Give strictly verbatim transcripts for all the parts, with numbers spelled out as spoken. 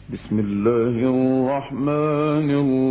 بسم الله الرحمن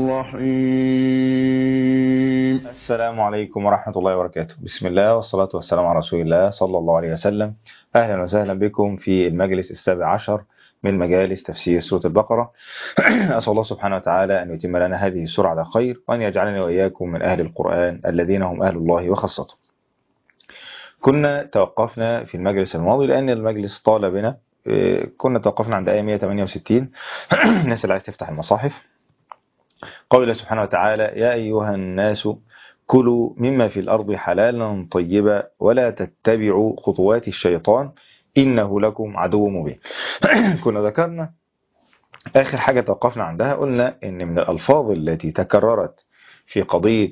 الرحيم. السلام عليكم ورحمة الله وبركاته. بسم الله والصلاة والسلام على رسول الله صلى الله عليه وسلم. أهلا وسهلا بكم في المجلس السابع عشر من مجالس تفسير سورة البقرة. أسأل الله سبحانه وتعالى أن يتم لنا هذه السورة على خير، وأن يجعلني وإياكم من أهل القرآن الذين هم أهل الله وخاصته. كنا توقفنا في المجلس الماضي لأن المجلس طال بنا. كنا توقفنا عند آية مئة وثمانية وستين. الناس اللي عايز تفتح المصاحف، قول الله سبحانه وتعالى: يا أيها الناس كلوا مما في الأرض حلالا طيبا ولا تتبعوا خطوات الشيطان إنه لكم عدو مبين. كنا ذكرنا آخر حاجة توقفنا عندها، قلنا إن من الألفاظ التي تكررت في قضية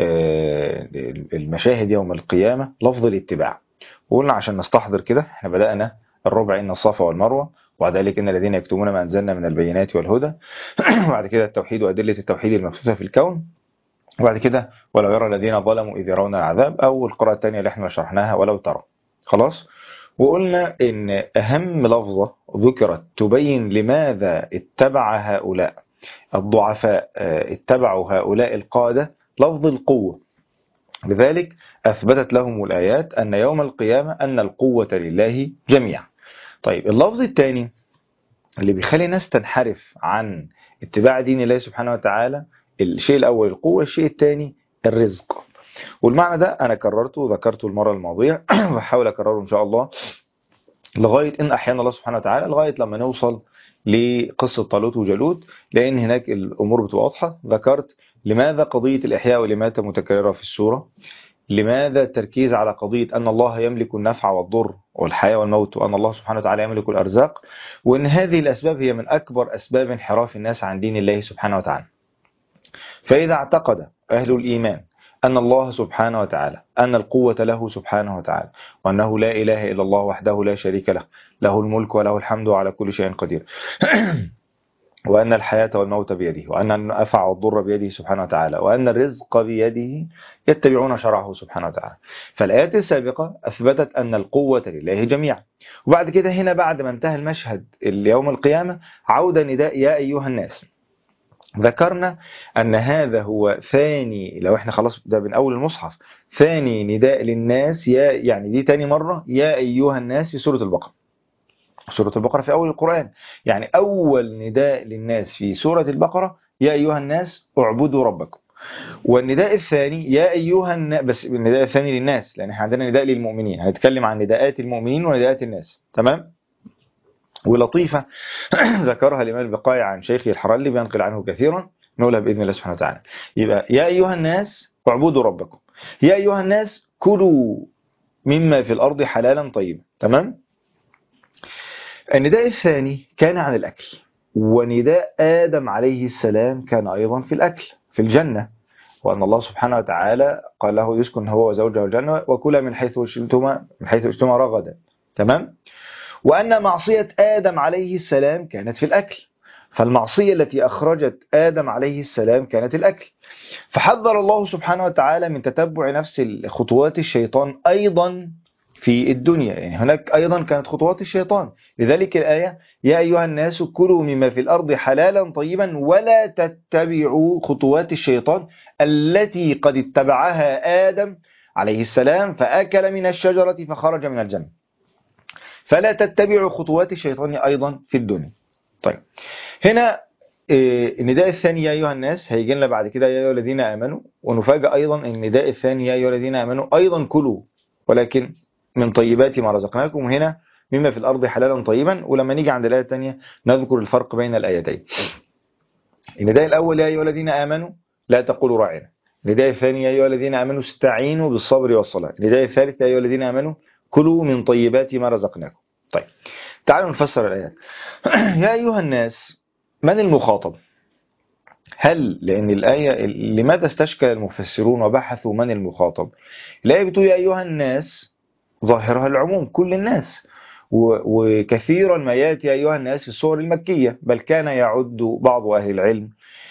المشاهد يوم القيامة لفظ الاتباع. وقلنا عشان نستحضر كده، احنا بدأنا الربع إن الصفا والمروة، وبعد ذلك إن الذين يكتمون ما أنزلنا من البينات والهدى، وبعد كده التوحيد وأدلة التوحيد المبثوثة في الكون، وبعد كده ولو يرى الذين ظلموا إذ يرون العذاب، أو القراءة الثانية اللي احنا شرحناها ولو ترى. خلاص. وقلنا إن أهم لفظة ذكرت تبين لماذا اتبع هؤلاء الضعفاء اتبعوا هؤلاء القادة لفظ القوة، لذلك أثبتت لهم الآيات أن يوم القيامة أن القوة لله جميعا. طيب، اللفظ الثاني اللي بيخلي الناس تنحرف عن اتباع دين الله سبحانه وتعالى، الشيء الأول القوة، الشيء الثاني الرزق. والمعنى ده أنا كررته وذكرته المرة الماضية وحاول أكرره إن شاء الله لغاية إن أحيانا الله سبحانه وتعالى، لغاية لما نوصل لقصة طالوت وجالوت، لأن هناك الأمور بتبقى واضحة. ذكرت لماذا قضية الإحياء والإماتة متكررة في السورة، لماذا التركيز على قضية أن الله يملك النفع والضر والحياة والموت، وأن الله سبحانه وتعالى يملك الأرزاق، وأن هذه الأسباب هي من أكبر أسباب انحراف الناس عن دين الله سبحانه وتعالى. فإذا اعتقد أهل الإيمان أن الله سبحانه وتعالى، أن القوة له سبحانه وتعالى، وأنه لا إله إلا الله وحده لا شريك له، له الملك وله الحمد وعلى كل شيء قدير، وأن الحياة والموت بيده، وأن النفع والضر بيده سبحانه وتعالى، وأن الرزق بيده، يتبعون شرعه سبحانه وتعالى. فالآيات السابقة أثبتت أن القوة لله جميعا. وبعد كده هنا، بعد ما انتهى المشهد اليوم القيامة، عود نداء يا أيها الناس. ذكرنا أن هذا هو ثاني، لو احنا خلاص ده من أول المصحف، ثاني نداء للناس، يا يعني دي تاني مرة يا أيها الناس في سورة البقرة. سورة البقرة في أول القرآن، يعني أول نداء للناس في سورة البقرة يا أيها الناس اعبدوا ربكم. والنداء الثاني يا أيها الناس، بس النداء الثاني للناس، لأن احنا عندنا نداء للمؤمنين، هنتكلم عن نداءات المؤمنين ونداءات الناس. تمام. ولطيفة ذكرها الإمام البقاعي عن شيخه الحرلي، بينقل عنه كثيرا، نقولها بإذن الله سبحانه وتعالى. يبقى يا أيها الناس اعبدوا ربكم، يا أيها الناس كلوا مما في الأرض حلالا طيبا. تمام. النداء الثاني كان عن الأكل، ونداء آدم عليه السلام كان أيضا في الأكل في الجنة، وأن الله سبحانه وتعالى قال له يسكن هو وزوجه الجنة وكلا من حيث شئتما من حيث شئتما رغدا. تمام. وأن معصية آدم عليه السلام كانت في الأكل، فالمعصية التي أخرجت آدم عليه السلام كانت الأكل. فحذر الله سبحانه وتعالى من تتبع نفس خطوات الشيطان أيضا في الدنيا، يعني هناك أيضا كانت خطوات الشيطان. لذلك الآية يا أيها الناس كلوا مما في الأرض حلالا طيبا ولا تتبعوا خطوات الشيطان التي قد اتبعها آدم عليه السلام فأكل من الشجرة فخرج من الجنة. فلا تتبعوا خطوات الشيطان أيضا في الدنيا. طيب، هنا النداء الثاني يا أيها الناس هيجي لنا بعد كده يا أيها الذين آمنوا، ونفاجأ أيضا النداء الثاني يا أيها الذين آمنوا أيضا كلوا، ولكن من طيبات ما رزقناكم، وهنا مما في الأرض حلالا طيبا. ولما نيجي عند الآية الثانية نذكر الفرق بين الآيتين. النداء الأول يا أيها الذين آمنوا لا تقولوا راعنا، النداء الثاني يا أيها الذين آمنوا استعينوا بالصبر والصلاة، النداء الثالث يا أيها الذين آمنوا كلوا من طيبات ما رزقناكم. طيب، تعالوا نفسر الآيات. يا أيها الناس، من المخاطب؟ هل لأن الآية لماذا استشكل المفسرون وبحثوا من المخاطب؟ الآية بتقول يا أيها الناس ظاهرها العموم، كل الناس، وكثيرا ما يأتي أيها الناس في السور المكية، بل كان يعد بعض أهل العلم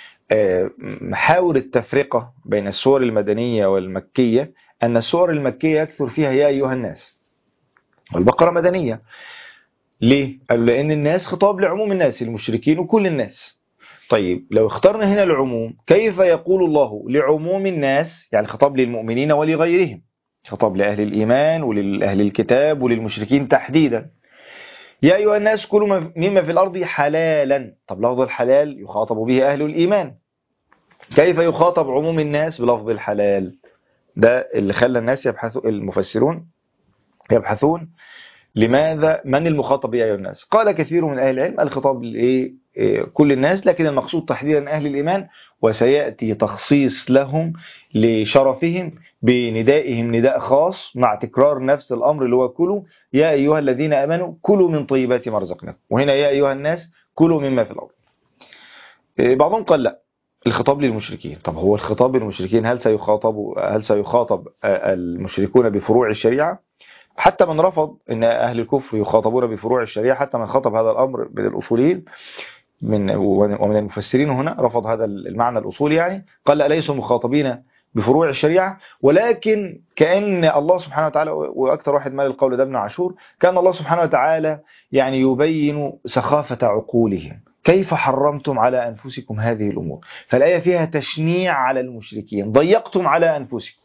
محاور التفرقة بين السور المدنية والمكية أن السور المكية يكثر فيها يا أيها الناس، والبقرة مدنية. ليه؟ قالوا لأن الناس خطاب لعموم الناس، المشركين وكل الناس. طيب لو اخترنا هنا العموم، كيف يقول الله لعموم الناس؟ يعني خطاب للمؤمنين ولغيرهم، خطاب لأهل الإيمان ولأهل الكتاب وللمشركين تحديدا. يا أيها الناس كلوا مما في الأرض حلالا. طب لفظ الحلال يخاطب به أهل الإيمان، كيف يخاطب عموم الناس بلفظ الحلال؟ ده اللي خلى الناس يبحثوا، المفسرون يبحثون لماذا، من المخاطب يا أيها الناس؟ قال كثير من أهل العلم الخطاب لإيه؟ كل الناس، لكن المقصود تحديدا أهل الإيمان، وسيأتي تخصيص لهم لشرفهم بندائهم نداء خاص مع تكرار نفس الأمر اللي هو كلوا يا أيها الذين آمنوا كلوا من طيبات ما رزقناكم، وهنا يا أيها الناس كلوا مما في الأرض. بعضهم قال لا، الخطاب للمشركين. طب هو الخطاب للمشركين هل سيخاطب هل سيخاطب المشركون بفروع الشريعة؟ حتى من رفض ان اهل الكفر يخاطبون بفروع الشريعه، حتى من خاطب هذا الامر من الاصوليين من ومن المفسرين هنا رفض هذا المعنى الاصولي، يعني قال لا، ليسوا مخاطبين بفروع الشريعه، ولكن كأن الله سبحانه وتعالى، واكثر واحد مال القول ده ابن عاشور، كان الله سبحانه وتعالى يعني يبين سخافه عقولهم. كيف حرمتم على انفسكم هذه الامور؟ فالايه فيها تشنيع على المشركين، ضيقتم على انفسكم.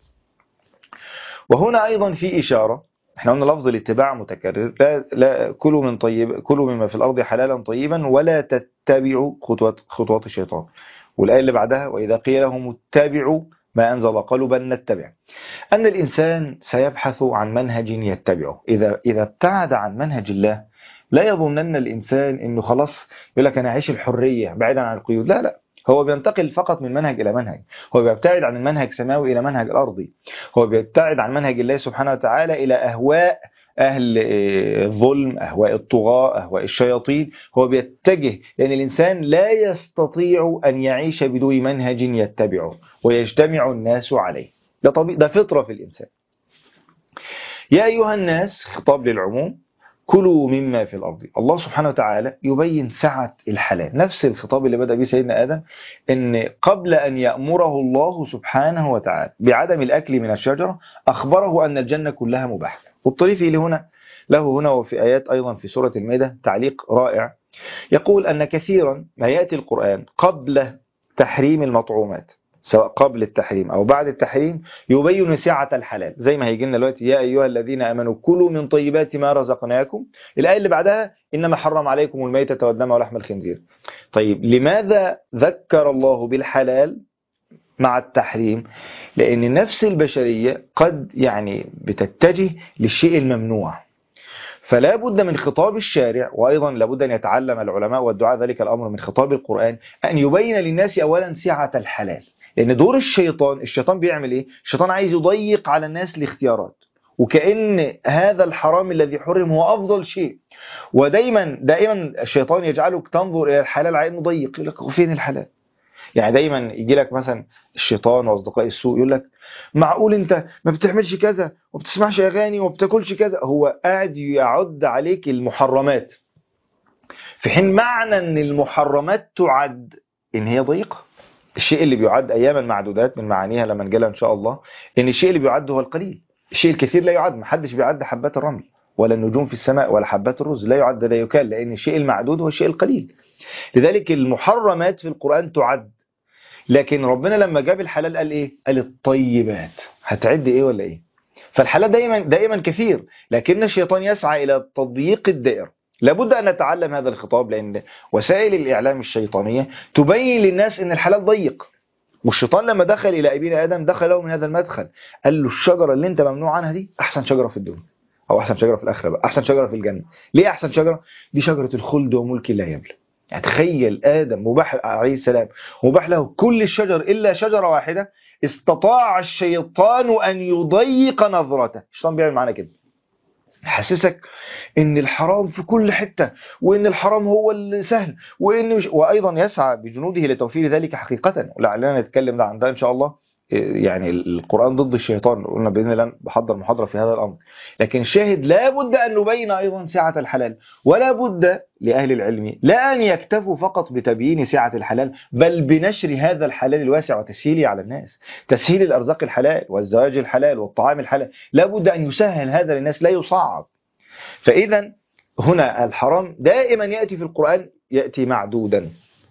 وهنا ايضا في اشاره، احنا قلنا لفظ الاتباع متكرر، لا, لا كلوا من طيب كلوا مما في الارض حلالا طيبا ولا تتبعوا خطوات خطوات الشيطان. والايه اللي بعدها واذا قيل لهم اتبعوا ما انزل قالوا بل نتبع. ان الانسان سيبحث عن منهج يتبعه. اذا اذا ابتعد عن منهج الله، لا يظنن الانسان انه خلاص يقول لك انا اعيش الحريه بعيدا عن القيود. لا لا، هو بينتقل فقط من منهج إلى منهج، هو بيبتعد عن المنهج سماوي إلى منهج الأرضي، هو بيبتعد عن منهج الله سبحانه وتعالى إلى أهواء أهل الظلم، أهواء الطغاة، أهواء الشياطين. هو بيتجه، لأن الإنسان لا يستطيع أن يعيش بدون منهج يتبعه ويجتمع الناس عليه. ده طبيعي، ده فطرة في الإنسان. يا أيها الناس خطاب للعموم، كلوا مما في الأرض. الله سبحانه وتعالى يبين سعة الحلال، نفس الخطاب اللي بدأ به سيدنا آدم، إن قبل أن يأمره الله سبحانه وتعالى بعدم الأكل من الشجرة أخبره أن الجنة كلها مباحة. والطريفي لهنا له هنا وفي آيات أيضا في سورة المائدة تعليق رائع، يقول أن كثيرا ما يأتي القرآن قبل تحريم المطعومات، سواء قبل التحريم أو بعد التحريم، يبين سعة الحلال. زي ما هيجي لنا دلوقتي يا أيها الذين آمنوا كلوا من طيبات ما رزقناكم، الآية اللي بعدها إنما حرم عليكم الميتة والدم ولحم الخنزير. طيب لماذا ذكر الله بالحلال مع التحريم؟ لأن نفس البشرية قد يعني بتتجه للشيء الممنوع، فلا بد من خطاب الشارع، وأيضا لابد أن يتعلم العلماء والدعاء ذلك الأمر من خطاب القرآن، أن يبين للناس أولا سعة الحلال. لأن دور الشيطان، الشيطان بيعمل إيه؟ الشيطان عايز يضيق على الناس الاختيارات، وكأن هذا الحرام الذي حرم هو أفضل شيء. ودايما دائما الشيطان يجعلك تنظر إلى الحلال على إنه ضيق، يقول لك فين الحلال؟ يعني دايما يجي لك مثلا الشيطان واصدقاء السوء يقول لك معقول انت ما بتعملش كذا وما بتسمعش اغاني وما بتاكلش كذا، هو قاعد يعد عليك المحرمات، في حين معنى ان المحرمات تعد ان هي ضيقه. الشيء اللي بيعد اياما معدودات من معانيها لما نجيلها ان شاء الله، ان الشيء اللي بيعد هو القليل، الشيء الكثير لا يعد. ما حدش بيعد حبات الرمل ولا النجوم في السماء ولا حبات الرز، لا يعد لا يكال، لان الشيء المعدود هو الشيء القليل. لذلك المحرمات في القرآن تعد، لكن ربنا لما جاب الحلال قال ايه؟ قال الطيبات. هتعد ايه ولا ايه؟ فالحلال دائما دائما كثير، لكن الشيطان يسعى الى تضييق الدائره. لابد ان نتعلم هذا الخطاب، لان وسائل الاعلام الشيطانيه تبين للناس ان الحلال ضيق. والشيطان لما دخل الى ابينا ادم دخل له من هذا المدخل، قال له الشجره اللي انت ممنوع عنها دي احسن شجره في الدنيا، او احسن شجره في الاخره بقى، احسن شجره في الجنه. ليه احسن شجره؟ دي شجره الخلد وملك لا يبلى. يعني تخيل آدم مباح عليه السلام مباح له كل الشجر إلا شجرة واحدة، استطاع الشيطان أن يضيق نظرته. الشيطان بيعمل معنا كده، يحسسك ان الحرام في كل حتة، وان الحرام هو السهل، وان مش... وايضا يسعى بجنوده لتوفير ذلك حقيقة، ولعلنا نتكلم عن ده ان شاء الله. يعني القرآن ضد الشيطان، قلنا بإذن الله بحضر محاضرة في هذا الأمر. لكن الشاهد لا بد أن نبين أيضا سعة الحلال، ولا بد لأهل العلم لا أن يكتفوا فقط بتبيين سعة الحلال، بل بنشر هذا الحلال الواسع وتسهيله على الناس، تسهيل الأرزاق الحلال والزواج الحلال والطعام الحلال. لا بد أن يسهل هذا للناس لا يصعب. فإذا هنا الحرام دائما يأتي في القرآن يأتي معدودا.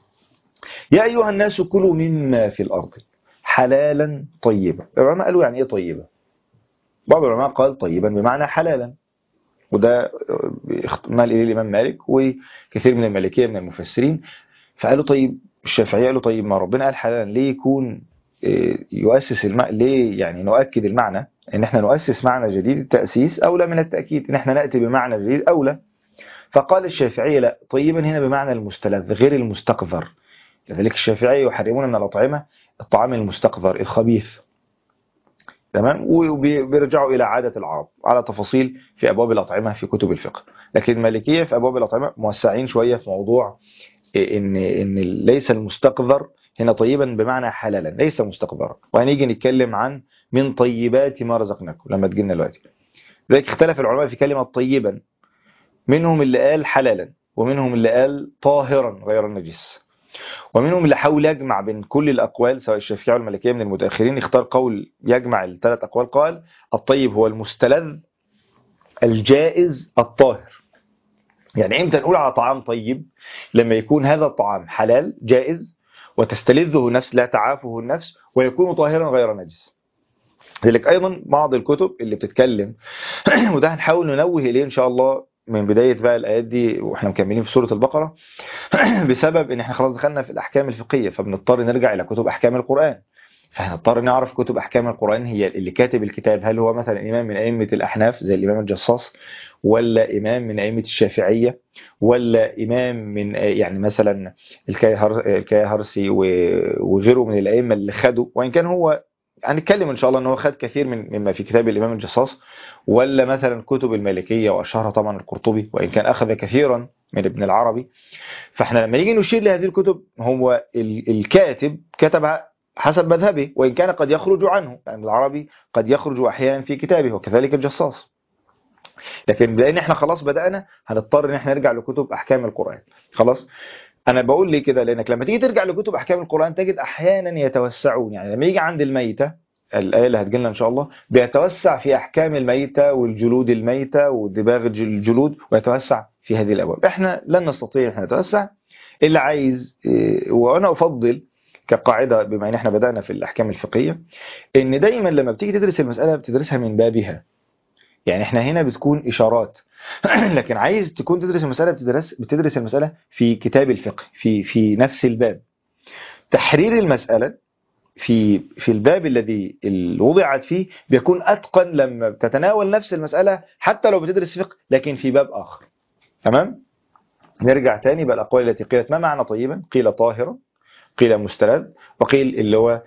يا أيها الناس كلوا مما في الأرض حلالا طيبا. العلماء قالوا يعني إيه طيبا؟ بعض العلماء قال طيبا بمعنى حلالا، وده مال إليه الإمام مالك وكثير من المالكية من المفسرين. فقالوا طيب، الشافعية قالوا طيب ما ربنا قال حلالا، ليه يكون يؤسس المعنى؟ ليه يعني نؤكد المعنى؟ ان احنا نؤسس معنى جديد، التأسيس أولى من التأكيد، ان احنا نأتي بمعنى جديد أولى. فقال الشافعية لا، طيبا هنا بمعنى المستلذ غير المستقذر. لذلك الشافعية يحرمون من الأطعمة الطعام المستقذر الخبيث، تمام، وبيرجعوا إلى عادة العرب على تفاصيل في أبواب الأطعمة في كتب الفقه. لكن المالكية في أبواب الأطعمة موسعين شوية في موضوع إن إن ليس المستقذر هنا طيبا بمعنى حلالا، ليس مستقذرا. وهنيجي نتكلم عن من طيبات ما رزقناكم لما تجينا دلوقتي. لذلك اختلف العلماء في كلمة طيبا، منهم اللي قال حلالا، ومنهم اللي قال طاهرا غير النجس، ومنهم اللي حاول يجمع بين كل الأقوال سواء الشافعية والمالكية من المتأخرين، اختار قول يجمع الثلاث أقوال. قال الطيب هو المستلذ الجائز الطاهر. يعني امتى نقول على طعام طيب؟ لما يكون هذا الطعام حلال جائز وتستلذه النفس لا تعافه النفس ويكون طاهرا غير نجس. لذلك أيضا بعض الكتب اللي بتتكلم وده هنحاول ننوه إليه إن شاء الله من بداية بقى الآيات دي وإحنا مكملين في سورة البقرة بسبب إن إحنا خلاص دخلنا في الأحكام الفقهية، فبنضطر نرجع إلى كتب أحكام القرآن. فهنضطر نعرف كتب أحكام القرآن هي اللي كاتب الكتاب هل هو مثلا إمام من أئمة الأحناف زي الإمام الجصاص، ولا إمام من أئمة الشافعية، ولا إمام من يعني مثلا الكاهرسي وغيره من الأئمة اللي خدوا، وإن كان هو هنتكلم إن شاء الله أنه خد كثير من مما في كتاب الإمام الجصاص، ولا مثلا كتب المالكية وأشهرها طبعا القرطبي وإن كان أخذ كثيرا من ابن العربي. فإحنا لما نيجي نشير لهذه الكتب هو الكاتب كتبها حسب مذهبه، وإن كان قد يخرج عنه، يعني العربي قد يخرج أحيانا في كتابه وكذلك الجصاص. لكن لأن احنا خلاص بدأنا هنضطر ان احنا نرجع لكتب أحكام القرآن. خلاص أنا بقول لي كده لأنك لما تيجي ترجع لكتب أحكام القرآن تجد أحيانا يتوسعون. يعني لما يجي عند الميتة، الآية اللي هتجيلنا إن شاء الله، بيتوسع في أحكام الميتة والجلود الميتة ودباغ الجلود، ويتوسع في هذه الأبواب. احنا لن نستطيع ان احنا نتوسع. اللي عايز، وأنا أفضل كقاعدة بما ان احنا بدأنا في الأحكام الفقهية، ان دايما لما بتيجي تدرس المسألة بتدرسها من بابها. يعني احنا هنا بتكون إشارات لكن عايز تكون تدرس المسألة بتدرس, بتدرس المسألة في كتاب الفقه في في نفس الباب. تحرير المسألة في في الباب الذي وضعت فيه بيكون أتقن لما بتتناول نفس المسألة حتى لو بتدرس فقه لكن في باب آخر. تمام؟ نرجع تاني بقى الأقوال التي قيلت ما معنى طيبا؟ قيل طاهرا، قيل مستلذ، وقيل اللي هو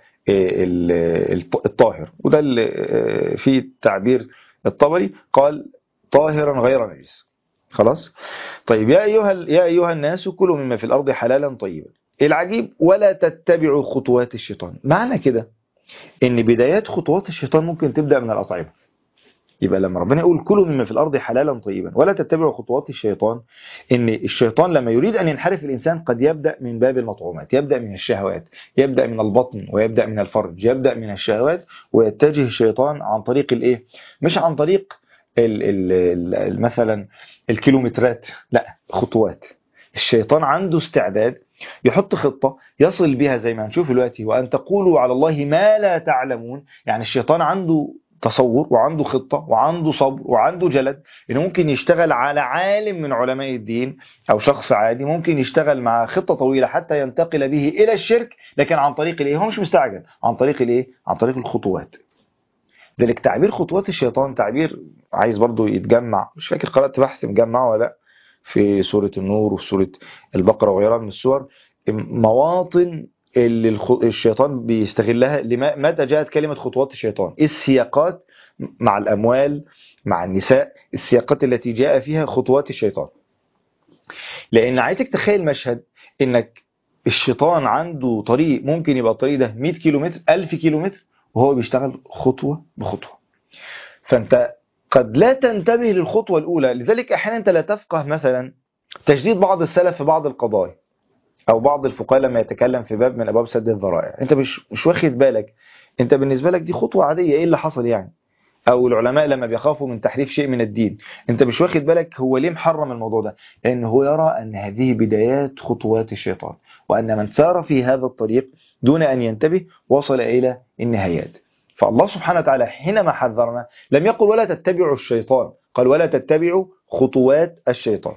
الطاهر. وده اللي في تعبير الطبري قال طاهرا غير نجس. خلاص. طيب يا أيها يا أيها الناس كلوا مما في الأرض حلالا طيبا. العجيب ولا تتبعوا خطوات الشيطان. معنى كده إن بدايات خطوات الشيطان ممكن تبدأ من الأطعمة. يبقى لما ربنا يقول كلوا مما في الأرض حلالا طيبا ولا تتبعوا خطوات الشيطان، إن الشيطان لما يريد أن ينحرف الإنسان قد يبدأ من باب المطعومات، يبدأ من الشهوات، يبدأ من البطن ويبدأ من الفرج، يبدأ من الشهوات ويتجه الشيطان عن طريق الإيه؟ مش عن طريق ال ال ال مثلا الكيلومترات، لا، خطوات. الشيطان عنده استعداد يحط خطة يصل بها زي ما هنشوف دلوقتي وأن تقولوا على الله ما لا تعلمون. يعني الشيطان عنده تصور وعنده خطة وعنده صبر وعنده جلد، إنه ممكن يشتغل على عالم من علماء الدين أو شخص عادي ممكن يشتغل مع خطة طويلة حتى ينتقل به إلى الشرك، لكن عن طريق الإيه؟ هو مش مستعجل، عن طريق الإيه؟ عن طريق الخطوات. ذلك تعبير خطوات الشيطان تعبير عايز برضو يتجمع، مش فاكر قرأت بحث مجمع ولا لا، في سورة النور وفي سورة البقرة وغيرها من السور، مواطن اللي الشيطان بيستغلها. متى جاءت كلمة خطوات الشيطان؟ السياقات مع الأموال، مع النساء، السياقات التي جاء فيها خطوات الشيطان. لأن عايزك تخيل مشهد إنك الشيطان عنده طريق ممكن يبقى الطريق ده مئة كيلومتر، ألف كيلومتر، وهو بيشتغل خطوة بخطوة. فأنت قد لا تنتبه للخطوة الأولى. لذلك أحيانا أنت لا تفقه مثلا تشديد بعض السلف في بعض القضايا أو بعض الفقهاء لما يتكلم في باب من أبواب سد الذرائع، أنت مش مش واخد بالك. أنت بالنسبة لك دي خطوة عادية، إيه اللي حصل يعني؟ أو العلماء لما بيخافوا من تحريف شيء من الدين، أنت مش واخد بالك هو ليه محرم الموضوع ده؟ لأنه هو يرى أن هذه بدايات خطوات الشيطان، وأن من سار في هذا الطريق دون أن ينتبه وصل إلى النهايات. فالله سبحانه وتعالى حينما حذرنا لم يقل ولا تتبعوا الشيطان، قال ولا تتبعوا خطوات الشيطان.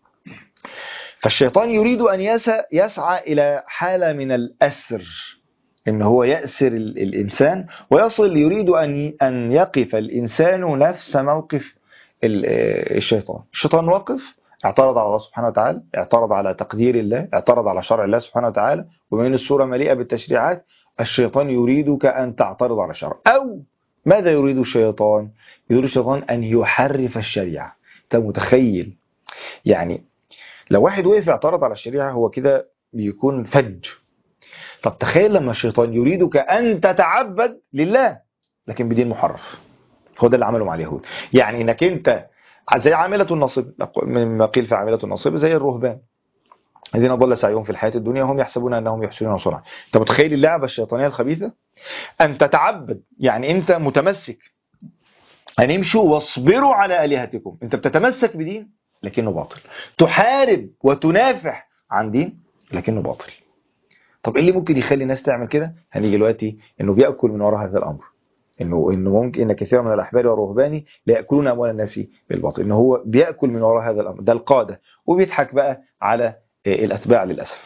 فالشيطان يريد أن يسعى إلى حالة من الأسر، إن هو يأسر الإنسان ويصل، يريد أن أن يقف الإنسان نفس موقف الشيطان. الشيطان وقف، اعترض على الله سبحانه وتعالى، اعترض على تقدير الله، اعترض على شرع الله سبحانه وتعالى، وبين السورة مليئة بالتشريعات. الشيطان يريدك أن تعترض على الشرع. أو ماذا يريد الشيطان؟ يريد الشيطان أن يحرف الشريعة. أنت متخيل؟ يعني لو واحد وقف اعترض على الشريعة هو كده بيكون فج. طب تخيل لما الشيطان يريدك أن تتعبد لله لكن بدين محرف. هو ده اللي عمله مع اليهود. يعني انك انت زي عاملة النصب، مما قيل في عاملة النصب زي الرهبان الذين ضل سعيهم في الحياة الدنيا وهم يحسبون أنهم يحسنون صنعا. انت متخيل اللعبة الشيطانية الخبيثة؟ أن تتعبد، يعني انت متمسك أن يمشوا واصبروا على آلهتكم، انت بتتمسك بدين لكنه باطل، تحارب وتنافح عن دين لكنه باطل. طب ايه اللي ممكن يخلي الناس تعمل كده؟ هنيجي دلوقتي انه بيأكل من وراء هذا الامر، انه انه ممكن ان كثير من الاحبار والرهبان لا ياكلون اموال الناس بالباطل، انه هو بيأكل من وراء هذا الامر، ده القاده، وبيضحك بقى على الاتباع للاسف.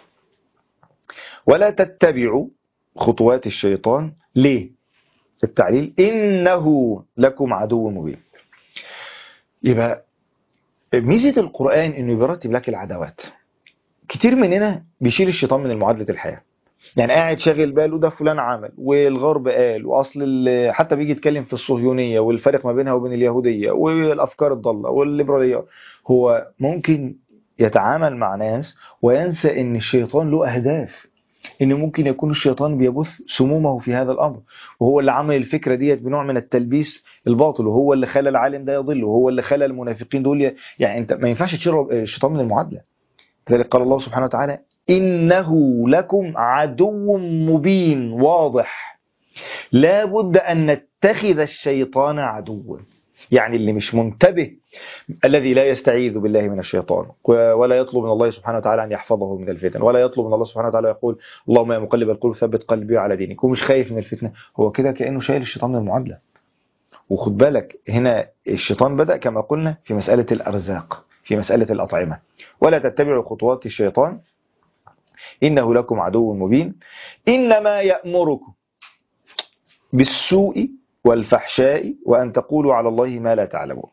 ولا تتبعوا خطوات الشيطان. ليه؟ التعليل انه لكم عدو مبين. يبقى ميزه القرآن انه بيرتب لك العداوات. كتير مننا بيشيل الشيطان من معادله الحياه، يعني قاعد شاغل باله ده فلان عمل والغرب قال، واصل حتى بيجي يتكلم في الصهيونيه والفرق ما بينها وبين اليهوديه والافكار الضاله والليبراليه. هو ممكن يتعامل مع ناس وينسى ان الشيطان له اهداف، ان ممكن يكون الشيطان بيبث سمومه في هذا الامر، وهو اللي عمل الفكره ديت بنوع من التلبيس الباطل، وهو اللي خلى العالم ده يضل، وهو اللي خلى المنافقين دول. يعني انت ما ينفعش تشيل الشيطان من المعادله. لذلك قال الله سبحانه وتعالى إنه لكم عدو مبين واضح. لا بد أن نتخذ الشيطان عدوا. يعني اللي مش منتبه، الذي لا يستعيذ بالله من الشيطان ولا يطلب من الله سبحانه وتعالى أن يحفظه من الفتن، ولا يطلب من الله سبحانه وتعالى يقول اللهم يا مقلب القلوب ثبت قلبي على دينك، ومش خايف من الفتنة، هو كده كأنه شايل الشيطان من المعادلة. وخد بالك هنا الشيطان بدأ كما قلنا في مسألة الأرزاق، في مسألة الأطعمة. ولا تتبعوا خطوات الشيطان إنه لكم عدو مبين إنما يأمركم بالسوء والفحشاء وأن تقولوا على الله ما لا تعلمون.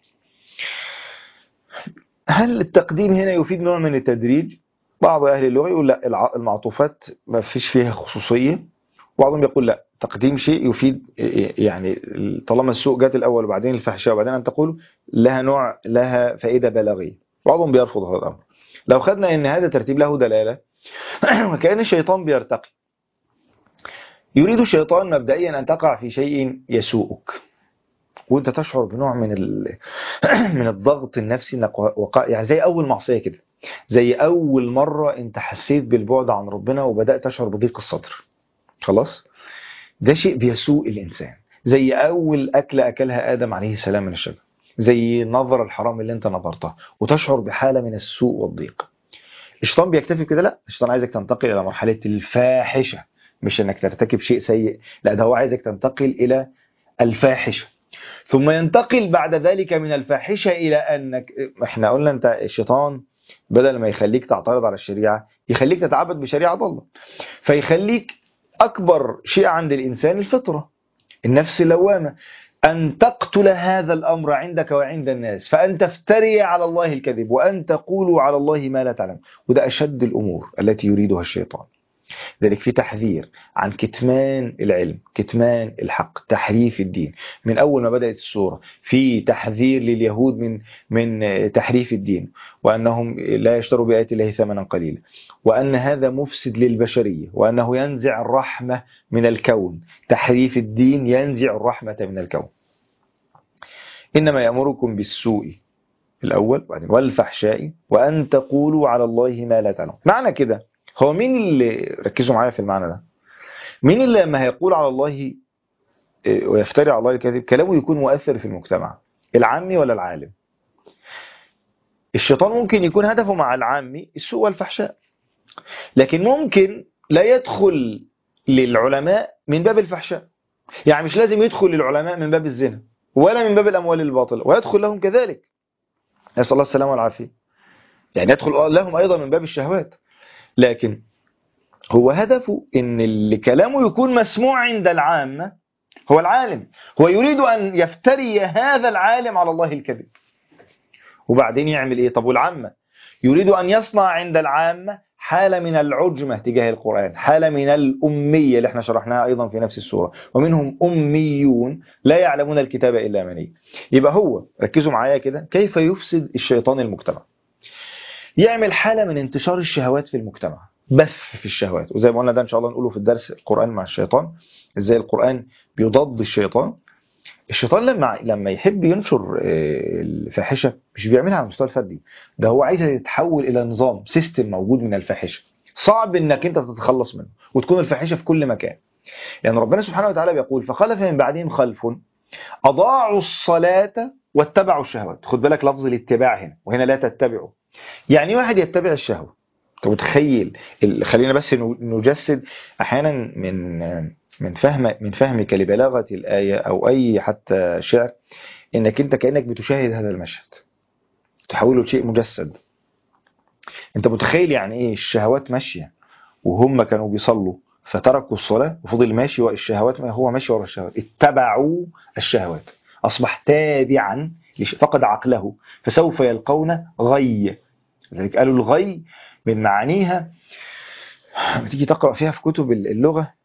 هل التقديم هنا يفيد نوع من التدريج؟ بعض أهل اللغة يقول لا، المعطوفات ما فيش فيها خصوصية. بعضهم يقول لا، تقديم شيء يفيد، يعني طالما السوء جات الأول وبعدين الفحشاء وبعدين أن تقولوا لها نوع، لها فائدة بلاغية. بعضهم بيرفض هذا الأمر. لو خدنا أن هذا ترتيب له دلالة وكأن الشيطان بيرتقي. يريد الشيطان مبدئيا أن تقع في شيء يسوءك وانت تشعر بنوع من من الضغط النفسي انك وقع، يعني زي اول معصيه كده، زي اول مره انت حسيت بالبعد عن ربنا وبدات تشعر بضيق الصدر. خلاص، ده شيء بيسوء الانسان. زي اول اكله اكلها ادم عليه السلام من الشجره، زي نظر الحرام اللي انت نظرتها وتشعر بحاله من السوء والضيق. الشيطان بيكتفي كده؟ لا، الشيطان عايزك تنتقل الى مرحله الفاحشه، مش انك ترتكب شيء سيء، لا ده هو عايزك تنتقل الى الفاحشه، ثم ينتقل بعد ذلك من الفاحشة إلى أنك، احنا قلنا انت الشيطان بدل ما يخليك تعترض على الشريعة يخليك تتعبد بشريعة ضالة، فيخليك أكبر شيء عند الإنسان الفطرة، النفس اللوامة، أن تقتل هذا الأمر عندك وعند الناس، فأن تفتري على الله الكذب وأن تقولوا على الله ما لا تعلم. وده أشد الأمور التي يريدها الشيطان. ذلك في تحذير عن كتمان العلم، كتمان الحق، تحريف الدين. من أول ما بدأت السورة في تحذير لليهود من من تحريف الدين، وأنهم لا يشتروا بآيات الله ثمنا قليلا، وأن هذا مفسد للبشرية، وأنه ينزع الرحمة من الكون. تحريف الدين ينزع الرحمة من الكون. إنما يأمركم بالسوء الأول والفحشاء وأن تقولوا على الله ما لا تعلمون. معنى كده هو مين اللي، ركزوا معايا في المعنى ده، مين اللي لما هيقول على الله ويفتري على الله الكذب كلامه يكون مؤثر في المجتمع، العامي ولا العالم. الشيطان ممكن يكون هدفه مع العامي السوء والفحشاء، لكن ممكن لا يدخل للعلماء من باب الفحشاء، يعني مش لازم يدخل للعلماء من باب الزنا ولا من باب الأموال الباطلة، ويدخل لهم كذلك، نسأل الله السلامة والعافية، يعني يدخل لهم أيضا من باب الشهوات، لكن هو هدفه إن اللي كلامه يكون مسموع عند العامة هو العالم، هو يريد أن يفتري هذا العالم على الله الكذب، وبعدين يعمل إيه؟ طب والعامة يريد أن يصنع عند العامة حالة من العجمة تجاه القرآن، حالة من الأمية اللي احنا شرحناها أيضا في نفس السورة، ومنهم أميون لا يعلمون الكتاب إلا أماني. يبقى هو ركزوا معايا كده كيف يفسد الشيطان المجتمع، يعمل حالة من انتشار الشهوات في المجتمع، بث في الشهوات، وزي ما قلنا ده إن شاء الله نقوله في الدرس القرآن مع الشيطان، إزاي القرآن بيضاد الشيطان. الشيطان لما لما يحب ينشر الفاحشة مش بيعملها على المستوى الفردي، ده هو عايزها تتحول إلى نظام سيستم موجود من الفاحشة، صعب إنك أنت تتخلص منه وتكون الفاحشة في كل مكان. يعني ربنا سبحانه وتعالى بيقول فخلف من بعدهم خلف أضاعوا الصلاة واتبعوا الشهوات. خد بالك لفظ الاتباع هنا، وهنا لا تتبعوا، يعني واحد يتبع الشهوة. انت متخيل؟ خلينا بس نجسد احيانا من من فهم من فهمك لبلاغة الآية او اي حتى شعر، انك انت كأنك بتشاهد هذا المشهد تحوله لشيء مجسد. انت متخيل يعني ايه الشهوات ماشية وهم كانوا بيصلوا فتركوا الصلاة وفضل ماشي والشهوات، ما هو ماشي ورا الشهوات، اتبعوا الشهوات، اصبح تابعا فقد عقله فسوف يلقون غي. لذلك قالوا الغي من معانيها بتيجي تقرأ فيها في كتب اللغة،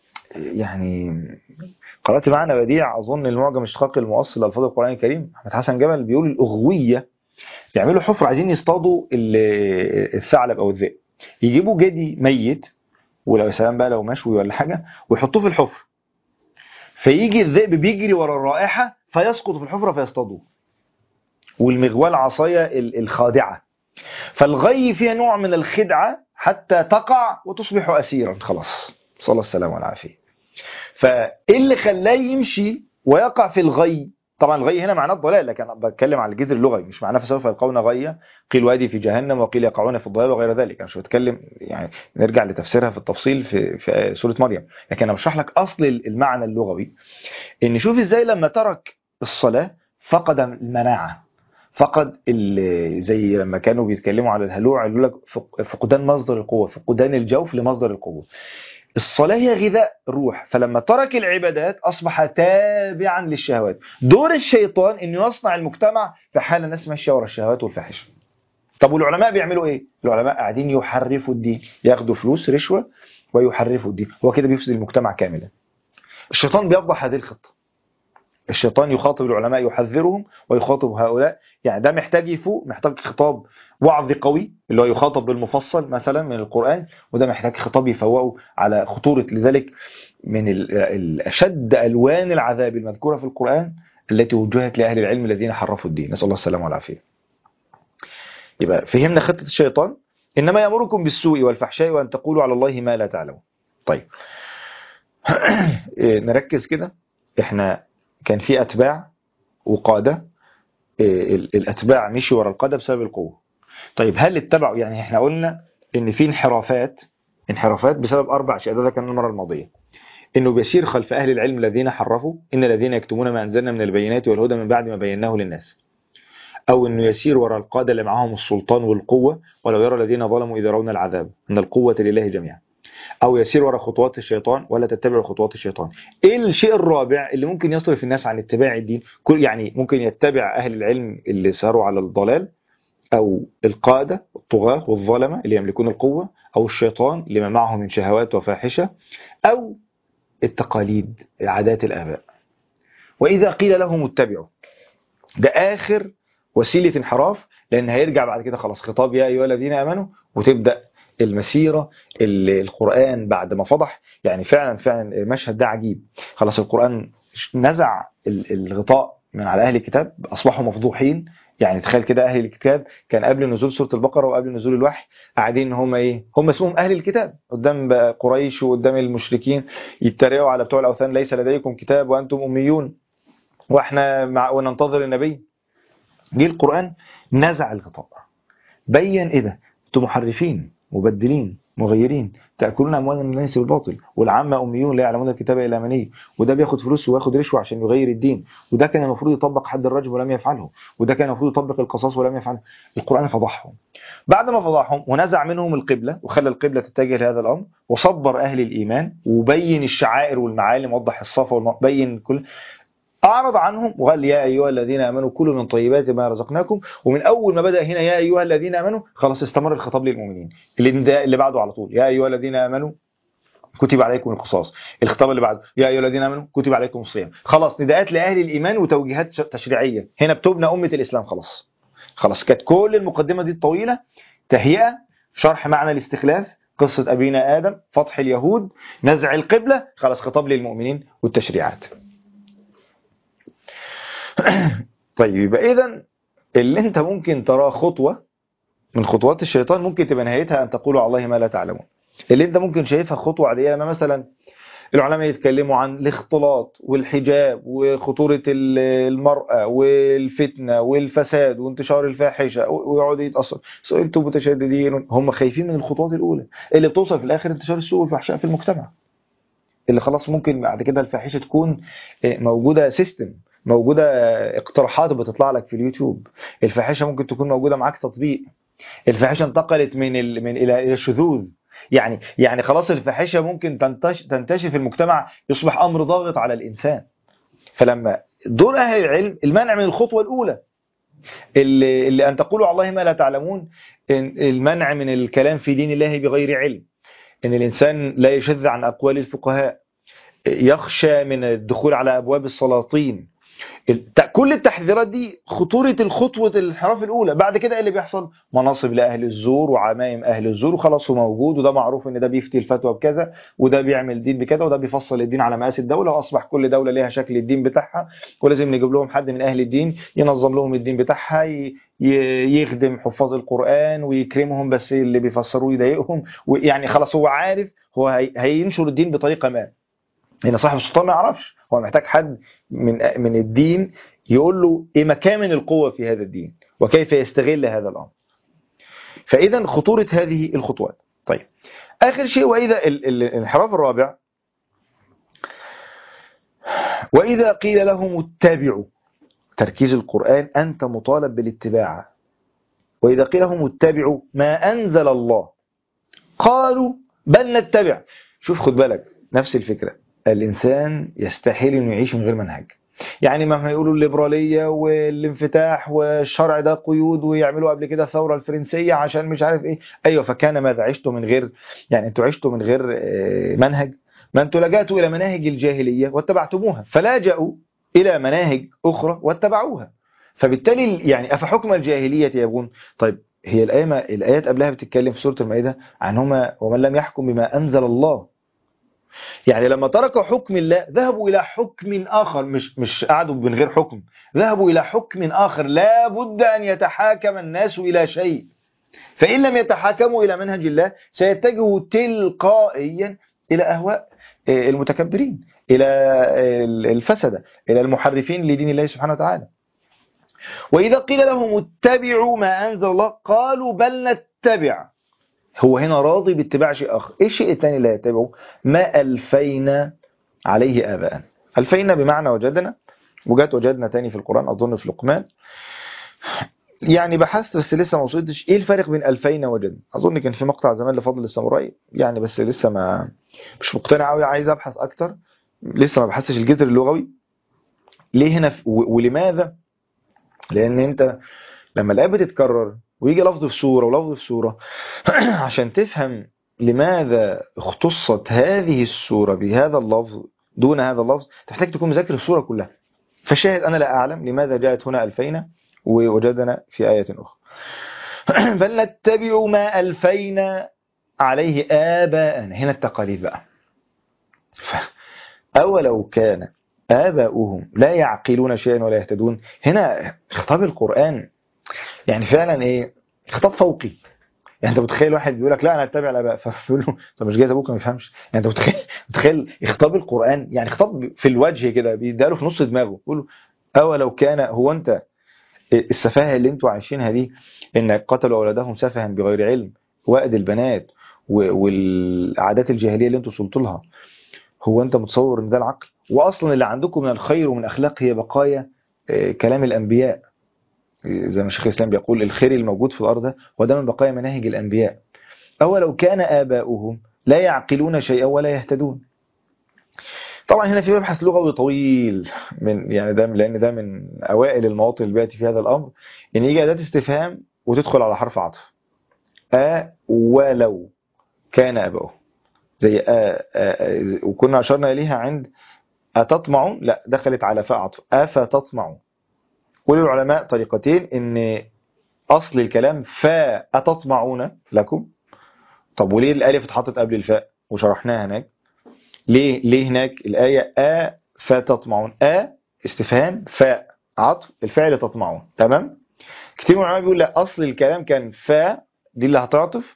يعني قرأت معنى بديع أظن المعجم اشتقاق المؤصل لألفاظ القرآن الكريم، أحمد حسن جبل بيقول الأغوية بيعملوا حفرة عايزين يصطادوا الثعلب أو الذئب، يجيبوا جدي ميت ولو سلام بقى لو مشوي ولا حاجة ويحطوه في الحفرة، فيجي الذئب بيجري ورا الرائحة فيسقط في الحفرة فيصطادوه، والمغوال عصاية الخادعة، فالغي فيها نوع من الخدعة حتى تقع وتصبح أسيرا خلاص، صلى الله السلام والعافية. فإيه اللي خلاه يمشي ويقع في الغي؟ طبعا الغي هنا معناه الضلال، لكن أنا بتكلم على الجذر اللغوي، مش معناه فسوف يلقون غيا، قيل وادي في جهنم وقيل يقعون في الضلال وغير ذلك. أنا مش بتكلم يعني نرجع لتفسيرها في التفصيل في, في سورة مريم، لكن أنا بشرح لك أصل المعنى اللغوي، إن شوف إزاي لما ترك الصلاة فقد المناعة، فقد زي لما كانوا بيتكلموا على الهلوع يقول لك فقدان مصدر القوة، فقدان الجوف لمصدر القوة. الصلاة هي غذاء الروح، فلما ترك العبادات أصبح تابعا للشهوات. دور الشيطان إنه يصنع المجتمع في حال الناس ماشية ورا الشهوات والفاحشة. طب والعلماء بيعملوا إيه؟ العلماء قاعدين يحرفوا الدين، ياخدوا فلوس رشوة ويحرفوا الدين، هو كده بيفسد المجتمع كاملا. الشيطان بيفضح هذه الخطة، الشيطان يخاطب العلماء يحذرهم ويخاطب هؤلاء، يعني ده محتاج يفوق، محتاج خطاب وعظ قوي اللي هو يخاطب بالمفصل مثلا من القرآن، وده محتاج خطاب يفوقه على خطورة. لذلك من الأشد ألوان العذاب المذكورة في القرآن التي وجهت لأهل العلم الذين حرفوا الدين، نسأل الله السلامة والعافية. يبقى فهمنا خطة الشيطان، إنما يأمركم بالسوء والفحشاء وأن تقولوا على الله ما لا تعلمون. طيب نركز كده، احنا كان في أتباع وقادة، الأتباع مشي ورا القادة بسبب القوة. طيب هل اتبعوا؟ يعني احنا قلنا ان في انحرافات انحرافات بسبب أربع أشياء، ده كان المرة الماضية، انه بيسير خلف أهل العلم الذين حرفوا، إن الذين يكتمون ما أنزلنا من البينات والهدى من بعد ما بيناه للناس، أو انه يسير ورا القادة اللي معهم السلطان والقوة، ولو يرى الذين ظلموا إذا رون العذاب أن القوة لله جميعا، أو يسير وراء خطوات الشيطان ولا تتبعوا خطوات الشيطان. إيه الشيء الرابع اللي ممكن يصرف الناس عن اتباع الدين؟ كل يعني ممكن يتبع أهل العلم اللي ساروا على الضلال، أو القادة الطغاة والظلمة اللي يملكون القوة، أو الشيطان لما معه من شهوات وفاحشة، أو التقاليد عادات الآباء. وإذا قيل لهم اتبعوا، ده آخر وسيلة انحراف، لأن هيرجع بعد كده خلاص خطاب يا أيها الذين آمنوا، وتبدأ المسيرة اللي القرآن بعد ما فضح. يعني فعلا فعلا المشهد ده عجيب، خلاص القرآن نزع الغطاء من على أهل الكتاب، أصبحوا مفضوحين، يعني تخيل كده أهل الكتاب كان قبل نزول سورة البقرة وقبل نزول الوحي قاعدين هم إيه؟ هم اسمهم أهل الكتاب قدام بقى قريش وقدام المشركين يتريقوا على بتوع الأوثان، ليس لديكم كتاب وأنتم أميون وإحنا مع وننتظر النبي. جه القرآن نزع الغطاء، بين إيه ده؟ أنتم محرفين مبدلين مغيرين تأكلون أموال الناس بالباطل والعامة أميون لا يعلمون الكتاب إلا أماني، وده بياخد فلوس وياخد رشوة عشان يغير الدين، وده كان المفروض يطبق حد الرجم ولم يفعله، وده كان المفروض يطبق القصاص ولم يفعله. القرآن فضحهم. بعد ما فضحهم ونزع منهم القبلة وخلى القبلة تتجه لهذا الأمر وصبر أهل الإيمان وبين الشعائر والمعالم، وضح الصفا وبين كل، أعرض عنهم وقال يا أيها الذين آمنوا كلوا من طيبات ما رزقناكم. ومن أول ما بدأ هنا يا أيها الذين آمنوا خلاص استمر الخطاب للمؤمنين. اللي اللي بعده على طول يا أيها الذين آمنوا كتب عليكم القصاص. الخطاب اللي بعده يا أيها الذين آمنوا كتب عليكم الصيام. خلاص نداءات لأهل الإيمان وتوجيهات تشريعية. هنا بتبنى أمة الإسلام. خلاص خلاص كانت كل المقدمة دي الطويلة تهيئة، شرح معنى الاستخلاف، قصة أبينا آدم، فتح اليهود، نزع القبلة، خلاص خطاب للمؤمنين والتشريعات. طيب يبقى إذن اللي انت ممكن تراه خطوة من خطوات الشيطان ممكن تبقى نهايتها أن تقولوا على الله ما لا تعلمون. اللي انت ممكن شايفها خطوة عادية، ما مثلا العلماء يتكلموا عن الاختلاط والحجاب وخطورة المرأة والفتنة والفساد وانتشار الفاحشة ويقعدوا يتأثر، انتم متشددين. هم خايفين من الخطوات الأولى اللي بتوصل في الآخر انتشار السوء والفحشاء في المجتمع، اللي خلاص ممكن بعد كده الفاحشة تكون موجودة سيستم، موجودة اقتراحات بتطلع لك في اليوتيوب. الفاحشة ممكن تكون موجودة معاك تطبيق. الفاحشة انتقلت من ال... من إلى إلى الشذوذ. يعني يعني خلاص الفاحشة ممكن تنتشر تنتشر في المجتمع، يصبح أمر ضاغط على الإنسان. فلما دور أهل العلم المنع من الخطوة الأولى اللي, اللي أن تقولوا على الله ما لا تعلمون، المنع من الكلام في دين الله بغير علم، إن الإنسان لا يشذ عن أقوال الفقهاء، يخشى من الدخول على أبواب السلاطين. كل التحذيرات دي خطورة الخطوة الانحراف الأولى. بعد كده ايه اللي بيحصل؟ مناصب لأهل الزور وعمايم أهل الزور، وخلاص هو موجود، وده معروف إن ده بيفتي الفتوى بكذا، وده بيعمل دين بكذا، وده بيفصل الدين على مقاس الدولة، وأصبح كل دولة ليها شكل الدين بتاعها، ولازم نجيب لهم حد من أهل الدين ينظم لهم الدين بتاعها، يخدم حفاظ القرآن ويكرمهم، بس اللي بيفسروه يضايقهم. ويعني خلاص هو عارف هو هينشر الدين بطريقة ما. هنا صاحب السلطان ما يعرفش، هو محتاج حد من من الدين يقول له ايه مكامن القوة في هذا الدين وكيف يستغل هذا الأمر. فإذا خطورة هذه الخطوات. طيب آخر شيء، وإذا الانحراف الرابع، وإذا قيل لهم اتبعوا، تركيز القرآن أنت مطالب بالاتباع. وإذا قيل لهم اتبعوا ما أنزل الله قالوا بل نتبع. شوف خد بالك نفس الفكرة، الإنسان يستحيل أنه يعيش من غير منهج. يعني مهما يقولوا الليبرالية والانفتاح والشرع ده قيود، ويعملوا قبل كده الثورة الفرنسية عشان مش عارف ايه، ايوه فكان ماذا؟ عشتوا من غير، يعني انتوا عشتوا من غير منهج؟ ما انتوا لجأتوا الى مناهج الجاهلية واتبعتموها، فلاجأوا الى مناهج اخرى واتبعوها. فبالتالي يعني افحكم الجاهلية يبغون. طيب هي الآية الآيات قبلها بتتكلم في سورة المائدة عنهما ومن لم يحكم بما أنزل الله. يعني لما تركوا حكم الله ذهبوا إلى حكم آخر، مش مش قعدوا من غير حكم، ذهبوا إلى حكم آخر. لا بد أن يتحاكم الناس إلى شيء، فإن لم يتحاكموا إلى منهج الله سيتجهوا تلقائيا إلى أهواء المتكبرين، إلى الفسدة، إلى المحرفين لدين الله سبحانه وتعالى. وإذا قيل لهم اتبعوا ما أنزل الله قالوا بل نتبع. هو هنا راضي باتباع شيء آخر. إيه الشيء الثاني اللي يتبعه؟ ما ألفينا عليه آباءنا. ألفينا بمعنى وجدنا، وجات وجدنا تاني في القرآن أظن في لقمان. يعني بحثت بس لسه ما وصلتش إيه الفرق بين ألفينا وجدنا. أظن كان في مقطع زمان لفضل الساموراي يعني، بس لسه ما مش مقتنع قوي، عايز أبحث أكتر، لسه ما بحثتش الجذر اللغوي ليه هنا ف... ولماذا. لأن أنت لما الآية بتتكرر ويجي لفظ في سورة ولفظ في سورة عشان تفهم لماذا اختصت هذه السورة بهذا اللفظ دون هذا اللفظ تحتاج تكون مذاكر السورة كلها. فالشاهد أنا لا أعلم لماذا جاءت هنا ألفينا ووجدنا في آية أخرى. بل نتبع ما ألفينا عليه آباءنا. هنا التقاليد بقى. أولو كان آباؤهم لا يعقلون شيئا ولا يهتدون. هنا خطاب القرآن يعني فعلا ايه، خطاب فوقي. يعني انت متخيل واحد بيقول لك لا انا اتبع الاباء، فبيقول له طب مش جايز ابوك ما يفهمش؟ يعني انت متخيل متخيل خطاب القران، يعني خطاب في الوجه كده بيداله في نص دماغه، بيقول له اولو كان، هو انت السفاهه اللي انتوا عايشينها دي، انك قتلوا اولادهم سفها بغير علم، وأد البنات و- والعادات الجاهليه اللي انتوا وصلتوا لها، هو انت متصور ان ده العقل؟ واصلا اللي عندكم من الخير ومن الاخلاق هي بقايا آه، كلام الانبياء. زي ما شيخ الاسلام بيقول الخير الموجود في الارض ده هو ده من بقايا مناهج الانبياء. أولو كان آباؤهم لا يعقلون شيئا ولا يهتدون. طبعا هنا في مبحث لغوي طويل، من يعني ده لأن ده من أوائل المواطن اللي بيأتي في هذا الأمر، إن يجي أداة استفهام وتدخل على حرف عطف. أ ولو كان آباؤهم، زي أ, أ وكنا أشرنا إليها عند أتطمعون، لا دخلت على فاء عطف أفتطمعون. وللعلماء طريقتين، إن أصل الكلام فأتطمعون لكم. طب وليه الألف اتحطت قبل الفاء وشرحناها هناك؟ ليه ليه هناك الآية أ فتطمعون، أ استفهام، فاء عطف الفعل تطمعون، تمام. كتير من العلماء بيقول لا، أصل الكلام كان فاء دي اللي هتعطف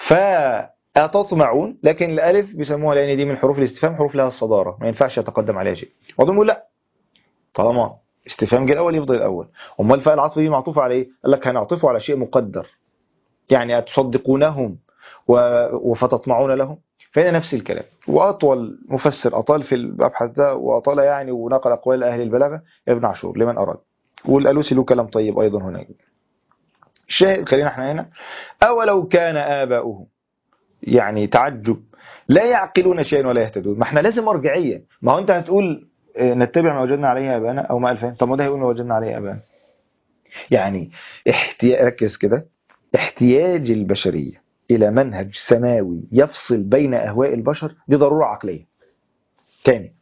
فأتطمعون، لكن الألف بيسموها لأن دي من حروف الاستفهام، حروف لها الصدارة ما ينفعش يتقدم عليها شيء. وبعضهم بيقول لا، طالما استفهام جه الأول يفضل الأول. أمال الفاء العطف دي معطوفة على إيه؟ قال لك هنعطفه على شيء مقدر، يعني أتصدقونهم وفتطمعون لهم، فهنا نفس الكلام. وأطول مفسر أطال في المبحث ده وأطال يعني ونقل أقوال أهل البلاغة ابن عاشور لمن أراد، والألوسي له كلام طيب أيضا هناك. الشاهد خلينا احنا هنا، أولو كان آباؤهم، يعني تعجب، لا يعقلون شيئا ولا يهتدون. ما احنا لازم مرجعية، ما هو أنت هتقول اه، نتبع ما وجدنا عليه آباءنا أو ما ألفين، طب ما ده هيقول ما وجدنا عليه آباءنا. يعني احتياج، ركز كده، احتياج البشرية إلى منهج سماوي يفصل بين أهواء البشر دي ضرورة عقلية تاني.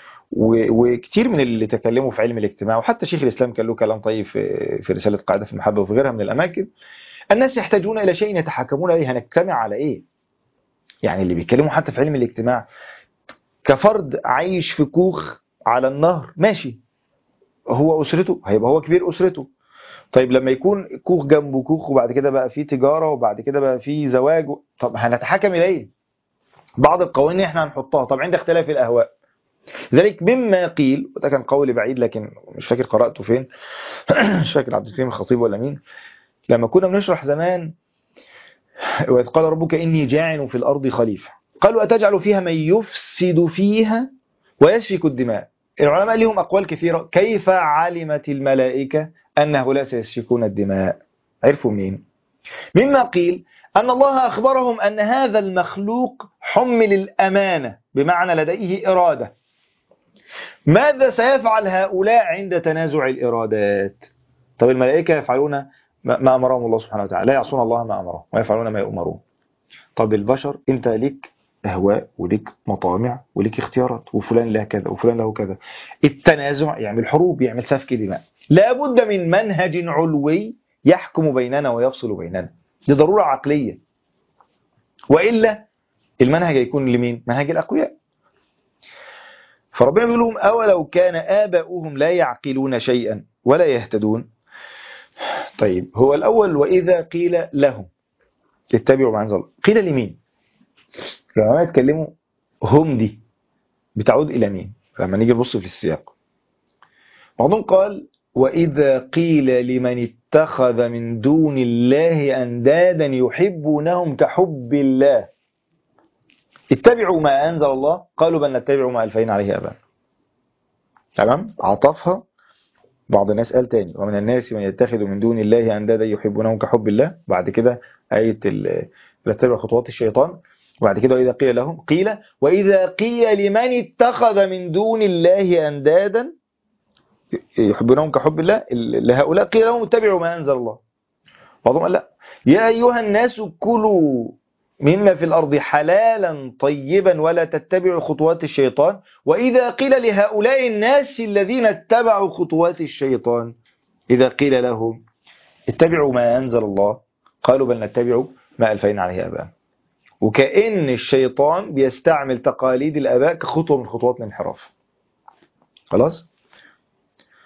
وكتير من اللي تكلموا في علم الاجتماع، وحتى شيخ الإسلام كان له كلام طيب في في رسالة قاعدة في المحبة وفي غيرها من الأماكن، الناس يحتاجون إلى شيء يتحاكمون إليه. هنجتمع على إيه؟ يعني اللي بيتكلموا حتى في علم الاجتماع كفرد عايش في كوخ على النهر ماشي، هو أسرته هيبقى هو كبير أسرته. طيب لما يكون كوخ جنبه كوخ وبعد كده بقى فيه تجارة وبعد كده بقى فيه زواج، طب هنتحكم إليه؟ بعض القوانين احنا هنحطها، طب عند اختلاف الأهواء. ذلك مما قيل، وده كان قول بعيد لكن مش فاكر قرأته فين مش فاكر عبد الكريم الخطيب ولا مين، لما كنا بنشرح زمان وإذ قال ربك إني جاعل في الأرض خليفة، قالوا أتجعل فيها من يفسد فيها ويسفك الدماء. العلماء لهم أقوال كثيرة، كيف علمت الملائكة أن هؤلاء سيسفكون الدماء؟ عرفوا منين؟ مما قيل أن الله أخبرهم أن هذا المخلوق حمل الأمانة، بمعنى لديه إرادة. ماذا سيفعل هؤلاء عند تنازع الإرادات؟ طب الملائكة يفعلون ما أمرهم الله سبحانه وتعالى، لا يعصون الله ما أمرهم ويفعلون ما يؤمرون. طب البشر أنت ليك أهواء وليك مطامع وليك اختيارات، وفلان له كذا وفلان له كذا. التنازع يعمل حروب، يعمل سفك دماء. لا بد من منهج علوي يحكم بيننا ويفصل بيننا، دي ضرورة عقلية، وإلا المنهج يكون لمين؟ منهج الأقوياء. فربنا بيقول لهم أولو كان آباؤهم لا يعقلون شيئا ولا يهتدون. طيب هو الأول وإذا قيل لهم اتبعوا ما أنزل الله، قيل لمين؟ لما يتكلموا هم دي بتعود إلى مين؟ لما نيجي نبص في السياق، بعضهم قال وإذا قيل لمن اتخذ من دون الله أندادا يحبونهم كحب الله اتبعوا ما أنزل الله قالوا بل نتبع ما ألفين عليه آباءنا. تمام؟ عطفها. بعض الناس قال تاني ومن الناس من يتخذ من دون الله أندادا يحبونهم كحب الله، بعد كده آية لا تتبع خطوات الشيطان، وبعد كده وإذا قيل لهم قيل وإذا قيل لمن اتخذ من دون الله أندادا يحبونهم كحب الله لهؤلاء قيل لهم اتبعوا ما أنزل الله. بعضهم قال لا، يا أيها الناس كلوا مما في الأرض حلالا طيبا ولا تتبعوا خطوات الشيطان. وإذا قيل لهؤلاء الناس الذين اتبعوا خطوات الشيطان إذا قيل لهم اتبعوا ما أنزل الله قالوا بل نتبع ما ألفين عليه آباءنا. وكأن الشيطان بيستعمل تقاليد الآباء كخطوة من خطوات الانحراف. خلاص؟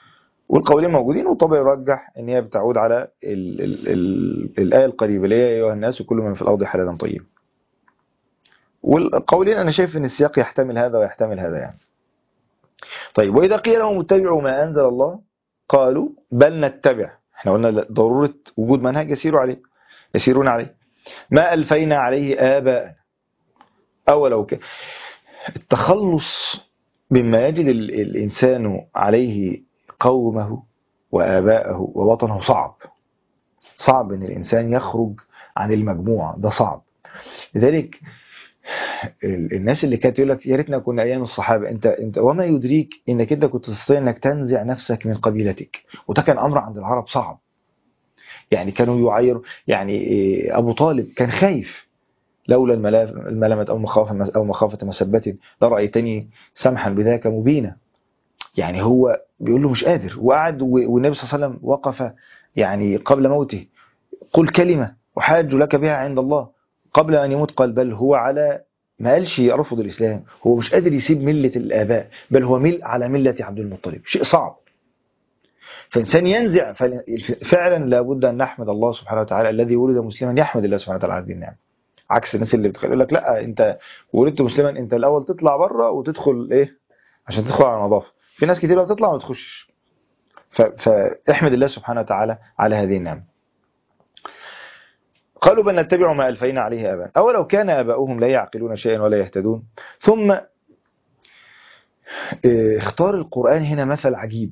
والقولين موجودين، والطبري يرجح ان هي بتعود على ال ال ال الايه القريبه اللي هي يا ايها الناس كل من في الارض حلالا طيبا. والقولين انا شايف ان السياق يحتمل هذا ويحتمل هذا يعني. طيب واذا قيل لهم اتبعوا ما انزل الله قالوا بل نتبع، احنا قلنا ضروره وجود منهج يسيروا عليه يسيرون عليه، ما الفينا عليه اباءنا اولو كان. التخلص مما يجد ال- الانسان عليه قومه واباءه ووطنه صعب. صعب ان الانسان يخرج عن المجموعه، ده صعب. لذلك ال- الناس اللي كانت يقول لك يا ريتنا كنا ايام الصحابه، انت انت وما يدريك انك انت كنت تستطيع انك تنزع نفسك من قبيلتك، وده كان امر عند العرب صعب. يعني كانوا يعيروا، يعني إيه، ابو طالب كان خايف لولا الملا- الملامه او مخافه او مخافه مسبه لرايتني سمحا بذاك مبينا. يعني هو بيقول له مش قادر، وقعد و- والنبي صلى الله عليه وسلم وقف يعني قبل موته، قل كلمة أحاج لك بها عند الله. قبل أن يموت قال بل هو على، ما قالش يرفض الإسلام، هو مش قادر يسيب ملة الآباء، بل هو ملء على ملة عبد المطلب. شيء صعب. فإنسان ينزع فعلا لابد أن نحمد الله سبحانه وتعالى. الذي ولد مسلما يحمد الله سبحانه وتعالى على هذه النعمة، عكس الناس اللي بتقول لك لا أنت ولدت مسلما أنت الأول تطلع بره وتدخل إيه عشان تدخل على نظافة. في ناس كتير بتطلع وما تخشش. ف- فاحمد الله سبحانه وتعالى على هذه النعمة. قالوا بل نتبع ما ألفينا عليه آباءنا أولو كان آباؤهم لا يعقلون شيئا ولا يهتدون. ثم اه، اختار القرآن هنا مثل عجيب.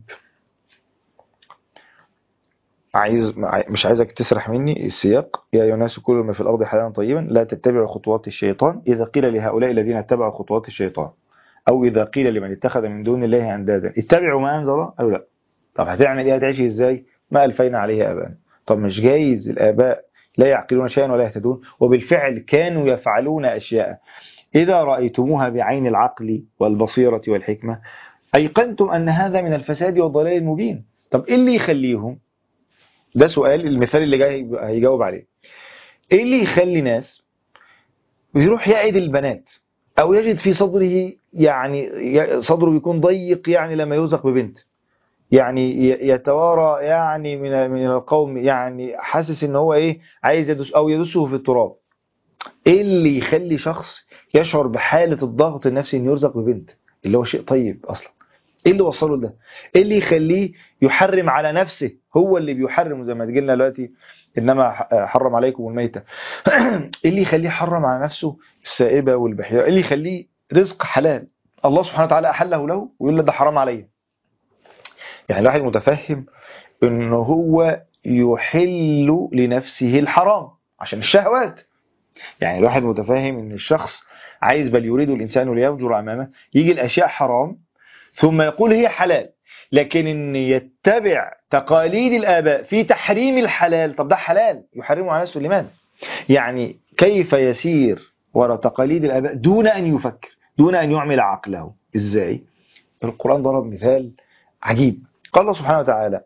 عايز مش عايزك تسرح مني السياق. يا أيها الناس كلوا ما في الأرض حلالا طيبا لا تتبعوا خطوات الشيطان إذا قيل لهؤلاء الذين اتبعوا خطوات الشيطان أو إذا قيل لمن اتخذ من دون الله أندادا اتبعوا ما أنزل الله قالوا لا. طب هتعمل إيه؟ هتعيش إزاي؟ ما ألفينا عليه آباءنا. طب مش جايز الآباء لا يعقلون شيئا ولا يهتدون؟ وبالفعل كانوا يفعلون أشياء إذا رأيتموها بعين العقل والبصيرة والحكمة أيقنتم أن هذا من الفساد والضلال المبين. طب إيه اللي يخليهم؟ ده سؤال المثال اللي جاي هيجاوب عليه. إيه اللي يخلي ناس يروح يعد البنات أو يجد في صدره يعني صدره بيكون ضيق يعني لما يوثق ببنت، يعني يتوارى يعني من من القوم، يعني حاسس ان هو ايه عايز يدس او يدسه في التراب. ايه اللي يخلي شخص يشعر بحالة الضغط النفسي انه يرزق ببنت اللي هو شيء طيب اصلا؟ ايه اللي وصله لده؟ ايه اللي يخليه يحرم على نفسه؟ هو اللي بيحرم زي ما تجيلنا دلوقتي انما حرم عليكم الميتة. ايه اللي يخليه يحرم على نفسه السائبة والبحيرة؟ ايه اللي يخليه رزق حلال الله سبحانه وتعالى احله له ويقول له ده حرام عليه؟ يعني الواحد متفهم انه هو يحل لنفسه الحرام عشان الشهوات. يعني الواحد متفاهم ان الشخص عايز بل يريد الانسان ليفجر امامه، يجي الاشياء حرام ثم يقول هي حلال، لكن ان يتبع تقاليد الاباء في تحريم الحلال. طب ده حلال يحرمه على نفسه لماذا؟ يعني كيف يسير وراء تقاليد الاباء دون ان يفكر، دون ان يعمل عقله؟ ازاي؟ القرآن ضرب مثال عجيب. قال الله سبحانه وتعالى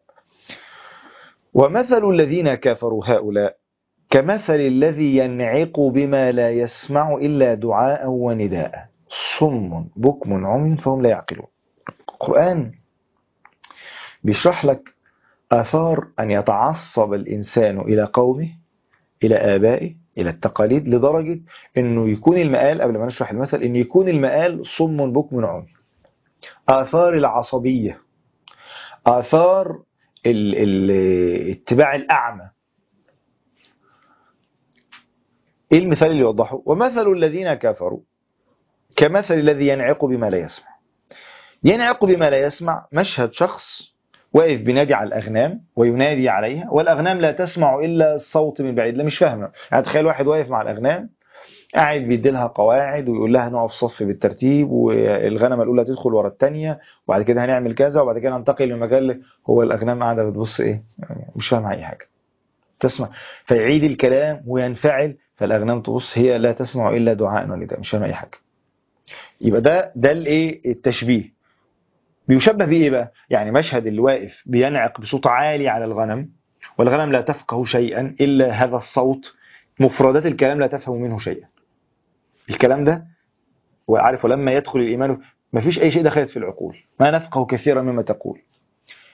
ومثل الذين كفروا هؤلاء كمثل الذي ينعق بما لا يسمع إلا دعاء ونداء صم بكم عمي فهم لا يعقلون. القرآن بيشرح لك آثار أن يتعصب الإنسان إلى قومه، إلى آبائه، إلى التقاليد، لدرجة أنه يكون المآل، قبل ما نشرح المثل، أن يكون المآل صم بكم عمي. آثار العصبية، آثار الاتباع الأعمى. ايه المثال اللي يوضحه؟ ومثل الذين كفروا كمثل الذي ينعق بما لا يسمع. ينعق بما لا يسمع مشهد شخص واقف بينادي على الأغنام وينادي عليها والأغنام لا تسمع إلا الصوت من بعيد، لا مش فاهمه. يعني تخيل واحد واقف مع الأغنام قاعد بيدي لها قواعد ويقول لها نقف صف بالترتيب والغنمة الأولى تدخل ورا الثانية وبعد كده هنعمل كذا وبعد كده ننتقل للمجال. هو الأغنام قاعدة بتبص إيه؟ يعني مش فاهمة أي حاجة. تسمع فيعيد الكلام وينفعل، فالأغنام تبص هي لا تسمع إلا دعاء ونداء، مش فاهمة أي حاجة. يبقى ده ده الايه التشبيه. بيشبه بإيه بقى؟ يعني مشهد اللي واقف بينعق بصوت عالي على الغنم والغنم لا تفقه شيئا إلا هذا الصوت، مفردات الكلام لا تفهم منه شيئا. الكلام ده وعارف ولما يدخل الإيمان ما فيش أي شيء دخلت في العقول، ما نفقه كثيرا مما تقول.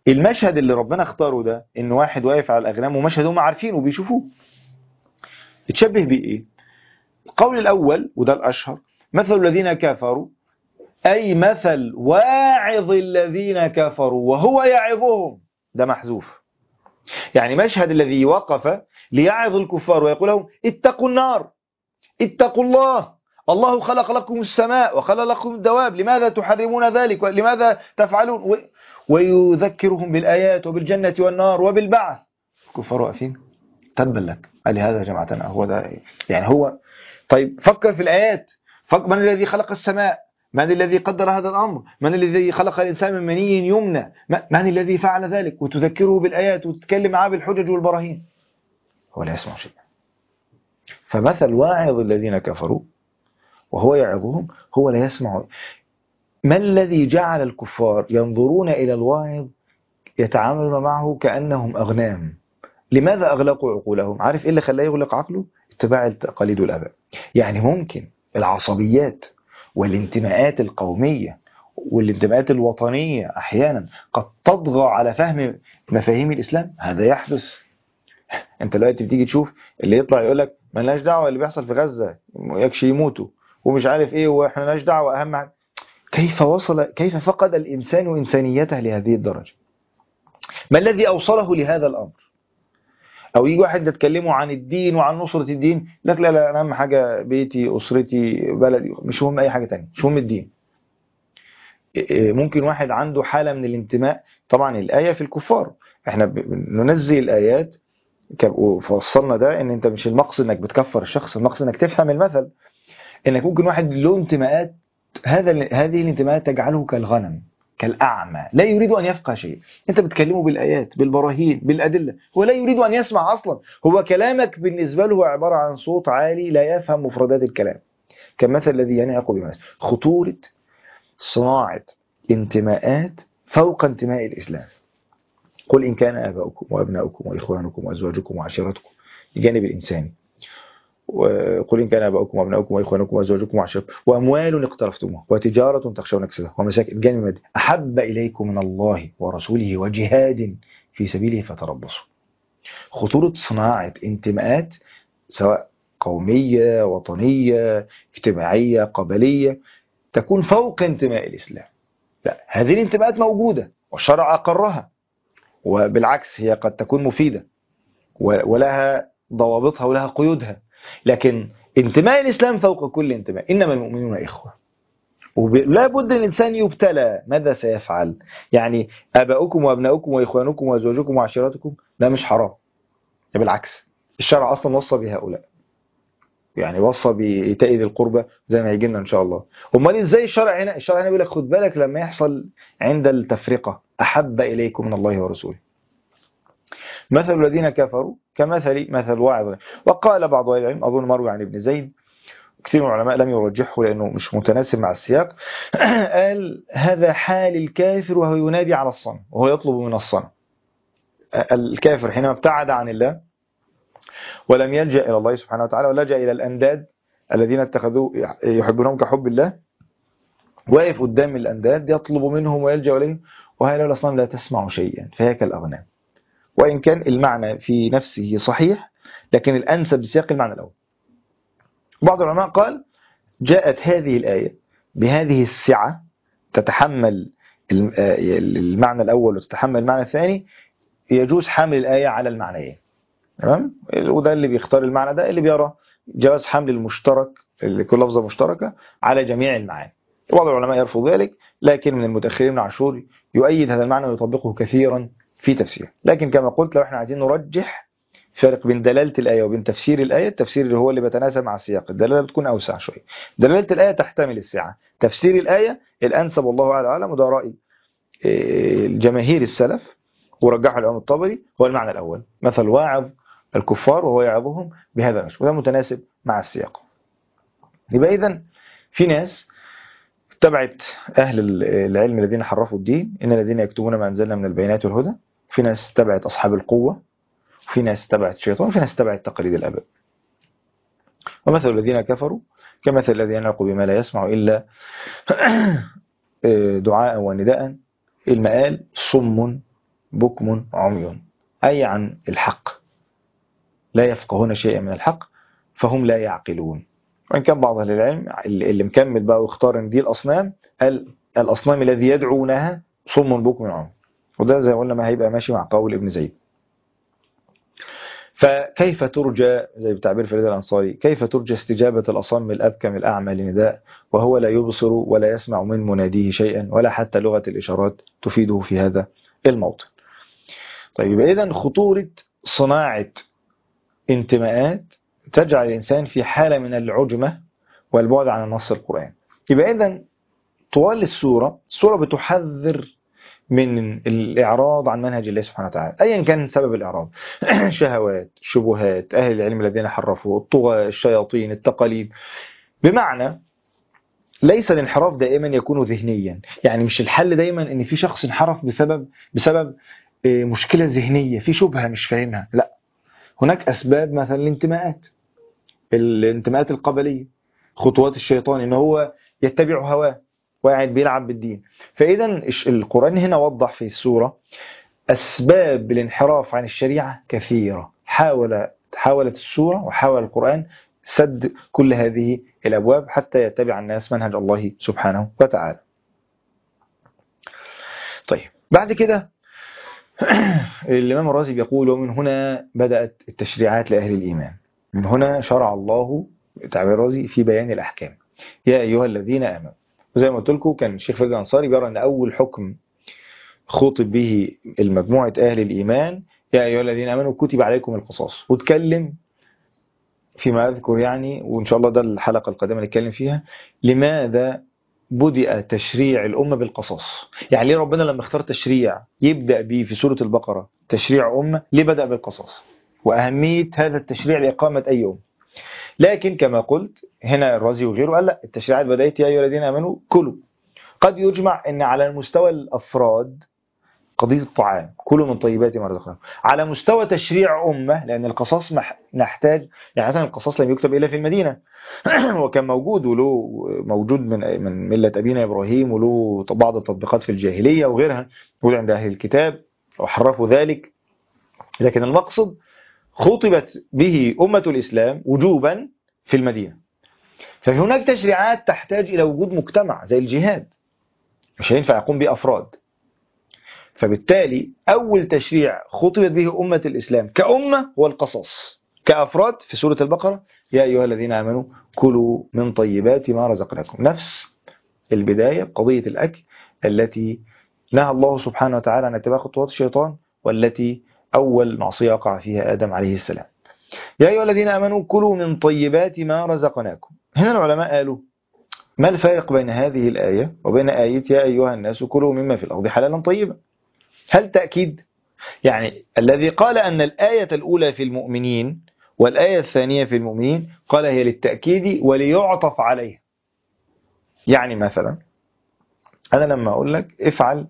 المشهد اللي ربنا اختاره ده ان واحد واقف على الاغنام، ومشهد هم عارفينه وبيشوفوه، يتشبه بايه؟ القول الاول وده الاشهر، مثل الذين كفروا، اي مثل واعظ الذين كفروا وهو يعظهم، ده محذوف. يعني مشهد الذي وقف ليعظ الكفار ويقول لهم اتقوا النار، اتقوا الله، الله خلق لكم السماء وخلق لكم الدواب، لماذا تحرمون ذلك ولماذا تفعلون، و... ويذكرهم بالآيات وبالجنة والنار وبالبعث. الكفار واقفين تبا لك، قال هذا جماعتنا، هو ده يعني هو. طيب فكر في الآيات، فكر من الذي خلق السماء، من الذي قدر هذا الأمر، من الذي خلق الإنسان من مني يمنى، من الذي فعل ذلك، وتذكره بالآيات وتتكلم معاه بالحجج والبراهين. هو لا يسمع شيء. فمثل واعظ الذين كفروا وهو يعظهم هو لا يسمع. ما الذي جعل الكفار ينظرون إلى الواعظ يتعاملون معه كأنهم أغنام؟ لماذا أغلقوا عقولهم؟ عارف إيه اللي خلاه يغلق عقله؟ اتباع التقاليد والآباء. يعني ممكن العصبيات والانتماءات القومية والانتماءات الوطنية أحيانا قد تطغى على فهم مفاهيم الإسلام. هذا يحدث. انت دلوقتي بتيجي تشوف اللي يطلع يقول لك مالناش دعوه اللي بيحصل في غزه، يكشي يموتوا ومش عارف ايه، واحنا مالناش دعوه. اهم حاجه كيف وصل، كيف فقد الانسان انسانيته لهذه الدرجه؟ ما الذي اوصله لهذا الامر؟ او يجي واحد يتكلموا عن الدين وعن نصره الدين، لك لا لا، انا اهم حاجه بيتي، اسرتي، بلدي، مش مهم اي حاجه تانية، مش مهم الدين. ممكن واحد عنده حاله من الانتماء. طبعا الايه في الكفار، احنا بننزل الايات وفصلنا ده ان انت مش المقصد انك بتكفر الشخص، المقصد انك تفهم المثل. انك ممكن واحد له انتماءات، هذا هذه الانتماءات تجعله كالغنم كالأعمى لا يريد أن يفقه شيء. انت بتكلمه بالآيات بالبراهين بالأدلة، هو لا يريد أن يسمع أصلا. هو كلامك بالنسبة له عبارة عن صوت عالي لا يفهم مفردات الكلام، كمثل الذي ينعق بمثل. خطورة صناعة انتماءات فوق انتماء الإسلام. قل إن كان آباؤكم وأبناؤكم وإخوانكم وأزواجكم وعشيرتكم، الجانب الإنساني. وقل إن كان آباؤكم وأبناؤكم وإخوانكم وأزواجكم وعشيرتكم وأموال اقترفتموها وتجارة تخشون كسادها ومساكن، الجانب المادي، أحب إليكم من الله ورسوله وجهاد في سبيله فتربصوا. خطورة صناعة انتماءات سواء قومية، وطنية، اجتماعية، قبلية، تكون فوق انتماء الإسلام. لا، هذه الانتماءات موجودة والشرع أقرها، وبالعكس هي قد تكون مفيدة ولها ضوابطها ولها قيودها، لكن انتماء الإسلام فوق كل انتماء. إنما المؤمنون إخوة، ولا بد الإنسان يبتلى. ماذا سيفعل؟ يعني آباؤكم وأبناؤكم وإخوانكم وأزواجكم وعشيرتكم، ده مش حرام، بالعكس الشرع أصلا وصى بهؤلاء، يعني وصى بإيتاء ذي القربى زي ما هيجي لنا إن شاء الله. أمال إزاي الشرع هنا؟ الشرع هنا بيقول لك خد بالك لما يحصل عند التفرقة أحب إليكم من الله ورسوله. مثل الذين كفروا كمثل مثل واعظ. وقال بعض أهل العلم، أظن مروي عن ابن زيد، كثير من العلماء لم يرجحه لأنه مش متناسب مع السياق، قال هذا حال الكافر وهو ينادي على الصنم وهو يطلب من الصنم. الكافر حينما ابتعد عن الله ولم يلجأ إلى الله سبحانه وتعالى ولجأ إلى الأنداد الذين اتخذوا يحبونهم كحب الله، واقف قدام الأنداد يطلب منهم ويلجأ إليهم، وهؤلاء الأصنام لا تسمع شيئا فهي كالأغنام. وإن كان المعنى في نفسه صحيح، لكن الأنسب بسياق المعنى الأول. بعض العلماء قال جاءت هذه الآية بهذه السعة تتحمل المعنى الأول وتتحمل المعنى الثاني، يجوز حمل الآية على المعنيين. تمام؟ وده اللي بيختار المعنى ده اللي بيرى جواز حمل المشترك، كل لفظة مشتركة، على جميع المعاني. بعض العلماء يرفض ذلك، لكن من المتأخرين من عاشور يؤيد هذا المعنى ويطبقه كثيرا في تفسير. لكن كما قلت لو احنا عايزين نرجح فرق بين دلالة الآية وبين تفسير الآية، التفسير اللي هو اللي بيتناسب مع السياق، الدلالة بتكون أوسع شوية. دلالة الآية تحتمل السعة، تفسير الآية الأنسب والله أعلم، وده رأي الجماهير السلف ورجحه الإمام الطبري، هو المعنى الأول، مثل واعظ الكفار وهو يعظهم بهذا الوجه، وده متناسب مع السياق. يبقى إذن في ناس اتبعت أهل العلم الذين حرفوا الدين، إن الذين يكتبون ما أنزلنا من البينات والهدى، في ناس اتبعت أصحاب القوة، وفي ناس اتبعت الشيطان، وفي ناس اتبعت تقاليد الآباء. ومثل الذين كفروا كمثل الذي ينعق بما لا يسمع إلا دعاء ونداء، المآل صم بكم عمي، أي عن الحق، لا يفقهون شيئا من الحق فهم لا يعقلون. وإن كان بعض أهل العلم اللي مكمل بقى واختار ان دي الأصنام، قال الأصنام الذي يدعونها صم بكم عمي، وده زي ما قلنا ما هيبقى ماشي مع قول ابن زيد. فكيف ترجى زي بتعبير فريد الأنصاري، كيف ترجى استجابة الأصم الأبكم الأعمى لنداء وهو لا يبصر ولا يسمع من مناديه شيئا ولا حتى لغة الإشارات تفيده في هذا الموطن. طيب إذن خطورة صناعة انتماءات تجعل الإنسان في حالة من العجمة والبعد عن النص القرآن. يبقى إذن طوال السورة السورة بتحذر من الإعراض عن منهج الله سبحانه وتعالى أيا كان سبب الإعراض، شهوات، شبهات، أهل العلم الذين حرفوا، الطغى، الشياطين، التقاليد. بمعنى ليس الانحراف دائما يكون ذهنيا، يعني مش الحل دايما ان في شخص انحرف بسبب بسبب مشكلة ذهنية، في شبهة مش فاهمها، لا، هناك أسباب، مثلا الانتماءات الانتماءات القبلية، خطوات الشيطان ان هو يتبع هواه وقاعد بيلعب بالدين. فإذا القرآن هنا وضح في السورة أسباب الانحراف عن الشريعة كثيرة، حاول حاولت السورة وحاول القرآن سد كل هذه الأبواب حتى يتبع الناس منهج الله سبحانه وتعالى. طيب بعد كده الإمام الرازي بيقول ومن هنا بدأت التشريعات لأهل الإيمان، من هنا شرع الله تعالى الرازي في بيان الأحكام يا أيها الذين آمنوا. وزي ما قلت لكم كان الشيخ فريد الأنصاري بيرى أن أول حكم خطب به المجموعة أهل الإيمان يا أيها الذين آمنوا كتب عليكم القصاص، واتكلم فيما أذكر يعني، وإن شاء الله ده الحلقة القادمة نتكلم فيها لماذا بدأ تشريع الأمة بالقصاص. يعني ليه ربنا لما اختار تشريع يبدأ به في سورة البقرة تشريع أمة، ليه بدأ بالقصاص وأهمية هذا التشريع لإقامة أي أمة. لكن كما قلت هنا الرازي وغيره قال لا، التشريعات بدأت يا أيها الذين آمنوا كلوا. قد يجمع أن على المستوى الأفراد قضية الطعام كلوا من طيبات ما رزقناكم، على مستوى تشريع أمة لأن القصاص نحتاج، يعني مثلا القصاص لم يكتب إلا في المدينة وكان موجود وله موجود من من ملة أبينا إبراهيم، وله بعض التطبيقات في الجاهلية وغيرها موجود عند أهل الكتاب وحرفوا ذلك. لكن المقصد خطبت به أمة الإسلام وجوبا في المدينة. ففي هناك تشريعات تحتاج إلى وجود مجتمع زي الجهاد، مش هينفع يقوم به أفراد. فبالتالي أول تشريع خطبت به أمة الإسلام كأمة هو القصاص، كأفراد في سورة البقرة يا أيها الذين آمنوا كلوا من طيبات ما رزقناكم. نفس البداية قضية الأكل التي نهى الله سبحانه وتعالى عن اتباع خطوات الشيطان، والتي أول معصية وقع فيها آدم عليه السلام. يا أيها الذين آمنوا كلوا من طيبات ما رزقناكم. هنا العلماء قالوا ما الفارق بين هذه الآية وبين آية يا أيها الناس كلوا مما في الأرض حلالا طيبا؟ هل تأكيد؟ يعني الذي قال أن الآية الأولى في المؤمنين والآية الثانية في المؤمنين قال هي للتأكيد وليعطف عليها. يعني مثلا أنا لما أقول لك افعل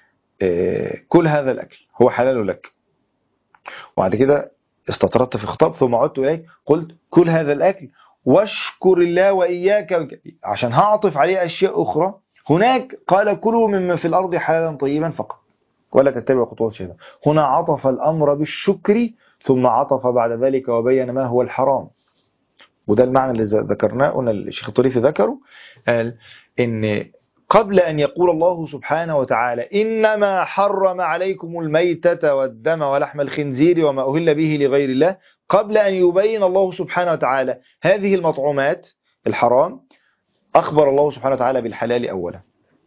كل هذا الأكل هو حلال لك، وبعد كده استطردت في خطاب ثم عدت إليك قلت كل هذا الأكل واشكر الله وإياك، عشان هعطف عليه أشياء أخرى. هناك قال كلوا مما في الأرض حلالا طيبا فقط ولا تتبع خطوات الشيطان. هنا عطف الأمر بالشكر ثم عطف بعد ذلك وبين ما هو الحرام. وده المعنى اللي ذكرناه، قلنا الشيخ الطريفي ذكره، قال إن قبل أن يقول الله سبحانه وتعالى إنما حرم عليكم الميتة والدم ولحم الخنزير وما أهل به لغير الله، قبل أن يبين الله سبحانه وتعالى هذه المطعومات الحرام أخبر الله سبحانه وتعالى بالحلال أولا.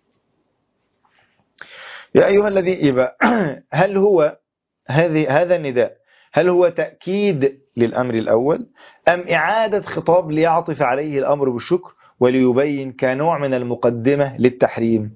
يا أيها الذي يبقى هل هو هذه هذا النداء هل هو تأكيد للأمر الأول أم إعادة خطاب ليعطف عليه الأمر بالشكر وليبين كنوع من المقدمة للتحريم؟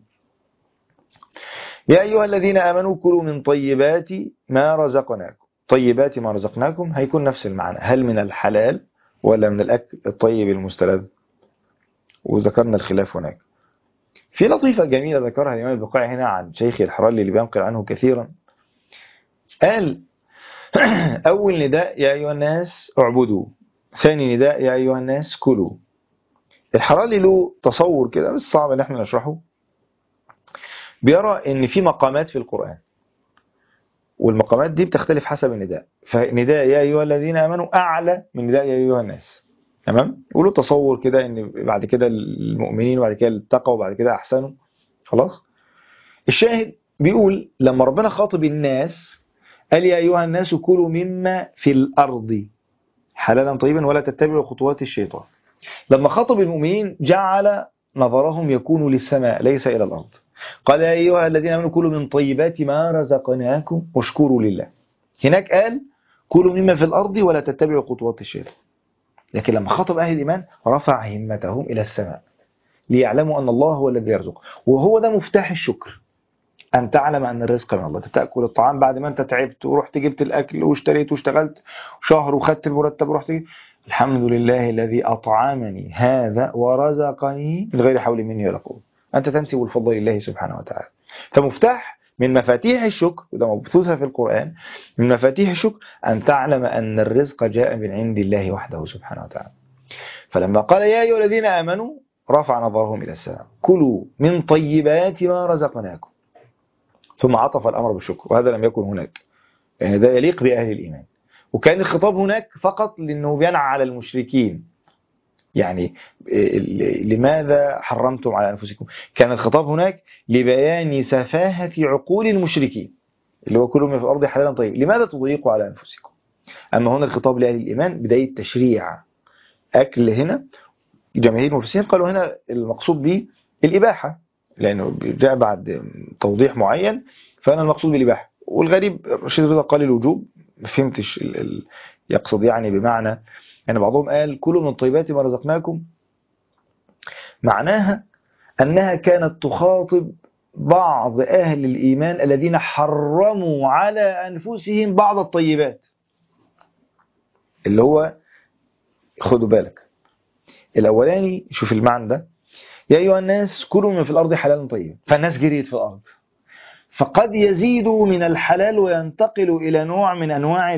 يا أيها الذين آمنوا كلوا من طيبات ما رزقناكم. طيبات ما رزقناكم هيكون نفس المعنى، هل من الحلال ولا من الأكل الطيب المستلذ؟ وذكرنا الخلاف هناك. في لطيفة جميلة ذكرها الإمام البقاعي هنا عن شيخ الحرالي اللي بينقل عنه كثيرا، قال أول نداء يا أيها الناس اعبدوا، ثاني نداء يا أيها الناس كلوا. الحرالي له تصور كده بس صعب ان احنا نشرحه، بيرى ان في مقامات في القرآن. والمقامات دي بتختلف حسب النداء، فنداء يا أيها الذين آمنوا أعلى من نداء يا أيها الناس. تمام؟ قولوا تصور كده ان بعد كده المؤمنين وبعد كده التقوا وبعد كده احسنوا. خلاص. الشاهد بيقول لما ربنا خاطب الناس قال يا ايها الناس كلوا مما في الارض حلالا طيبا ولا تتبعوا خطوات الشيطان. لما خاطب المؤمنين جعل نظرهم يكون للسماء ليس الى الارض. قال يا ايها الذين امنوا كلوا من طيبات ما رزقناكم واشكروا لله. هناك قال كلوا مما في الارض ولا تتبعوا خطوات الشيطان. لكن لما خاطب أهل الإيمان رفع همتهم إلى السماء ليعلموا أن الله هو الذي يرزق، وهو ده مفتاح الشكر. أن تعلم أن الرزق من الله. تأكل الطعام بعد ما أنت تعبت ورحت جبت الأكل واشتريت واشتغلت شهر وخدت المرتب ورحت جبت. الحمد لله الذي أطعمني هذا ورزقني من غير حول مني ولا قوة. أنت تنسب الفضل لله سبحانه وتعالى. فمفتاح من مفاتيح الشكر، وده مبثوثة في القرآن، من مفاتيح الشكر أن تعلم أن الرزق جاء من عند الله وحده سبحانه وتعالى. فلما قال يا أيها الذين آمنوا رفع نظرهم إلى السماء كلوا من طيبات ما رزقناكم، ثم عطف الأمر بالشكر، وهذا لم يكن هناك لأن يعني ده يليق بأهل الإيمان. وكان الخطاب هناك فقط لأنه بينعى على المشركين، يعني لماذا حرمتم على أنفسكم. كان الخطاب هناك لبيان سفاهة عقول المشركين اللي هو كلوا من في الأرض حلالا طيب لماذا تضيقوا على أنفسكم. أما هنا الخطاب لأهل الإيمان بداية تشريع أكل. هنا جماهير المفسرين قالوا هنا المقصود به الإباحة لأنه جاء بعد توضيح معين، فأنا المقصود بالإباحة. والغريب رشيد رضا قال الوجوب، ما فهمتش ال ال يقصد يعني بمعنى يعني بعضهم قال كلوا من طيبات ما رزقناكم، معناها أنها كانت تخاطب بعض أهل الإيمان الذين حرموا على أنفسهم بعض الطيبات. اللي هو خدوا بالك الأولاني، شوف المعنى ده، يا أيها الناس كلوا من في الأرض حلالا طيبا، فالناس جريت في الأرض، فقد يزيد من الحلال وينتقل إلى نوع من أنواع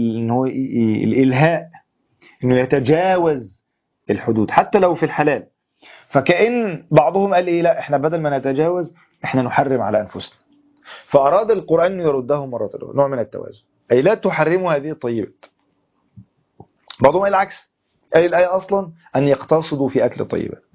الإلهاء، إنه يتجاوز الحدود حتى لو في الحلال. فكأن بعضهم قال إيه لا إحنا بدل ما نتجاوز إحنا نحرم على أنفسنا، فأراد القرآن أن يرده مرة أخرى، نوع من التوازن، أي لا تحرموا هذه الطيبات. بعضهم قال العكس، قال الآية أصلا أن يقتصدوا في أكل الطيبات.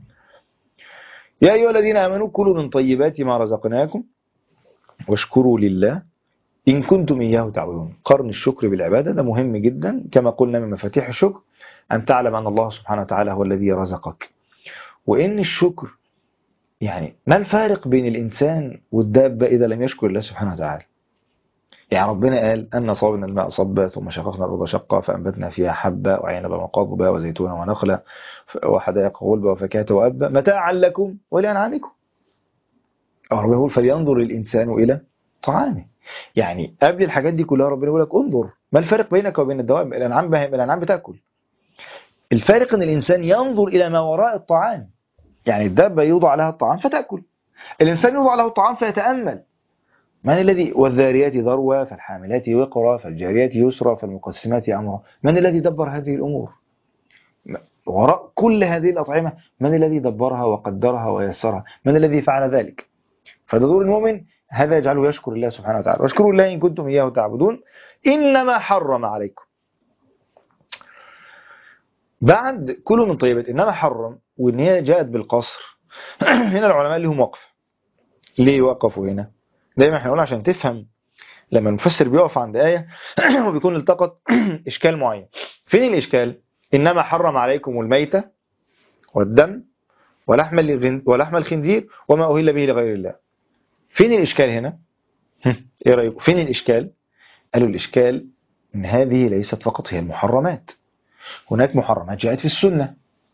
يا أيها الذين آمنوا كلوا من طيبات ما رزقناكم واشكروا لله إن كنتم إياه تعبدون. قرن الشكر بالعبادة ده مهم جدا، كما قلنا من مفاتيح الشكر أن تعلم أن الله سبحانه وتعالى هو الذي رزقك. وإن الشكر يعني ما الفارق بين الإنسان والدابة إذا لم يشكر الله سبحانه وتعالى. يعني ربنا قال أن صابنا الماء صبا ثم شققنا الأرض شقا فأنبتنا فيها حبا وعنبا وقضبا وزيتونا ونخلا وحدائق غلبا وفاكهة وأبا متاعا لكم ولأنعامكم. ربنا يقول فلينظر الإنسان إلى طعامه. يعني قبل الحاجات دي كلها ربنا يقول لك انظر ما الفرق بينك وبين الدواب. الأنعام الأنعام بتاكل، الفارق أن الإنسان ينظر إلى ما وراء الطعام. يعني الدابة يوضع لها الطعام فتأكل، الإنسان يوضع له الطعام فيتأمل من الذي، والذاريات ذروة فالحاملات وقرا فالجاريات يسرا فالمقسمات أمرا. من الذي دبر هذه الأمور وراء كل هذه الأطعمة؟ من الذي دبرها وقدرها ويسرها؟ من الذي فعل ذلك؟ فده دور المؤمن، هذا يجعله يشكر الله سبحانه وتعالى. واشكروا الله إن كنتم إياه تعبدون إنما حرم عليكم. بعد كلوا من طيبات إنما حرم، وإن هي جاءت بالقصر هنا العلماء لهم وقف. ليه وقفوا هنا؟ دايما احنا نقول عشان تفهم لما المفسر بيقف عند آية وبيكون التقط إشكال معين. فين الإشكال؟ إنما حرم عليكم الميتة والدم ولحم ولحم الخنزير وما أهل به لغير الله. فين الإشكال هنا؟ إيه رأيكم؟ فين الإشكال؟ قالوا الإشكال إن هذه ليست فقط هي المحرمات، هناك محرمات جاءت في السنة،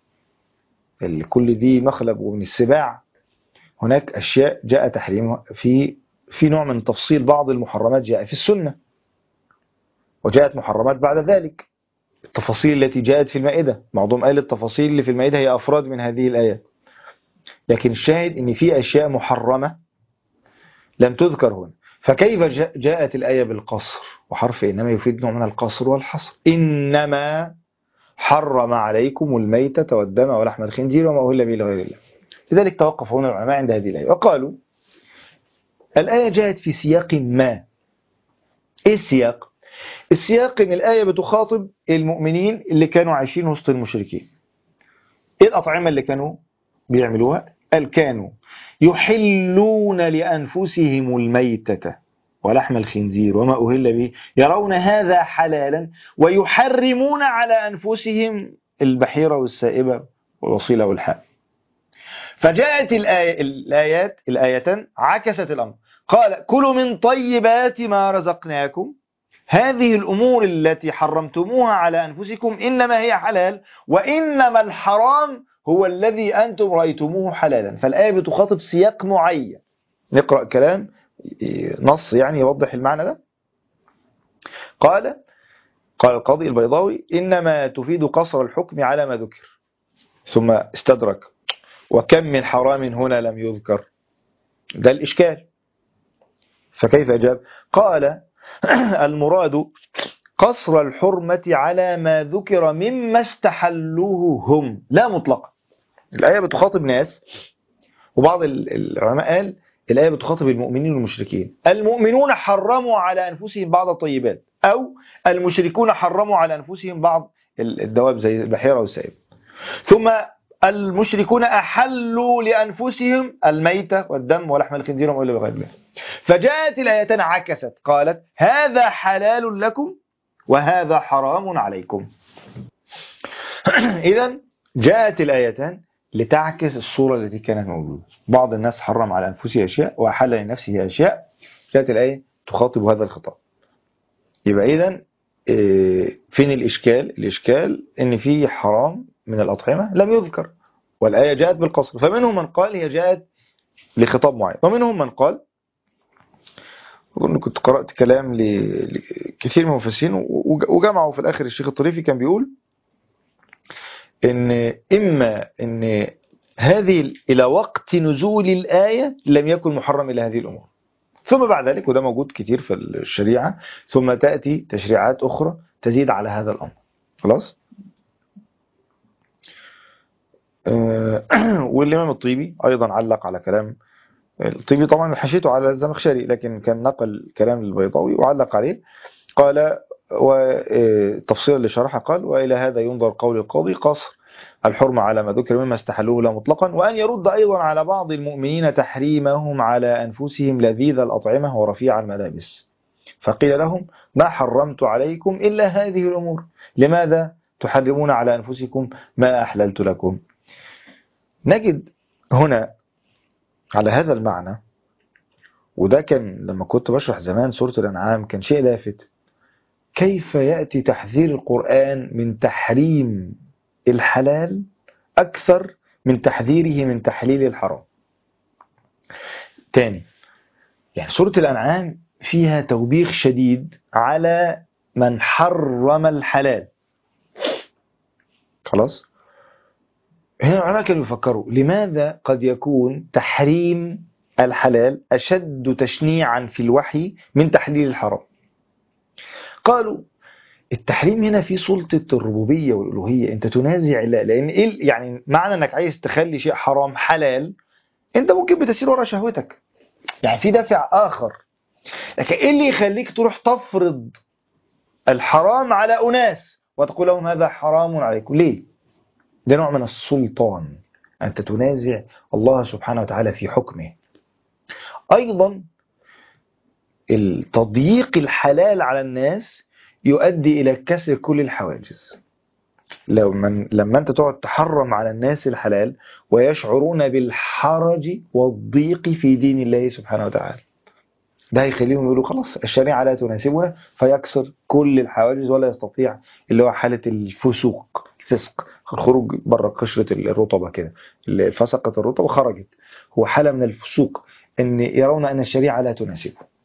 كل ذي مخلب ومن السباع. هناك أشياء جاء تحريمها في في نوع من تفصيل بعض المحرمات جاء في السنة، وجاءت محرمات بعد ذلك. التفاصيل التي جاءت في المائدة، بعضهم قال التفاصيل اللي في المائدة هي أفراد من هذه الآية، لكن الشاهد إن في أشياء محرمة لم تذكر هنا. فكيف جاءت الآية بالقصر؟ وحرف إنما يفيد نوع من القصر والحصر. إنما حرم عليكم الميتة والدم ولحم الخنزير وما أهل به لغير الله. لذلك توقف هنا العلماء عند هذه الآية وقالوا الآية جاءت في سياق ما، إيه السياق؟ السياق إن الآية بتخاطب المؤمنين اللي كانوا عايشين وسط المشركين. إيه الأطعمة اللي كانوا بيعملوها؟ قال كانوا يحلون لأنفسهم الميتة ولحم الخنزير وما أهل به يرون هذا حلالا ويحرمون على أنفسهم البحيرة والسائبة والوصيلة والحام. فجاءت الآية الآيات الآيتان عكست الأمر. قال كلوا من طيبات ما رزقناكم، هذه الأمور التي حرمتموها على أنفسكم إنما هي حلال، وإنما الحرام هو الذي أنتم رأيتموه حلالا. فالآية بتخاطب سياق معين. نقرأ كلام نص يعني يوضح المعنى ده. قال قال القاضي البيضاوي إنما تفيد قصر الحكم على ما ذكر، ثم استدرك وكم من حرام هنا لم يذكر. ده الإشكال. فكيف أجاب؟ قال المراد قصر الحرمة على ما ذكر مما استحلوه هم لا مطلقا. الآية بتخاطب ناس، وبعض العلماء قال الآية بتخاطب المؤمنين والمشركين. المؤمنون حرموا على أنفسهم بعض الطيبات، أو المشركون حرموا على أنفسهم بعض الدواب زي البحيرة والسائب. ثم المشركون أحلوا لأنفسهم الميتة والدم ولحم الخنزير وما إلى غير ذلك. فجاءت الآيتان عكست، قالت هذا حلال لكم وهذا حرام عليكم. إذن جاءت الآيتان لتعكس الصورة التي كانت موجودة. بعض الناس حرم على أنفسه أشياء وأحل لنفسه أشياء. جاءت الآية تخاطب هذا الخطاب. يبقى إذن فين الإشكال؟ الإشكال إن في حرام من الأطعمة لم يذكر، والآية جاءت بالقصر. فمنهم من قال هي جاءت لخطاب معين، ومنهم من قال، أظن كنت قرأت كلام لكثير من المفسرين وجمعوا في الآخر الشيخ الطريفي كان بيقول إن إما إن هذه إلى وقت نزول الآية لم يكن محرم إلى هذه الأمور، ثم بعد ذلك، وده موجود كتير في الشريعة، ثم تأتي تشريعات أخرى تزيد على هذا الأمر. خلاص. والإمام الطيبي أيضا علق على كلام الطيبي، طبعا حشيته على الزمخشري، لكن كان نقل كلام البيضاوي وعلق عليه. قال وتفصيلا لشرحه قال وإلى هذا ينظر قول القاضي قصر الحرمة على ما ذكر مما استحلوه لا مطلقا، وأن يرد أيضا على بعض المؤمنين تحريمهم على أنفسهم لذيذ الأطعمة ورفيع الملابس. فقيل لهم ما حرمت عليكم إلا هذه الأمور، لماذا تحرمون على أنفسكم ما أحللت لكم؟ نجد هنا على هذا المعنى، وده كان لما كنت بشرح زمان سورة الأنعام كان شيء لافت، كيف يأتي تحذير القرآن من تحريم الحلال أكثر من تحذيره من تحليل الحرام. تاني، يعني سورة الأنعام فيها توبيخ شديد على من حرم الحلال. خلاص. هنا العلماء كانوا يفكروا لماذا قد يكون تحريم الحلال أشد تشنيعا في الوحي من تحليل الحرام. قالوا التحريم هنا في سلطة الربوبية والألوهية، أنت تنازع الله، لأن إيه يعني معنى أنك عايز تخلي شيء حرام حلال؟ أنت ممكن بتسير ورا شهوتك، يعني في دافع آخر. لكن إيه اللي يخليك تروح تفرض الحرام على أناس وتقول لهم هذا حرام عليكم؟ ليه؟ ده نوع من السلطان، أنت تنازع الله سبحانه وتعالى في حكمه. أيضا التضييق الحلال على الناس يؤدي إلى كسر كل الحواجز. لو من لما أنت تقعد تحرم على الناس الحلال ويشعرون بالحرج والضيق في دين الله سبحانه وتعالى، ده هيخليهم يقولوا خلاص الشريعة لا تناسبنا، فيكسر كل الحواجز ولا يستطيع، اللي هو حالة الفسوق، الفسق، الخروج بره قشرة الرطبة كده، فسقت الرطبة خرجت، هو حالة من الفسوق، أن يرون أن الشريعة لا تناسبه.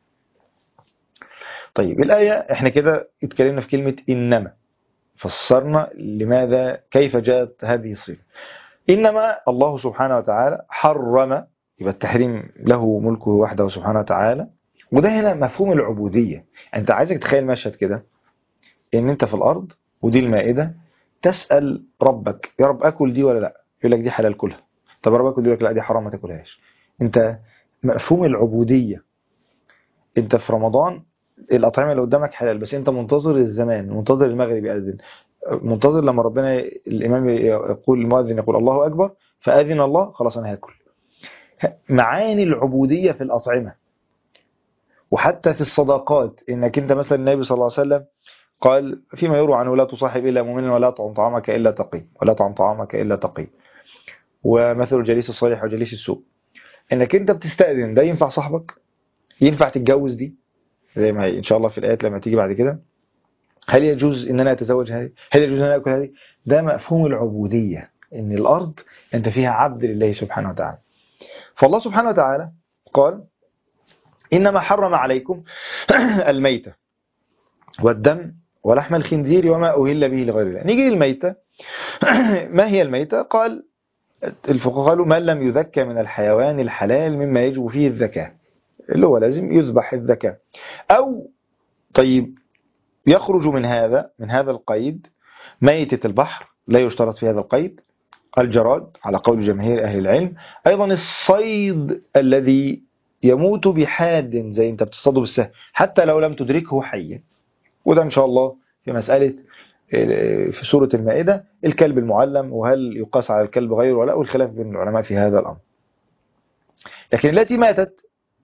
طيب الآية احنا كده اتكلمنا في كلمة إنما، فسرنا لماذا كيف جاءت هذه الصفة. إنما الله سبحانه وتعالى حرم، يبقى التحريم له ملكه وحده سبحانه وتعالى، وده هنا مفهوم العبودية. أنت عايزك تخيل مشهد كده، إن أنت في الأرض ودي المائدة، تسأل ربك يا رب أكل دي ولا لا؟ يقول لك دي حلال كلها. طب رب أكل دي ولا لا؟ دي حرام ما تاكلهاش. أنت مفهوم العبودية، أنت في رمضان الأطعمة اللي قدامك حلال، بس أنت منتظر الزمان، منتظر المغرب يأذن، منتظر لما ربنا الإمام يقول، المؤذن يقول الله أكبر فأذن الله، خلاص أنا هاكل. معاني العبودية في الأطعمة وحتى في الصداقات، إنك أنت مثلا النبي صلى الله عليه وسلم قال فيما يروى عنه لا تصاحب إلا مؤمنا ولا تطعم طعامك إلا تقي، ولا تطعم طعامك إلا تقي، ومثل الجليس الصالح وجليس السوء. إنك أنت بتستأذن، ده ينفع صاحبك؟ ينفع تتجوز دي زي ما هي إن شاء الله في الآيات لما تيجي بعد كده؟ هل يجوز إن أنا أتزوج هذه؟ هل يجوز إن أنا أكل هذه؟ ده مفهوم العبودية، إن الأرض أنت فيها عبد لله سبحانه وتعالى. فالله سبحانه وتعالى قال إنما حرم عليكم الميتة والدم ولحم الخنزير وما أهل به لغير الله. نيجي للميتة. ما هي الميتة؟ قال الفقهاء قالوا ما لم يذكى من الحيوان الحلال مما يجب فيه الذكاة، اللي هو لازم يذبح الذكاة. أو طيب يخرج من هذا من هذا القيد ميتة البحر، لا يشترط في هذا القيد، الجراد على قول جماهير أهل العلم، أيضا الصيد الذي يموت بحاد زي أنت بتصطاده بالسهم حتى لو لم تدركه حيا، وده إن شاء الله في مسألة في سورة المائدة الكلب المعلم، وهل يقاس على الكلب غيره ولا، والخلاف بين العلماء في هذا الأمر. لكن التي ماتت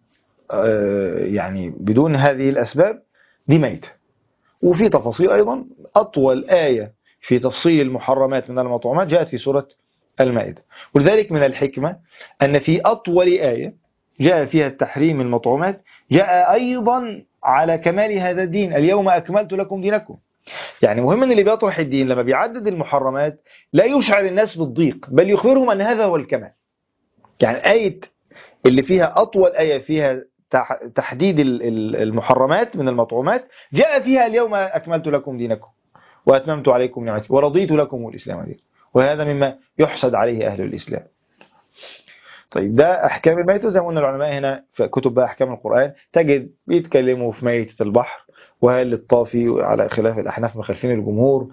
يعني بدون هذه الأسباب دي ميتة. وفي تفاصيل أيضا، أطول آية في تفصيل المحرمات من المطعومات جاءت في سورة المائدة، ولذلك من الحكمة أن في أطول آية جاء فيها التحريم المطعومات جاء أيضا على كمال هذا الدين، اليوم أكملت لكم دينكم. يعني مهم أن اللي بيطرح الدين لما بيعدد المحرمات لا يشعر الناس بالضيق، بل يخبرهم أن هذا هو الكمال. يعني آية اللي فيها أطول آية فيها تحديد المحرمات من المطعومات جاء فيها اليوم أكملت لكم دينكم وأتممت عليكم نعمتي ورضيت لكم الإسلام دينا، وهذا مما يحسد عليه أهل الإسلام. طيب ده أحكام الميتة. زي ما قلنا العلماء هنا في كتب بقى أحكام القرآن تجد بيتكلموا في ميتة البحر، وهل الطافي على خلاف الأحناف مخالفين الجمهور،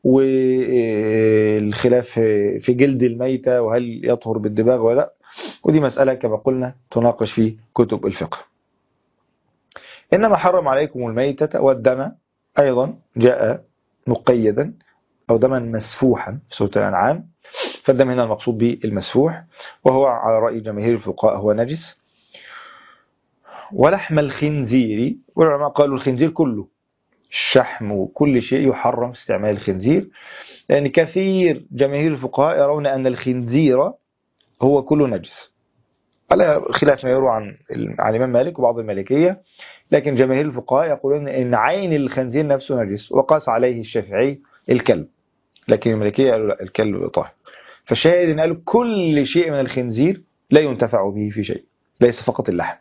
والخلاف في جلد الميتة وهل يطهر بالدباغ ولا لا، ودي مسألة كما قلنا تناقش في كتب الفقه. إنما حرم عليكم الميتة والدم، أيضا جاء مقيدا أو دما مسفوحا في سورة الأنعام، فالدم هنا المقصود به المسفوح، وهو على رأي جماهير الفقهاء هو نجس. ولحم الخنزير، والعلماء قالوا الخنزير كله، الشحم وكل شيء يحرم استعمال الخنزير، لأن كثير جماهير الفقهاء يرون أن الخنزير هو كله نجس، على خلاف ما يروى عن عن الإمام مالك وبعض المالكية. لكن جماهير الفقهاء يقولون أن عين الخنزير نفسه نجس، وقاس عليه الشافعي الكلب، لكن المالكية قالوا لا، الكلب طاهر. فالشاهد أن قالوا كل شيء من الخنزير لا ينتفع به في شيء، ليس فقط اللحم.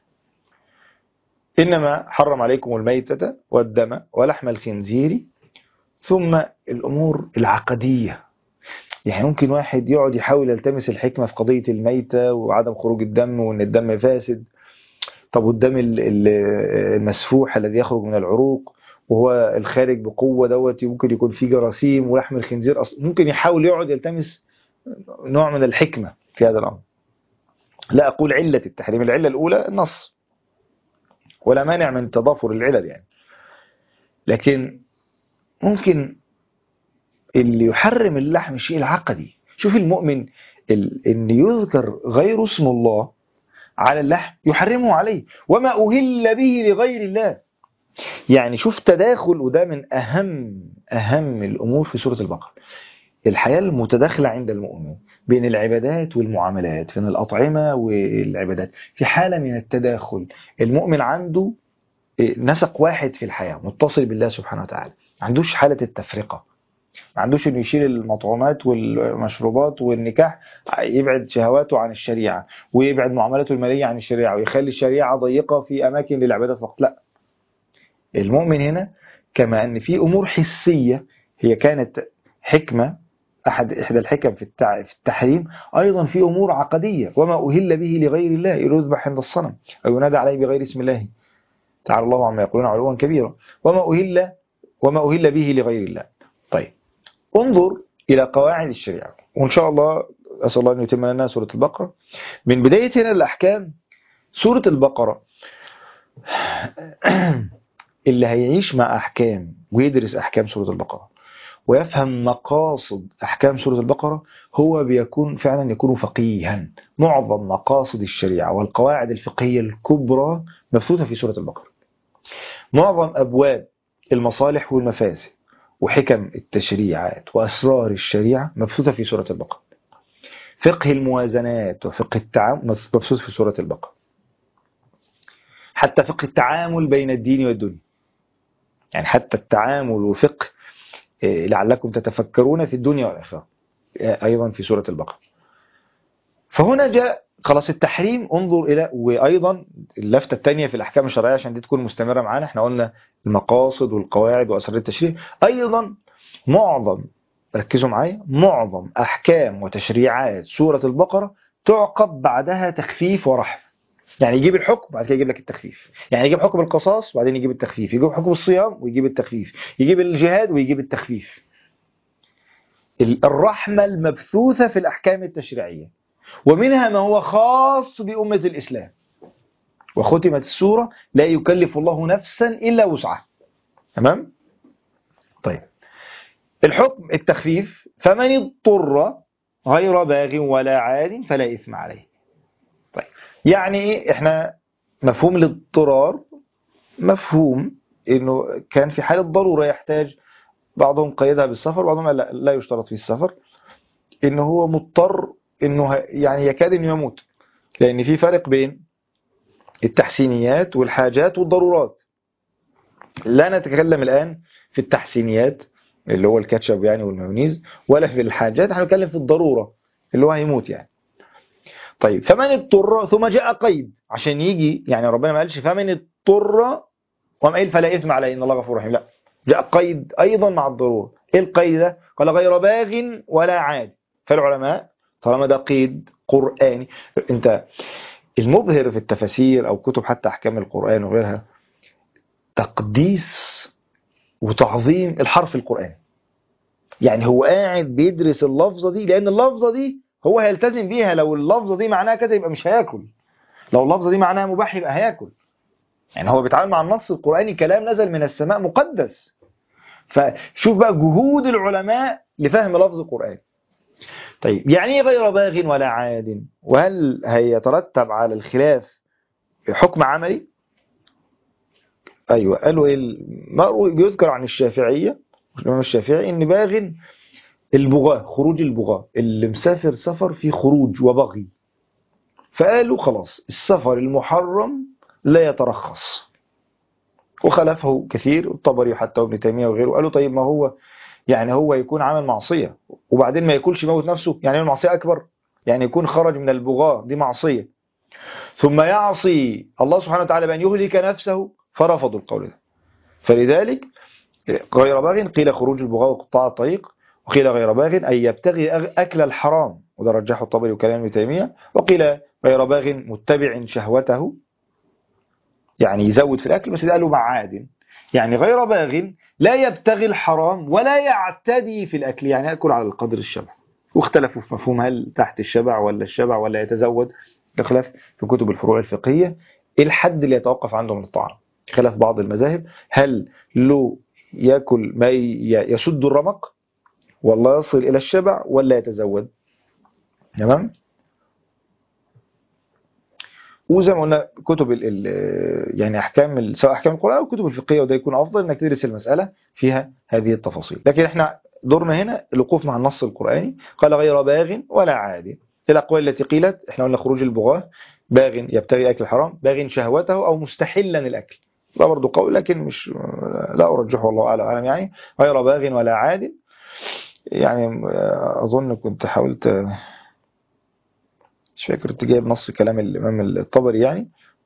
إنما حرم عليكم الميتة والدم ولحم الخنزير. ثم الأمور العقدية، يعني ممكن واحد يقعد يحاول يلتمس الحكمة في قضية الميتة وعدم خروج الدم وأن الدم فاسد. طب والدم المسفوح الذي يخرج من العروق وهو الخارج بقوة دوت ممكن يكون فيه جراثيم، ولحم الخنزير أصلا ممكن يحاول يقعد يلتمس نوع من الحكمة في هذا الأمر. لا أقول علة التحريم، العلة الأولى النص، ولا مانع من تضافر العلل يعني، لكن ممكن اللي يحرم اللحم الشيء العقدي. شوف المؤمن ان يذكر غير اسم الله على اللحم يحرمه عليه، وما أهل به لغير الله. يعني شوف تداخل، وده من أهم أهم الأمور في سورة البقرة، الحياة المتداخلة عند المؤمن بين العبادات والمعاملات، بين الأطعمة والعبادات، في حالة من التداخل. المؤمن عنده نسق واحد في الحياة متصل بالله سبحانه وتعالى، ما عندوش حالة التفرقة، ما عندوش انه يشيل المطعومات والمشروبات والنكاح يبعد شهواته عن الشريعة، ويبعد معاملاته المالية عن الشريعة، ويخلي الشريعة ضيقة في أماكن للعبادات فقط. لا، المؤمن هنا كما أن في أمور حسية هي كانت حكمة، أحد إحدى الحكم في في التحريم، أيضا في أمور عقدية، وما أهل به لغير الله، يذبح عند الصنم أو ينادى عليه بغير اسم الله تعالى الله عما يقولون علوا كبيرا، وما أهل وما أهل به لغير الله. طيب انظر إلى قواعد الشريعة، وإن شاء الله أسأل الله أن يتم لنا سورة البقرة من بداية هنا الأحكام. سورة البقرة اللي هيعيش مع أحكام ويدرس أحكام سورة البقرة ويفهم مقاصد أحكام سورة البقرة هو بيكون فعلا يكون فقيها. معظم مقاصد الشريعة والقواعد الفقهية الكبرى مبثوثة في سورة البقرة. معظم أبواب المصالح والمفاسد وحكم التشريعات وأسرار الشريعة مبثوثة في سورة البقرة. فقه الموازنات وفقه التعامل مبثوث في سورة البقرة. حتى فقه التعامل بين الدين والدنيا، يعني حتى التعامل وفقه لعلكم تتفكرون في الدنيا والآخرة أيضا في سورة البقرة. فهنا جاء خلاص التحريم، انظر إلى، وأيضا اللفتة الثانية في الأحكام الشرعية عشان دي تكون مستمرة معانا، احنا قلنا المقاصد والقواعد وأسرار التشريع. أيضا معظم، ركزوا معايا، معظم أحكام وتشريعات سورة البقرة تعقب بعدها تخفيف ورحمة. يعني يجيب الحكم بعد كده يجيب لك التخفيف، يعني يجيب حكم القصاص وبعدين يجيب التخفيف، يجيب حكم الصيام ويجيب التخفيف، يجيب الجهاد ويجيب التخفيف. الرحمة المبثوثة في الأحكام التشريعية، ومنها ما هو خاص بأمة الإسلام. وختمت السورة لا يكلف الله نفسا إلا وسعها. تمام؟ طيب الحكم التخفيف، فمن اضطر غير باغ ولا عاد فلا إثم عليه. طيب يعني إيه؟ إحنا مفهوم الاضطرار مفهوم إنه كان في حالة ضرورة يحتاج، بعضهم قيدها بالسفر بعضهم لا, لا يشترط في السفر، إنه هو مضطر إنه يعني يكاد إنه يموت، لأن في فرق بين التحسينيات والحاجات والضرورات. لا نتكلم الآن في التحسينيات اللي هو الكاتشب يعني والمايونيز، ولا في الحاجات، احنا نتكلم في الضرورة اللي هو هيموت يعني. طيب فمن اضطر، ثم جاء قيد عشان يجي، يعني ربنا ما قالش فمن اضطر وما قال فلا إثم عليه إن الله غفور رحيم، لا، جاء قيد أيضا مع الضرورة. إيه القيد ده؟ قال غير باغ ولا عاد. فالعلماء طالما ده قيد قرآني، انت المبهر في التفاسير أو كتب حتى أحكام القرآن وغيرها تقديس وتعظيم الحرف القرآني. يعني هو قاعد بيدرس اللفظة دي لأن اللفظة دي هو هيلتزم بيها. لو اللفظة دي معناها كذا يبقى مش هياكل، لو اللفظة دي معناها مباح يبقى هياكل. يعني هو بيتعامل مع النص القرآني كلام نزل من السماء مقدس. فشوف بقى جهود العلماء لفهم لفظ القرآن. طيب يعني ايه غير باغ ولا عاد؟ وهل هيترتب على الخلاف حكم عملي؟ أيوة، قالوا إيه؟ يذكر عن الشافعية، الإمام الشافعي، إن باغ البغاة، خروج البغاة اللي مسافر سفر في خروج وبغي، فقالوا خلاص السفر المحرم لا يترخص. وخلفه كثير، الطبري حتى ابن تيمية وغيره، قالوا طيب ما هو يعني هو يكون عمل معصية وبعدين ما ياكلش يموت نفسه، يعني المعصية أكبر، يعني يكون خرج من البغاة دي معصية ثم يعصي الله سبحانه وتعالى بأن يهلك نفسه، فرفضوا القول ده. فلذلك غير باغ قيل خروج البغاة وقطاع الطريق، وقيل غير باغ أي يبتغي أكل الحرام، وده رجحه الطبري وكلام ابن تيمية. وقيل غير باغ متبع شهوته، يعني يزود في الأكل، بس ده قالوا مع عاد، يعني غير باغ لا يبتغي الحرام ولا يعتدي في الأكل، يعني يأكل على القدر الشبع. واختلفوا في مفهوم هل تحت الشبع ولا الشبع ولا يتزود، خلاف في كتب الفروع الفقهية إيه الحد اللي يتوقف عنده من الطعام. خلاف بعض المذاهب هل له يأكل ما يسد الرمق والله يصل إلى الشبع ولا يتزود. تمام. وزي ما قلنا كتب ال ال يعني أحكام، سواء أحكام القرآن أو كتب الفقهية، وده يكون أفضل إنك تدرس المسألة فيها هذه التفاصيل. لكن إحنا دورنا هنا الوقوف مع النص القرآني. قال غير باغ ولا عاد. الأقوال التي قيلت إحنا قلنا خروج البغاة، باغ يبتغي أكل الحرام، باغ شهوته أو مستحلا الأكل، ده برضه قول لكن مش لا أرجحه والله أعلم. يعني غير باغ ولا عاد، يعني أظن كنت حاولت، مش فاكر كنت جايب نص كلام الإمام الطبري يعني.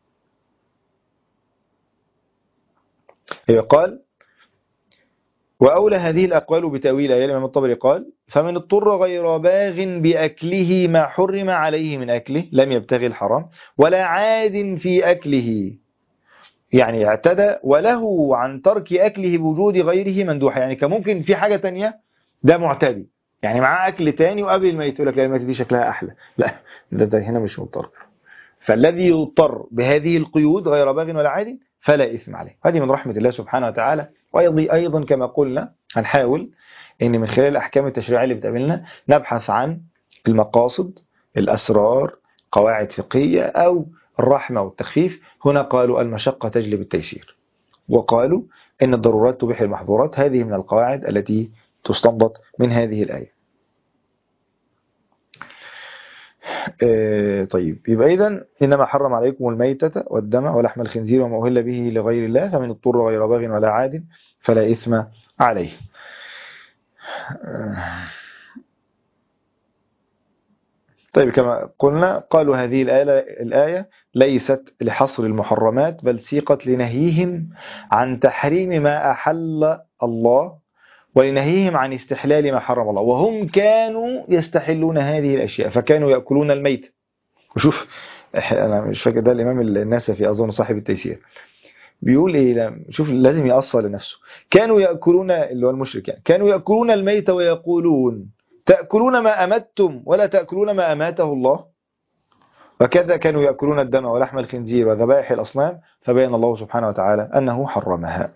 قال وأولى هذه الأقوال بتأويل آية الإمام الطبري قال فمن اضطر غير باغ بأكله ما حرم عليه من أكله لم يبتغي الحرام ولا عاد في أكله، يعني اعتدى وله عن ترك أكله بوجود غيره مندوحة، يعني كان ممكن في حاجة تانية، ده معتدي يعني معاه أكل تاني وقبل ما يقول لك لا الميتة دي شكلها أحلى، لا ده, ده هنا مش مضطر. فالذي يضطر بهذه القيود غير باغ ولا عاد فلا إثم عليه. هذه من رحمة الله سبحانه وتعالى. وأيضا كما قلنا هنحاول إن من خلال الأحكام التشريعية اللي بتقابلنا نبحث عن المقاصد، الأسرار، قواعد فقهية، أو الرحمة والتخفيف. هنا قالوا المشقة تجلب التيسير، وقالوا إن الضرورات تبيح المحظورات. هذه من القواعد التي تستنبط من هذه الآية. آه طيب، يبقى إذن إنما حرم عليكم الميتة والدم ولحم الخنزير وما أهل به لغير الله فمن اضطر غير باغ ولا عاد فلا إثم عليه. آه طيب، كما قلنا قالوا هذه الآية, الآية ليست لحصر المحرمات، بل سيقت لنهيهم عن تحريم ما أحل الله ولنهيهم عن استحلال ما حرم الله، وهم كانوا يستحلون هذه الأشياء فكانوا يأكلون الميت. وشوف، أنا مش فاكر ده الإمام النسفي أظن صاحب التيسير بيقول إيه، شوف لازم يأصل لنفسه. كانوا يأكلون، اللي هو المشرك يعني، كانوا يأكلون الميت ويقولون تأكلون ما أمتم ولا تأكلون ما أماته الله، وكذا كانوا يأكلون الدم ولحم الخنزير وذبائح الأصنام فبين الله سبحانه وتعالى أنه حرمها.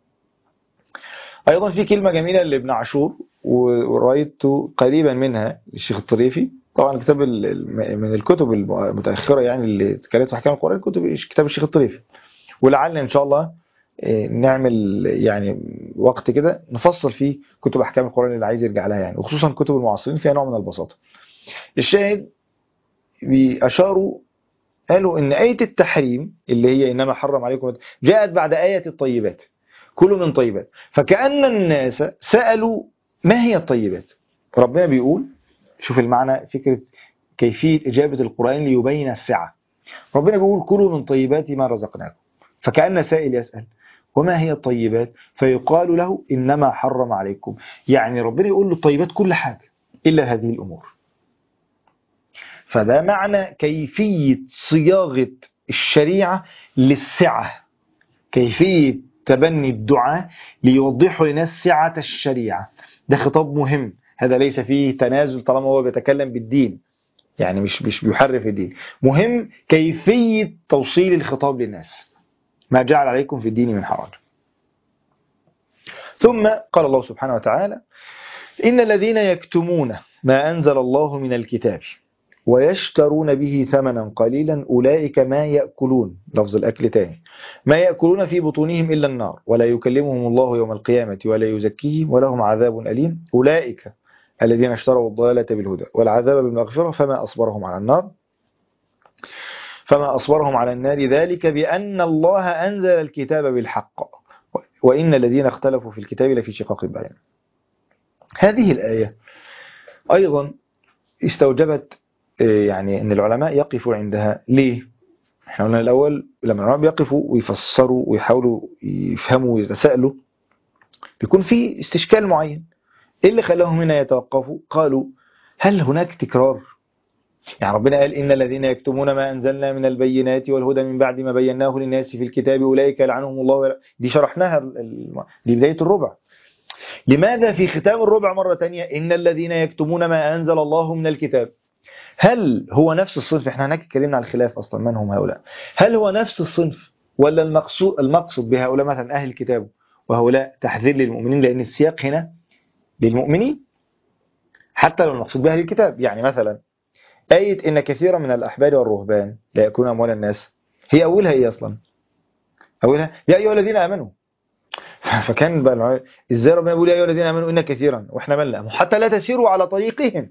أيضا في كلمة جميلة لابن عاشور ورأيت قريبا منها للشيخ الطريفي، طبعا كتاب من الكتب المتأخرة يعني اللي اتكلمت في أحكام القرآن كتب كتاب الشيخ الطريفي، ولعل إن شاء الله نعمل يعني وقت كده نفصل فيه كتب أحكام القرآن اللي عايز يرجع لها يعني، وخصوصا كتب المعاصرين فيها نوع من البساطة. الشاهد بيأشاروا قالوا إن آية التحريم اللي هي إنما حرم عليكم جاءت بعد آية الطيبات، كلوا من طيبات، فكأن الناس سألوا ما هي الطيبات. ربنا بيقول، شوف المعنى، فكرة كيفية إجابة القرآن ليبين السعة. ربنا بيقول كلوا من طيبات ما رزقناكم، فكأن سائل يسأل وما هي الطيبات؟ فيقال له إنما حرم عليكم، يعني ربنا يقول له الطيبات كل حاجة إلا هذه الأمور. فده معنى كيفية صياغة الشريعة للسعة، كيفية تبني الدعاء ليوضحوا لناس سعة الشريعة. ده خطاب مهم، هذا ليس فيه تنازل طالما هو بيتكلم بالدين، يعني مش مش بيحرف الدين. مهم كيفية توصيل الخطاب للناس، ما جعل عليكم في الدين من حرج. ثم قال الله سبحانه وتعالى إن الذين يكتمون ما أنزل الله من الكتاب ويشترون به ثمنا قليلا أولئك ما يأكلون، لفظ الأكل تاني، ما يأكلون في بطونهم إلا النار ولا يكلمهم الله يوم القيامة ولا يزكيهم ولهم عذاب أليم أولئك الذين اشتروا الضلالة بالهدى والعذاب بالمغفرة فما أصبرهم على النار فما أصبرهم على النار ذلك بأن الله أنزل الكتاب بالحق وإن الذين اختلفوا في الكتاب لفي شقاق بعيد. هذه الآية أيضا استوجبت يعني أن العلماء يقفوا عندها. ليه؟ احنا قلنا الأول لما العلماء بيقفوا ويفسروا ويحاولوا يفهموا ويتساءلوا بيكون في استشكال معين. إيه اللي خلاهم هنا يتوقفوا؟ قالوا هل هناك تكرار؟ يعني ربنا قال إن الذين يكتمون ما أنزلنا من البينات والهدى من بعد ما بيناه للناس في الكتاب أولئك يلعنهم الله. دي شرحناها، دي بداية الربع. لماذا في ختام الربع مرة تانية إن الذين يكتمون ما أنزل الله من الكتاب؟ هل هو نفس الصنف؟ احنا هناك اتكلمنا عن الخلاف أصلا من هم هؤلاء، هل هو نفس الصنف ولا المقصود المقصود بهؤلاء مثلا أهل الكتاب وهؤلاء تحذير للمؤمنين، لأن السياق هنا للمؤمنين حتى لو المقصود بأهل الكتاب. يعني مثلا آية إن كثيرا من الأحبار والرهبان لا يأكلون أموال الناس، هي أولها إيه أصلا؟ أولها يا أيها الذين آمنوا. فكان بقى إزاي ربنا يقول يا أيها الذين آمنوا إن كثيرا وإحنا ملأ حتى لا تسيروا على طريقهم.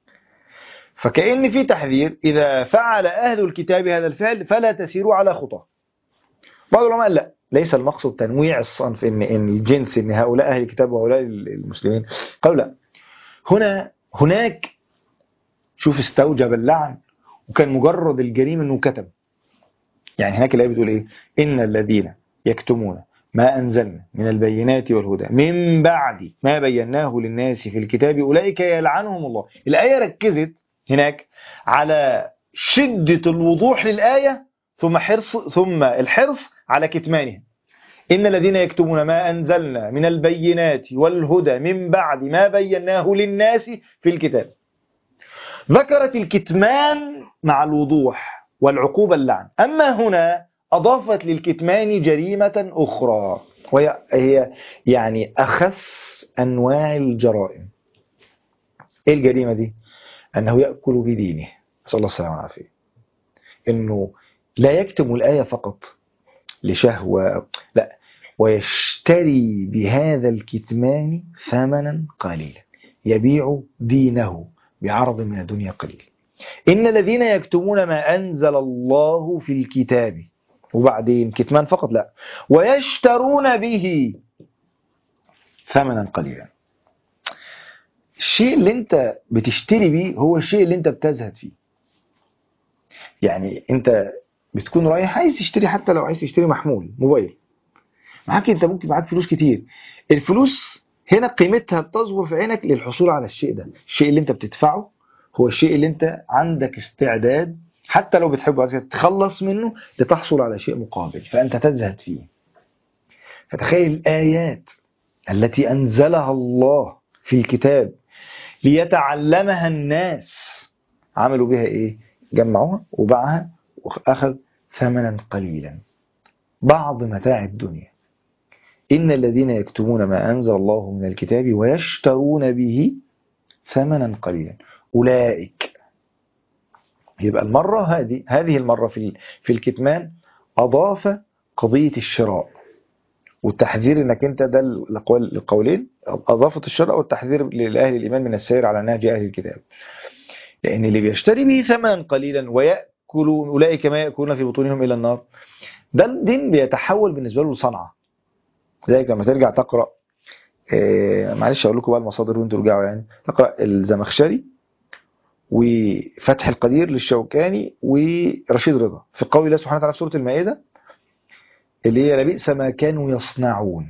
فكأن في تحذير إذا فعل أهل الكتاب هذا الفعل فلا تسيروا على خطاه. بعض العلماء لا، ليس المقصد تنويع الصنف إن إن الجنس إن هؤلاء أهل الكتاب وهؤلاء المسلمين. قالوا لا، هنا هناك شوف استوجب اللعن وكان مجرد الجريمة إنه كتب. يعني هناك الآية بتقول إيه؟ إن الذين يكتمون ما أنزلنا من البينات والهدى من بعد ما بيناه للناس في الكتاب أولئك يلعنهم الله. الآية ركزت هناك على شدة الوضوح للآية ثم حرص ثم الحرص على كتمانها. إن الذين يكتمون ما أنزلنا من البينات والهدى من بعد ما بيناه للناس في الكتاب. ذكرت الكتمان مع الوضوح والعقوبة اللعن. أما هنا أضافت للكتمان جريمة أخرى، وهي هي يعني أخس أنواع الجرائم. إيه الجريمة دي؟ أنه يأكل بدينه، نسأل الله السلامة والعافية. إنه لا يكتم الآية فقط لشهوة، لا، ويشتري بهذا الكتمان ثمنا قليلا، يبيع دينه بعرض من الدنيا قليل. إن الذين يكتمون ما أنزل الله في الكتاب، وبعدين كتمان فقط لا، ويشترون به ثمنا قليلا. الشيء اللي انت بتشتري بيه هو الشيء اللي انت بتزهد فيه. يعني انت بتكون رايح عايز تشتري، حتى لو عايز تشتري محمول موبايل، معاك، انت ممكن معاك فلوس كتير، الفلوس هنا قيمتها بتصغر في عينك للحصول على الشيء ده. الشيء اللي انت بتدفعه هو الشيء اللي انت عندك استعداد حتى لو بتحبه عايز تتخلص منه لتحصل على شيء مقابل، فانت تزهد فيه. فتخيل الآيات التي أنزلها الله في الكتاب ليتعلمها الناس، عملوا بها ايه؟ جمعوها وباعها وأخذ ثمنا قليلا، بعض متاع الدنيا. إن الذين يكتمون ما أنزل الله من الكتاب ويشترون به ثمنا قليلا أولئك. يبقى المرة هذه هذه المرة في في الكتمان أضاف قضية الشراء والتحذير، انك انت ده القول القولين، اضافت الشراء والتحذير لاهل الايمان من السير على نهج اهل الكتاب. لان اللي بيشتري به ثمنا قليلا ويأكل اولئك ما يأكلون في بطونهم الى النار، ده الدين بيتحول بالنسبه له لصنعه. لذلك لما ترجع تقرا، آه معلش اقول لكم بقى المصادر وانتوا ترجعوا، يعني تقرا الزمخشري وفتح القدير للشوكاني ورشيد رضا في قول الله سبحانه وتعالى في سوره المائده اللي هي لبئس ما كانوا يصنعون.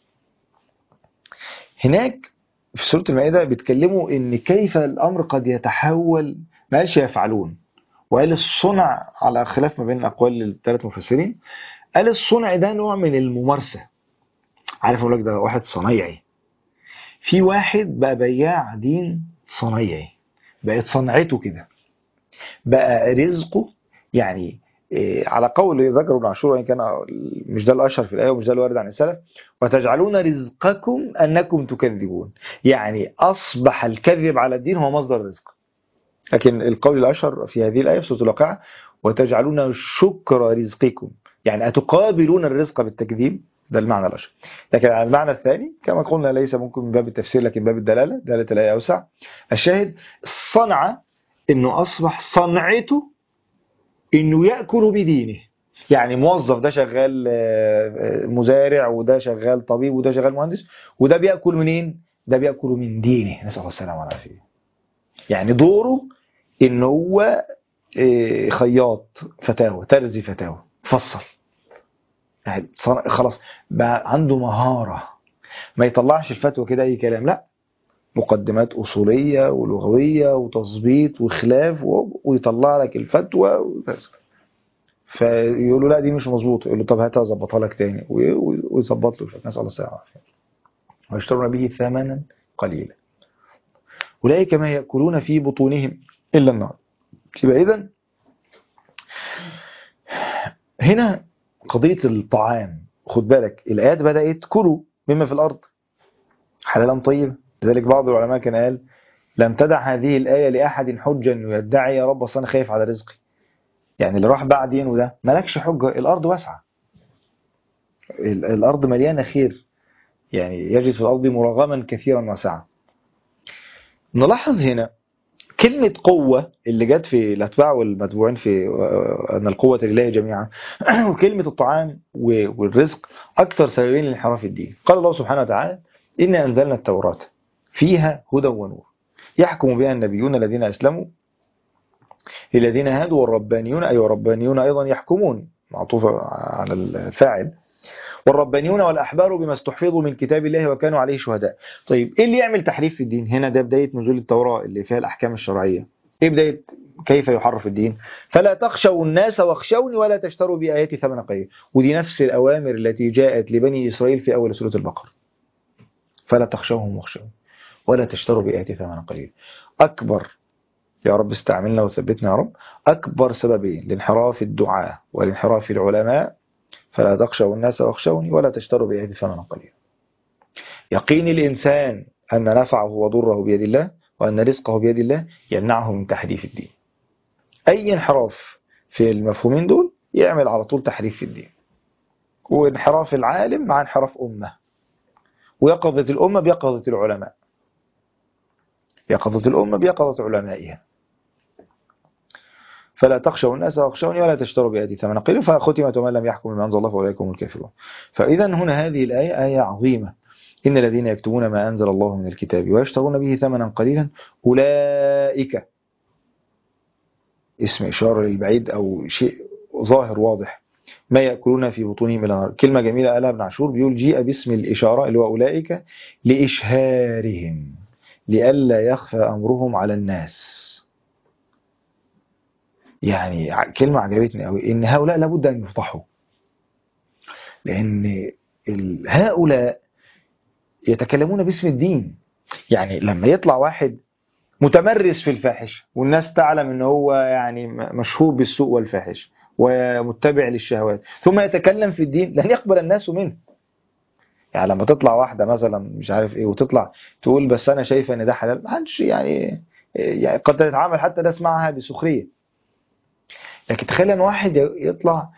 هناك في سورة المائدة بيتكلموا ان كيف الامر قد يتحول، ما قالش يفعلون، وقال الصنع على خلاف ما بين اقوال الثلاث مفسرين. قال الصنع ده نوع من الممارسة. عارف اقول لك ده واحد صنايعي، في واحد بقى بياع دين صنايعي، بقت صنعته كده، بقى رزقه. يعني إيه، على قول ذكر ابن عاشور وان كان مش ده الاشهر في الايه ومش ده الوارد عن السلف، وتجعلون رزقكم انكم تكذبون. يعني اصبح الكذب على الدين هو مصدر الرزق. لكن القول الاشهر في هذه الايه في سوره الواقعه وتجعلون شكر رزقكم، يعني اتقابلون الرزق بالتكذيب، ده المعنى الاشهر. لكن المعنى الثاني كما قلنا ليس ممكن من باب التفسير لكن باب الدلاله، دلاله الايه اوسع. الشاهد الصنعه انه اصبح صنعته انه يأكل بدينه. يعني موظف ده شغال مزارع وده شغال طبيب وده شغال مهندس، وده بيأكل منين؟ ده بيأكل من دينه، نسأل الله السلامة والعافية. يعني دوره ان هو خياط فتاوى، ترزي فتاوى، فصل، يعني خلاص بقى عنده مهارة، ما يطلعش الفتوى كده اي كلام، لا، مقدمات أصولية ولغوية وتظبيط وخلاف ويطلع لك الفتوى وبس. فيقولوا لا دي مش مظبوط، يقول له طب هاتها اظبطها لك تاني ويظبط له. نسأل الله السلامة والعافية. ويشترون به ثمنا قليلا أولئك ما يأكلون في بطونهم إلا النار. يبقى إذن هنا قضية الطعام، خد بالك الآيات بدأت كلوا مما في الأرض حلالا طيبا. لذلك بعض العلماء كان قال لم تدع هذه الآية لأحد حجا يدعي يا رب أصل أنا خايف على رزقي. يعني اللي راح بعدين وده مالكش حجة، الأرض واسعة، الأرض مليانة خير، يعني يجد في الأرض مراغما كثيرا واسعا. نلاحظ هنا كلمة قوة اللي جت في الأتباع والمتبوعين في أن القوة لله جميعا وكلمة الطعام والرزق أكثر سببين لانحراف الدين. قال الله سبحانه وتعالى إنا أنزلنا التوراة فيها هدى ونور يحكم بها النبيون الذين أسلموا للذين هادوا والربانيون، أي والربانيون أيضا يحكمون، معطوفة على الفاعل، والربانيون والأحبار بما استحفظوا من كتاب الله وكانوا عليه شهداء. طيب إيه اللي يعمل تحريف في الدين هنا؟ ده بداية نزول التوراة اللي فيها الأحكام الشرعية. إيه بداية كيف يحرف الدين؟ فلا تخشوا الناس واخشوني ولا تشتروا بآياتي ثمنا قليلا. ودي نفس الأوامر التي جاءت لبني إسرائيل في أول سورة البقرة، فلا تخشوهم واخشوني ولا تشتروا بآياتي ثمنا قليلا. أكبر يا رب استعملنا وثبتنا يا رب. أكبر سببين لانحراف الدعاء والانحراف العلماء: فلا تخشوا الناس واخشوني ولا تشتروا بآياتي ثمنا قليلا. يقين الإنسان أن نفعه وضره بيد الله وأن رزقه بيد الله يمنعه من تحريف الدين. أي انحراف في المفهومين دول يعمل على طول تحريف في الدين، وانحراف العالم مع انحراف أمة، ويقظة الأمة بيقظة العلماء، يقظة الأمة بيقظة علمائها. فلا تخشوا الناس واخشوني ولا تشتروا بآياتي ثمنا قليلا فختمت ومن لم يحكم بما أنزل الله فأولئك هم الكافرون. فإذا هنا هذه الآية آية عظيمة: إن الذين يكتمون ما أنزل الله من الكتاب ويشترون به ثمنا قليلا أولئك، اسم إشارة للبعيد أو شيء ظاهر واضح، ما يأكلون في بطونهم إلى نار. كلمة جميلة قالها ابن عاشور، بيقول جيء باسم الإشارة اللي هو أولئك لإشهارهم لئلا يخفى أمرهم على الناس. يعني كلمة عجبتني قوي، إن هؤلاء لابد أن يفضحوا، لأن هؤلاء يتكلمون باسم الدين. يعني لما يطلع واحد متمرس في الفاحش والناس تعلم ان هو يعني مشهور بالسوء والفاحش ومتبع للشهوات، ثم يتكلم في الدين، لن يقبل الناس منه. يعني لما تطلع واحدة مثلا مش عارف ايه وتطلع تقول بس انا شايفه ان ده حلال، ما حدش يعني, يعني قد تتعامل حتى ده اسمعها بسخرية. لكن تخيل ان واحد يطلع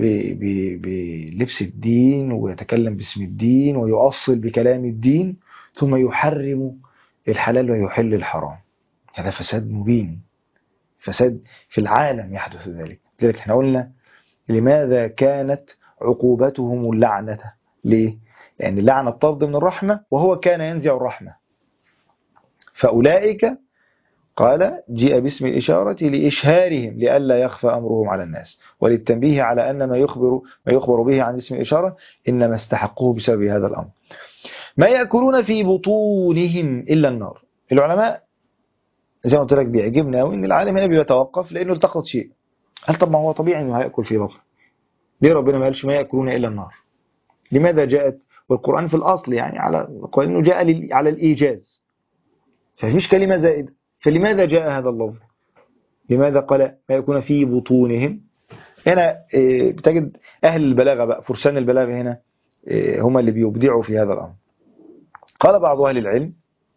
بلبس الدين ويتكلم باسم الدين ويؤصل بكلام الدين ثم يحرم الحلال ويحل الحرام، هذا فساد مبين، فساد في العالم يحدث ذلك. لذلك احنا قلنا لماذا كانت عقوبتهم اللعنة؟ ليه؟ لأن اللعنة طرد من الرحمة وهو كان ينزع الرحمة. فأولئك قال جيء باسم الإشارة لإشهارهم لئلا يخفى أمرهم على الناس، وللتنبيه على أن ما يخبر ما يخبر به عن اسم الإشارة إنما استحقوه بسبب هذا الأمر. ما يأكلون في بطونهم إلا النار. العلماء زي ما قلت لك بيعجبنا قوي ان العالم هنا بيتوقف لانه التقط شيء، قال طب ما هو طبيعي انه هياكل في بطنه، ليه ربنا ما قالش ما ياكلون الا النار؟ لماذا جاءت والقران في الاصل يعني على قال انه جاء على الايجاز، فمفيش كلمه زائده، فلماذا جاء هذا اللفظ؟ لماذا قال ما يكون في بطونهم؟ هنا بتجد اهل البلاغه بقى، فرسان البلاغه هنا هم اللي بيبدعوا في هذا الامر. قال بعض اهل العلم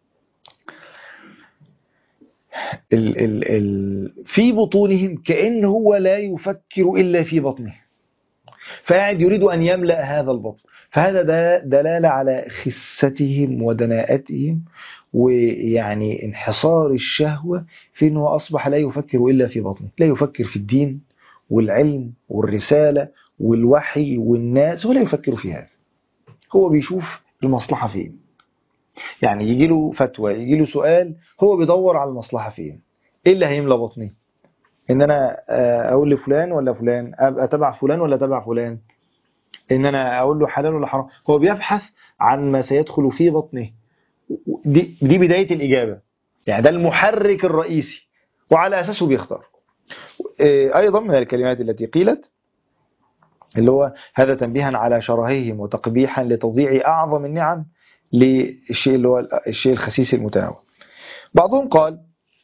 ال ال ال في بطونهم كأن هو لا يفكر إلا في بطنه، فقاعد يريد أن يملأ هذا البطن، فهذا دلالة على خستهم ودناءتهم ويعني انحصار الشهوة في أنه أصبح لا يفكر إلا في بطنه، لا يفكر في الدين والعلم والرسالة والوحي والناس، ولا يفكر في هذا. هو بيشوف المصلحة فين، يعني يجي له فتوى، يجي له سؤال، هو بيدور على المصلحة فين، ايه اللي هيملى بطني، ان انا اقول لفلان ولا فلان، ابقى تبع فلان ولا تبع فلان، ان انا اقول له حلال ولا حرام. هو بيبحث عن ما سيدخل في بطنه. دي, دي بداية الإجابة، يعني ده المحرك الرئيسي وعلى أساسه بيختار. أيضا من الكلمات التي قيلت اللي هو هذا تنبيها على شرههم وتقبيحا لتضييع أعظم النعم للشيء اللي هو الشيء الخسيس المتناول. بعضهم قال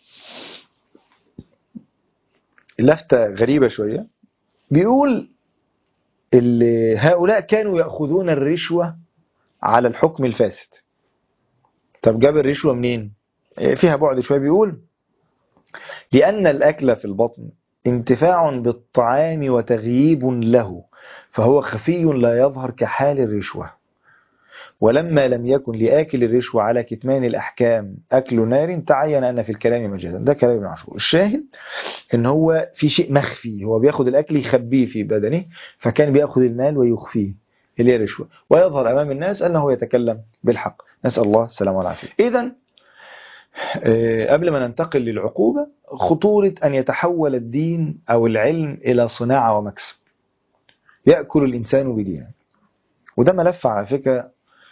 لفتة غريبة شوية، بيقول اللي هؤلاء كانوا يأخذون الرشوة على الحكم الفاسد. طب جاب الرشوة منين؟ فيها بعد شوية، بيقول لأن الأكل في البطن انتفاع بالطعام وتغييب له، فهو خفي لا يظهر كحال الرشوة، ولما لم يكن لآكل الرشوة على كتمان الأحكام أكل نار تعين أن في الكلام مجازا. ده كلام ابن عاشور. الشاهد إن هو في شيء مخفي، هو بياخد الأكل يخبيه في بدنه، فكان بياخد المال ويخفيه اللي هي الرشوة، ويظهر أمام الناس أنه يتكلم بالحق. نسأل الله السلامة والعافية. إذن قبل ما ننتقل للعقوبة، خطورة أن يتحول الدين أو العلم إلى صناعة ومكسب يأكل الإنسان بدينه. وده ملف على فكرة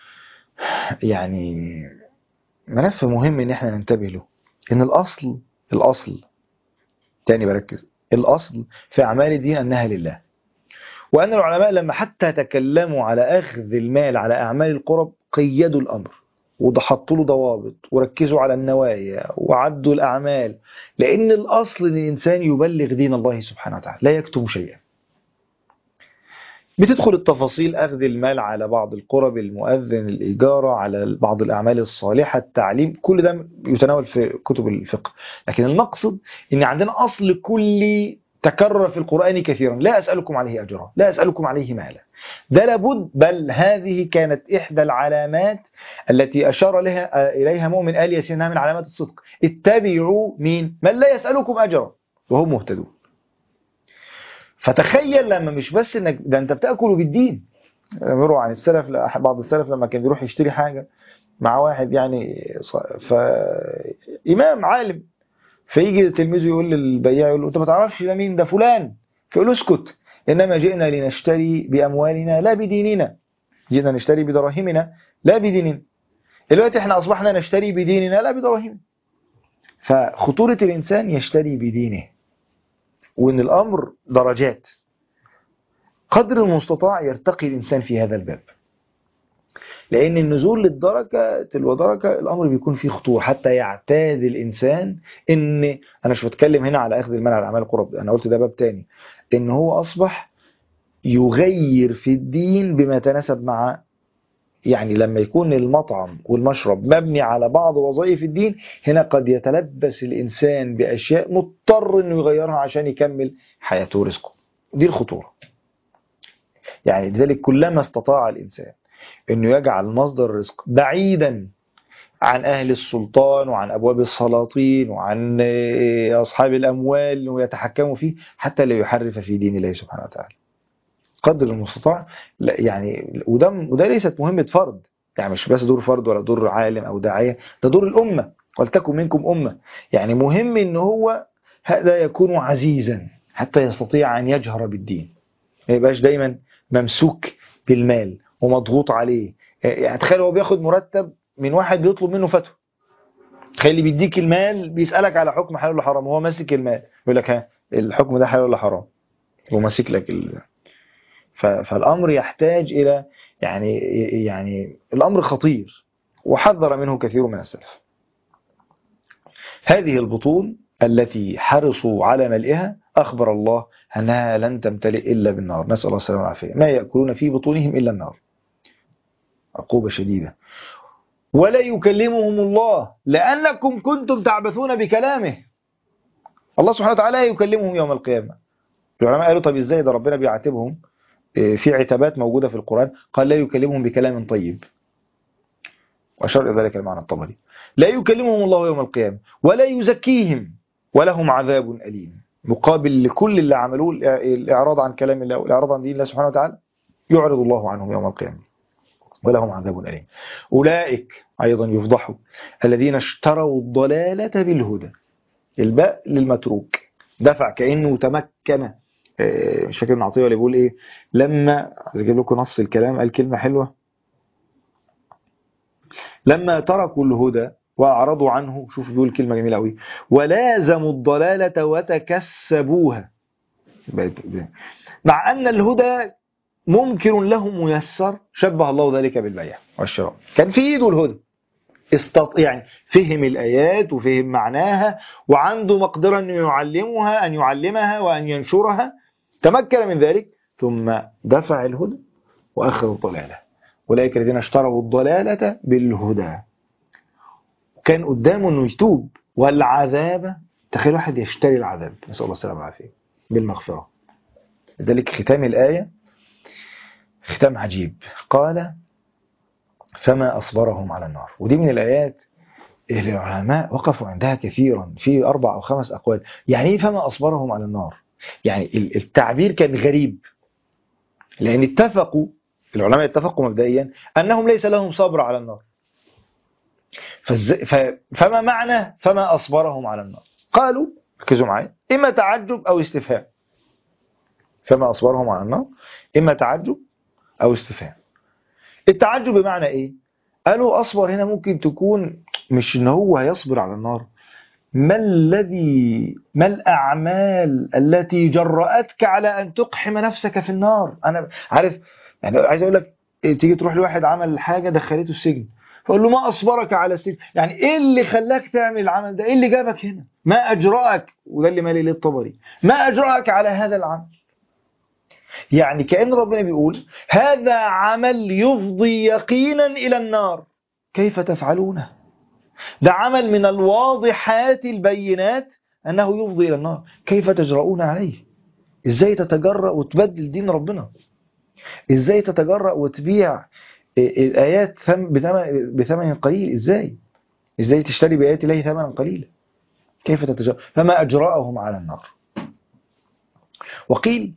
يعني ملف مهم إن احنا ننتبه له، إن الأصل الأصل تاني بركز الأصل في أعمال الدين أنها لله، وأن العلماء لما حتى تكلموا على أخذ المال على أعمال القرب قيدوا الأمر وحطوا له ضوابط وركزوا على النوايا وعدوا الأعمال، لأن الأصل أن الإنسان يبلغ دين الله سبحانه وتعالى لا يكتم شيئا. بتدخل التفاصيل، أخذ المال على بعض القرب، المؤذن، الإجارة، على بعض الأعمال الصالحة، التعليم، كل ده يتناول في كتب الفقه. لكن المقصد أن عندنا أصل كلي تكرر في القرآن كثيرا: لا أسألكم عليه أجرا، لا أسألكم عليه مالا. ده لابد، بل هذه كانت إحدى العلامات التي أشار لها إليها مؤمن آل ياسين من علامات الصدق: اتبعوا مين؟ من لا يسألكم أجرا وهم مهتدون. فتخيل لما مش بس انك ده انت بتاكل بالدين. يروى عن السلف، بعض السلف لما كان بيروح يشتري حاجه مع واحد يعني ف امام عالم، فيجي تلميذه يقول للبياع، يقول له انت ما تعرفش ده مين؟ ده فلان. فيقول له اسكت، انما جئنا لنشتري باموالنا لا بديننا، جئنا نشتري بدراهمنا لا بديننا. دلوقتي احنا اصبحنا نشتري بديننا لا بدراهمنا. فخطوره الانسان يشتري بدينه، وان الامر درجات، قدر المستطاع يرتقي الإنسان في هذا الباب. لأن النزول للدرجة تلو درجة الأمر بيكون فيه خطوة، حتى يعتاد الإنسان إن أنا مش بتكلم هنا على أخذ المال على أعمال القرب، أنا قلت ده باب تاني، إن هو أصبح يغير في الدين بما يتناسب مع، يعني لما يكون المطعم والمشرب مبني على بعض وظائف الدين، هنا قد يتلبس الإنسان بأشياء مضطر إنه يغيرها عشان يكمل حياته ورزقه. دي الخطورة. يعني لذلك كلما استطاع الإنسان أنه يجعل مصدر الرزق بعيدا عن أهل السلطان وعن أبواب السلاطين وعن أصحاب الأموال ويتحكموا فيه، حتى لا يحرف في دين الله سبحانه وتعالى قدر المستطاع. يعني وده, وده ليست مهمة فرد، يعني مش بس دور فرد ولا دور عالم أو داعية، ده دور الأمة، ولتكن منكم أمة. يعني مهم أنه هو هذا يكون عزيزا حتى يستطيع أن يجهر بالدين، ما يبقاش دايما ممسوك بالمال ومضغوط عليه. يعني تخيل هو بياخد مرتب من واحد بيطلب منه فتوى، تخيل اللي بيديك المال بيسألك على حكم حلال ولا حرام، وهو ماسك المال يقول لك ها الحكم ده حلال ولا حرام، وماسك لك ال... ف... فالأمر يحتاج إلى يعني يعني الأمر خطير، وحذر منه كثير من السلف. هذه البطون التي حرصوا على ملئها أخبر الله أنها لن تمتلئ إلا بالنار، نسأل الله السلامة والعافية. ما يأكلون في بطونهم إلا النار، عقوبة شديدة. ولا يكلمهم الله لأنكم كنتم تعبثون بكلامه. الله سبحانه وتعالى يكلمهم يوم القيامة. العلماء قالوا طب إزاي ده ربنا بيعاتبهم في عتابات موجودة في القرآن؟ قال لا يكلمهم بكلام طيب، وأشار إلى ذلك المعنى الطبري. لا يكلمهم الله يوم القيامة ولا يزكيهم ولهم عذاب أليم، مقابل لكل اللي عملوه الإعراض عن كلام الله والإعراض عن دين الله سبحانه وتعالى، يعرض الله عنهم يوم القيامة ولهم عذاب أليم. أولئك أيضا يفضحوا الذين اشتروا الضلالة بالهدى، الباء للمتروك دفع كأنه تمكن. مش فاكر ابن عطية اللي بيقول إيه لما أجيب لكم نص الكلام، قال كلمة حلوة: لما تركوا الهدى وأعرضوا عنه، شوف بيقول كلمة جميلة قوي: ولازموا الضلالة وتكسبوها، مع أن الهدى ممكن له ميسر، شبه الله ذلك بالبيع والشراء. كان في ايده الهدى، استط... يعني فهم الآيات وفهم معناها وعنده مقدرة أن يعلمها أن يعلمها وأن ينشرها، تمكن من ذلك، ثم دفع الهدى وأخذ الضلالة. أولئك الذين اشتروا الضلالة بالهدى. كان قدامه أنه يتوب، والعذاب، تخيل واحد يشتري العذاب، نسأل الله السلامة والعافية، بالمغفرة. لذلك ختام الآية ختام عجيب، قال فما أصبرهم على النار. ودي من الآيات اللي العلماء وقفوا عندها كثيرا، في أربع أو خمس أقوال. يعني إيه فما أصبرهم على النار؟ يعني التعبير كان غريب، لأن اتفقوا العلماء اتفقوا مبدئيا أنهم ليس لهم صبر على النار. فما معنى فما أصبرهم على النار؟ قالوا، ركزوا معايا، إما تعجب أو استفهام. فما أصبرهم على النار إما تعجب أو استفهام. التعجب بمعنى إيه؟ قالوا أصبر هنا ممكن تكون مش إن هو هيصبر على النار، ما الذي ما الأعمال التي جرأتك على أن تقحم نفسك في النار؟ أنا عارف، يعني عايز أقول لك تيجي تروح لواحد عمل حاجة دخلته السجن، فقال له ما أصبرك على السجن، يعني إيه اللي خلاك تعمل العمل ده؟ إيه اللي جابك هنا؟ ما أجرأك، وده اللي مالي ليه الطبري، ما أجرأك على هذا العمل. يعني كأن ربنا بيقول هذا عمل يفضي يقينا إلى النار، كيف تفعلونه؟ ده عمل من الواضحات البينات أنه يفضي إلى النار، كيف تجرؤون عليه؟ إزاي تتجرأ وتبدل دين ربنا؟ إزاي تتجرأ وتبيع الآيات بثمن بثمن قليل؟ إزاي إزاي تشتري بآيات الله ثمنا قليلا؟ كيف تتجرأ؟ فما أجرأهم على النار. وقيل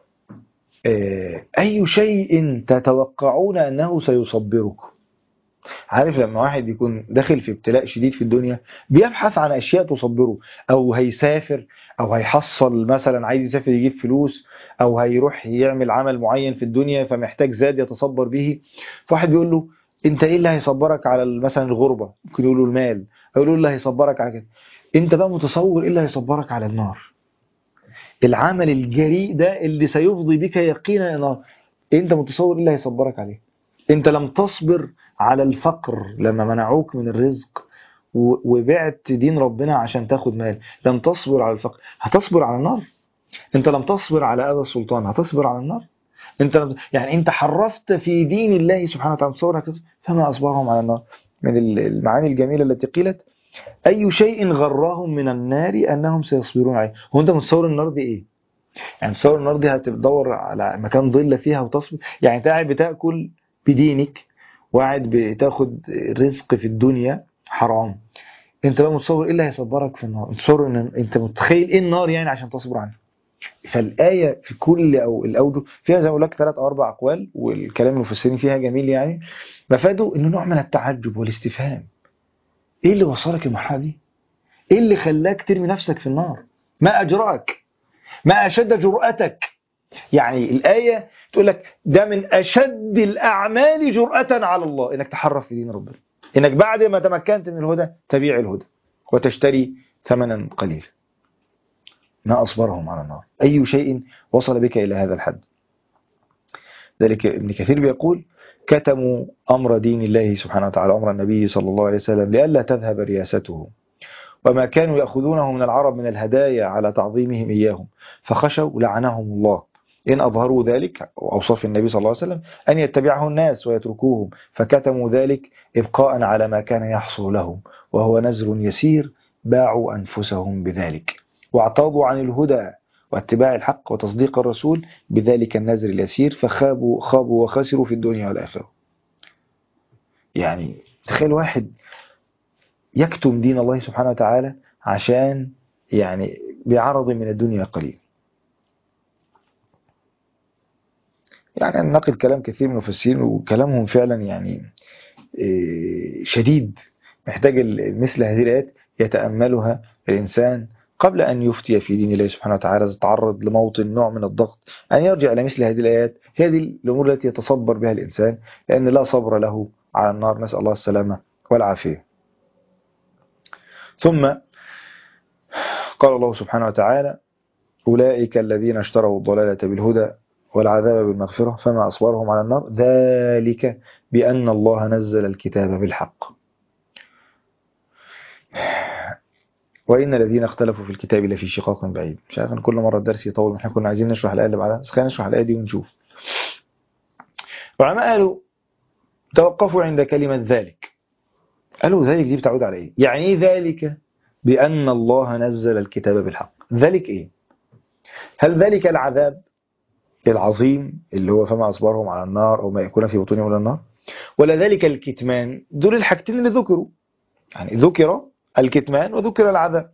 أي شيء تتوقعون أنه سيصبركم. عارف لما واحد يكون داخل في ابتلاء شديد في الدنيا بيبحث عن أشياء تصبره، أو هيسافر أو هيحصل مثلا عايز يسافر يجيب فلوس، أو هيروح يعمل عمل معين في الدنيا فمحتاج زاد يتصبر به. فواحد بيقول له أنت إيه اللي هيصبرك على مثلا الغربة؟ ممكن يقول له المال، أو يقول له اللي هيصبرك على كده. أنت بقى متصور إيه اللي هيصبرك على النار؟ العمل الجريء ده اللي سيفضي بك يقينا إلى النار، أنت متصور إيه اللي هيصبرك عليه؟ أنت لم تصبر على الفقر لما منعوك من الرزق وبعت دين ربنا عشان تاخد مال، لم تصبر على الفقر، هتصبر على النار؟ انت لم تصبر على اذى السلطان، هتصبر على النار؟ انت لم... يعني انت حرفت في دين الله سبحانه وتعالى، تصور فما اصبرهم على النار. من المعاني الجميله التي قيلت اي شيء غرهم من النار انهم سيصبرون عليه. هو انت متصور النار دي ايه؟ يعني تصور النار دي هتدور على مكان ضله فيها وتصبر؟ يعني انت قاعد بتاكل بدينك وقاعد بتاخد رزق في الدنيا حرام، انت بقى متصور ايه اللي هيصبرك في النار؟ متصور ان انت متخيل ايه النار يعني عشان تصبر عنها؟ فالايه في كل او الاوجه فيها زي ما اقول لك ثلاث او اربع اقوال، والكلام المفسرين فيها جميل، يعني مفاده انه نوع من التعجب والاستفهام. ايه اللي وصلك المرحله دي؟ ايه اللي خلاك ترمي نفسك في النار؟ ما اجراك؟ ما اشد جرأتك؟ يعني الايه تقول لك ده من اشد الاعمال جرأة على الله انك تحرف في دين ربنا، انك بعد ما تمكنت من الهدى تبيع الهدى وتشتري ثمنا قليلا. ما أصبرهم على النار، أي شيء وصل بك إلى هذا الحد. ذلك ابن كثير بيقول كتموا أمر دين الله سبحانه وتعالى، أمر النبي صلى الله عليه وسلم، لئلا تذهب رياسته، وما كانوا يأخذونه من العرب من الهدايا على تعظيمهم إياهم، فخشوا لعنهم الله إن أظهروا ذلك، وأوصاف النبي صلى الله عليه وسلم أن يتبعه الناس ويتركوهم، فكتموا ذلك إبقاء على ما كان يحصل لهم، وهو نزر يسير باعوا أنفسهم بذلك، واعتاضوا عن الهدى واتباع الحق وتصديق الرسول بذلك النزر اليسير، فخابوا خابوا وخسروا في الدنيا والآخرة. يعني تخيل واحد يكتم دين الله سبحانه وتعالى عشان يعني بعرض من الدنيا قليل. يعني نقل كلام كثير من المفسرين وكلامهم فعلا يعني شديد، محتاج مثل هذه الآيات يتأملها الإنسان قبل أن يفتي في دين الله سبحانه وتعالى، يتعرض لموطن نوع من الضغط، أن يرجع إلى مثل هذه الآيات. هذه الأمور التي يتصبر بها الإنسان، لأن لا صبر له على النار، نسأل الله السلامة والعافية. ثم قال الله سبحانه وتعالى أولئك الذين اشتروا الضلالة بالهدى والعذاب بالمغفرة فما أصبرهم على النار ذلك بأن الله نزل الكتاب بالحق وإن الذين اختلفوا في الكتاب لفي شقاق بعيد. مش عارف أن كل مرة الدرس يطول، احنا كنا عايزين نشرح الآية اللي بعدها، بس خلينا نشرح الآية دي ونشوف. العلماء قالوا توقفوا عند كلمة ذلك. قالوا ذلك دي بتعود على إيه؟ يعني إيه ذلك بأن الله نزل الكتاب بالحق؟ ذلك إيه؟ هل ذلك العذاب العظيم اللي هو فما أصبرهم على النار أو ما يكون في بطونهم من النار، ولا ذلك الكتمان؟ دول الحاجتين اللي ذكروا، يعني ذكر الكتمان وذكر العذاب.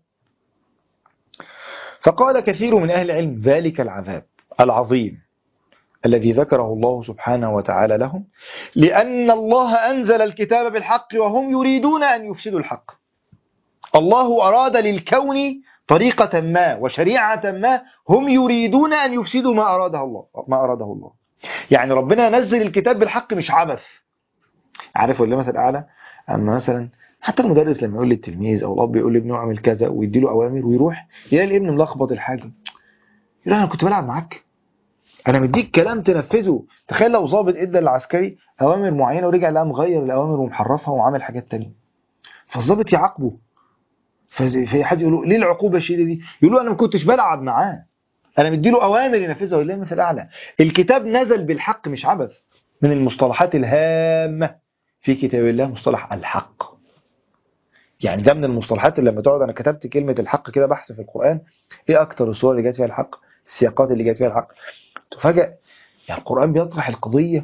فقال كثير من أهل العلم ذلك العذاب العظيم الذي ذكره الله سبحانه وتعالى لهم لأن الله أنزل الكتاب بالحق وهم يريدون أن يفسدوا الحق. الله أراد للكون طريقة ما وشريعة ما، هم يريدون أن يفسدوا ما أراده الله ما أراده الله. يعني ربنا نزل الكتاب بالحق مش عبث. عارف ولا مثل أعلى؟ أما مثلا حتى المدرس لما يقول للتلميذ أو الأب يقول لابنه اعمل كذا ويديله أوامر ويروح يلاقي الابن ملخبط الحاجة، يقول أنا كنت بلعب معاك، انا مديك كلام تنفذه. تخيل لو ضابط ادى للعسكري اوامر معينه ورجع لقى مغير الاوامر ومحرفها وعامل حاجات تانية، فالضابط يعاقبه. ففي حد يقول له ليه العقوبه الشديده دي؟ يقول له انا ما كنتش بلعب معاه، انا مديله اوامر ينفذها. ولله المثل الاعلى. الكتاب نزل بالحق مش عبث. من المصطلحات الهامه في كتاب الله مصطلح الحق. يعني ده من المصطلحات اللي لما تقعد، انا كتبت كلمه الحق كده بحث في القران، ايه اكتر الصور اللي جت فيها الحق، السياقات اللي جت فيها الحق، تفاجئ يعني القران بيطرح القضيه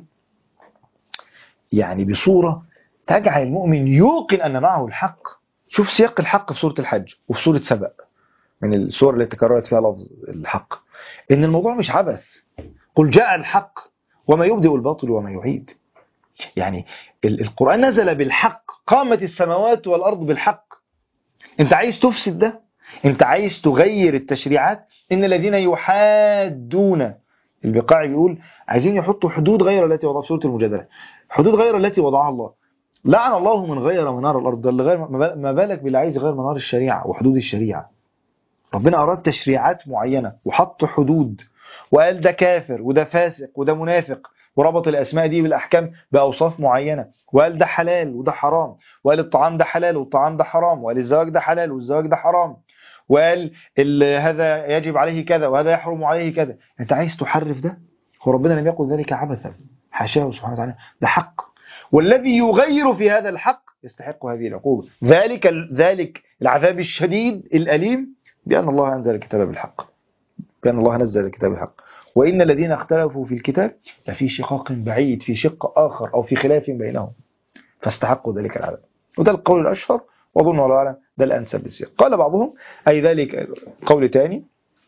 يعني بصوره تجعل المؤمن يوقن ان معه الحق. شوف سياق الحق في سوره الحج وفي سوره سبأ، من السور اللي تكررت فيها لفظ الحق، ان الموضوع مش عبث. قل جاء الحق وما يبدئ الباطل وما يعيد. يعني القرآن نزل بالحق، قامت السماوات والأرض بالحق. انت عايز تفسد ده؟ انت عايز تغير التشريعات؟ ان الذين يحادون، البقاع بيقول عايزين يحطوا حدود غير التي وضعها في سورة المجادلة، حدود غير التي وضعها الله. لعن الله من غير منار الأرض. ده اللي غير، ما بالك باللي عايز غير منار الشريعة وحدود الشريعة. ربنا أراد تشريعات معينة وحط حدود وقال ده كافر وده فاسق وده منافق، وربط الأسماء دي بالأحكام بأوصاف معينة، وقال ده حلال وده حرام، وقال الطعام ده حلال والطعام ده حرام، وقال الزواج ده حلال والزواج ده حرام، وقال هذا يجب عليه كذا وهذا يحرم عليه كذا. أنت عايز تحرف ده؟ هو ربنا لم يقل ذلك عبثا، حاشاه سبحانه وتعالى، ده حق. والذي يغير في هذا الحق يستحق هذه العقوبة. ذلك ذلك العذاب الشديد الأليم بأن الله أنزل الكتاب بالحق، بأن الله نزل الكتاب بالحق. وإن الذين اختلفوا في الكتاب لفي شقاق بعيد، في شق آخر أو في خلاف بينهم، فاستحقوا ذلك العذاب. وده القول الأشهر، وأظن والله أعلم ده الأنسب للسياق. قال بعضهم أي ذلك قول تاني،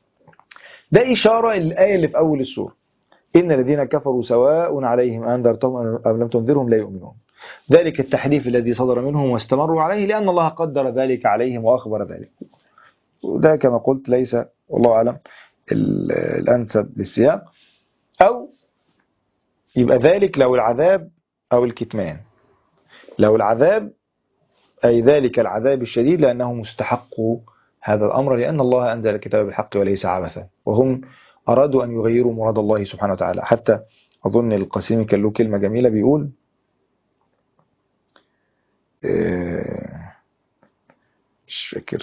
ده إشارة للآية اللي في أول السورة، إن الذين كفروا سواء عليهم أنذرتهم أم لم تنذرهم لا يؤمنون. ذلك التحريف الذي صدر منهم واستمروا عليه لأن الله قدر ذلك عليهم وأخبر ذلك. وده كما قلت ليس والله أعلم الأنسب للسياق. أو يبقى ذلك لو العذاب أو الكتمان. لو العذاب أي ذلك العذاب الشديد لأنه مستحق هذا الأمر، لأن الله أنزل الكتاب بالحق وليس عبثا، وهم أرادوا أن يغيروا مراد الله سبحانه وتعالى. حتى أظن القاسمي كان له كلمة جميلة بيقول مش فاكر،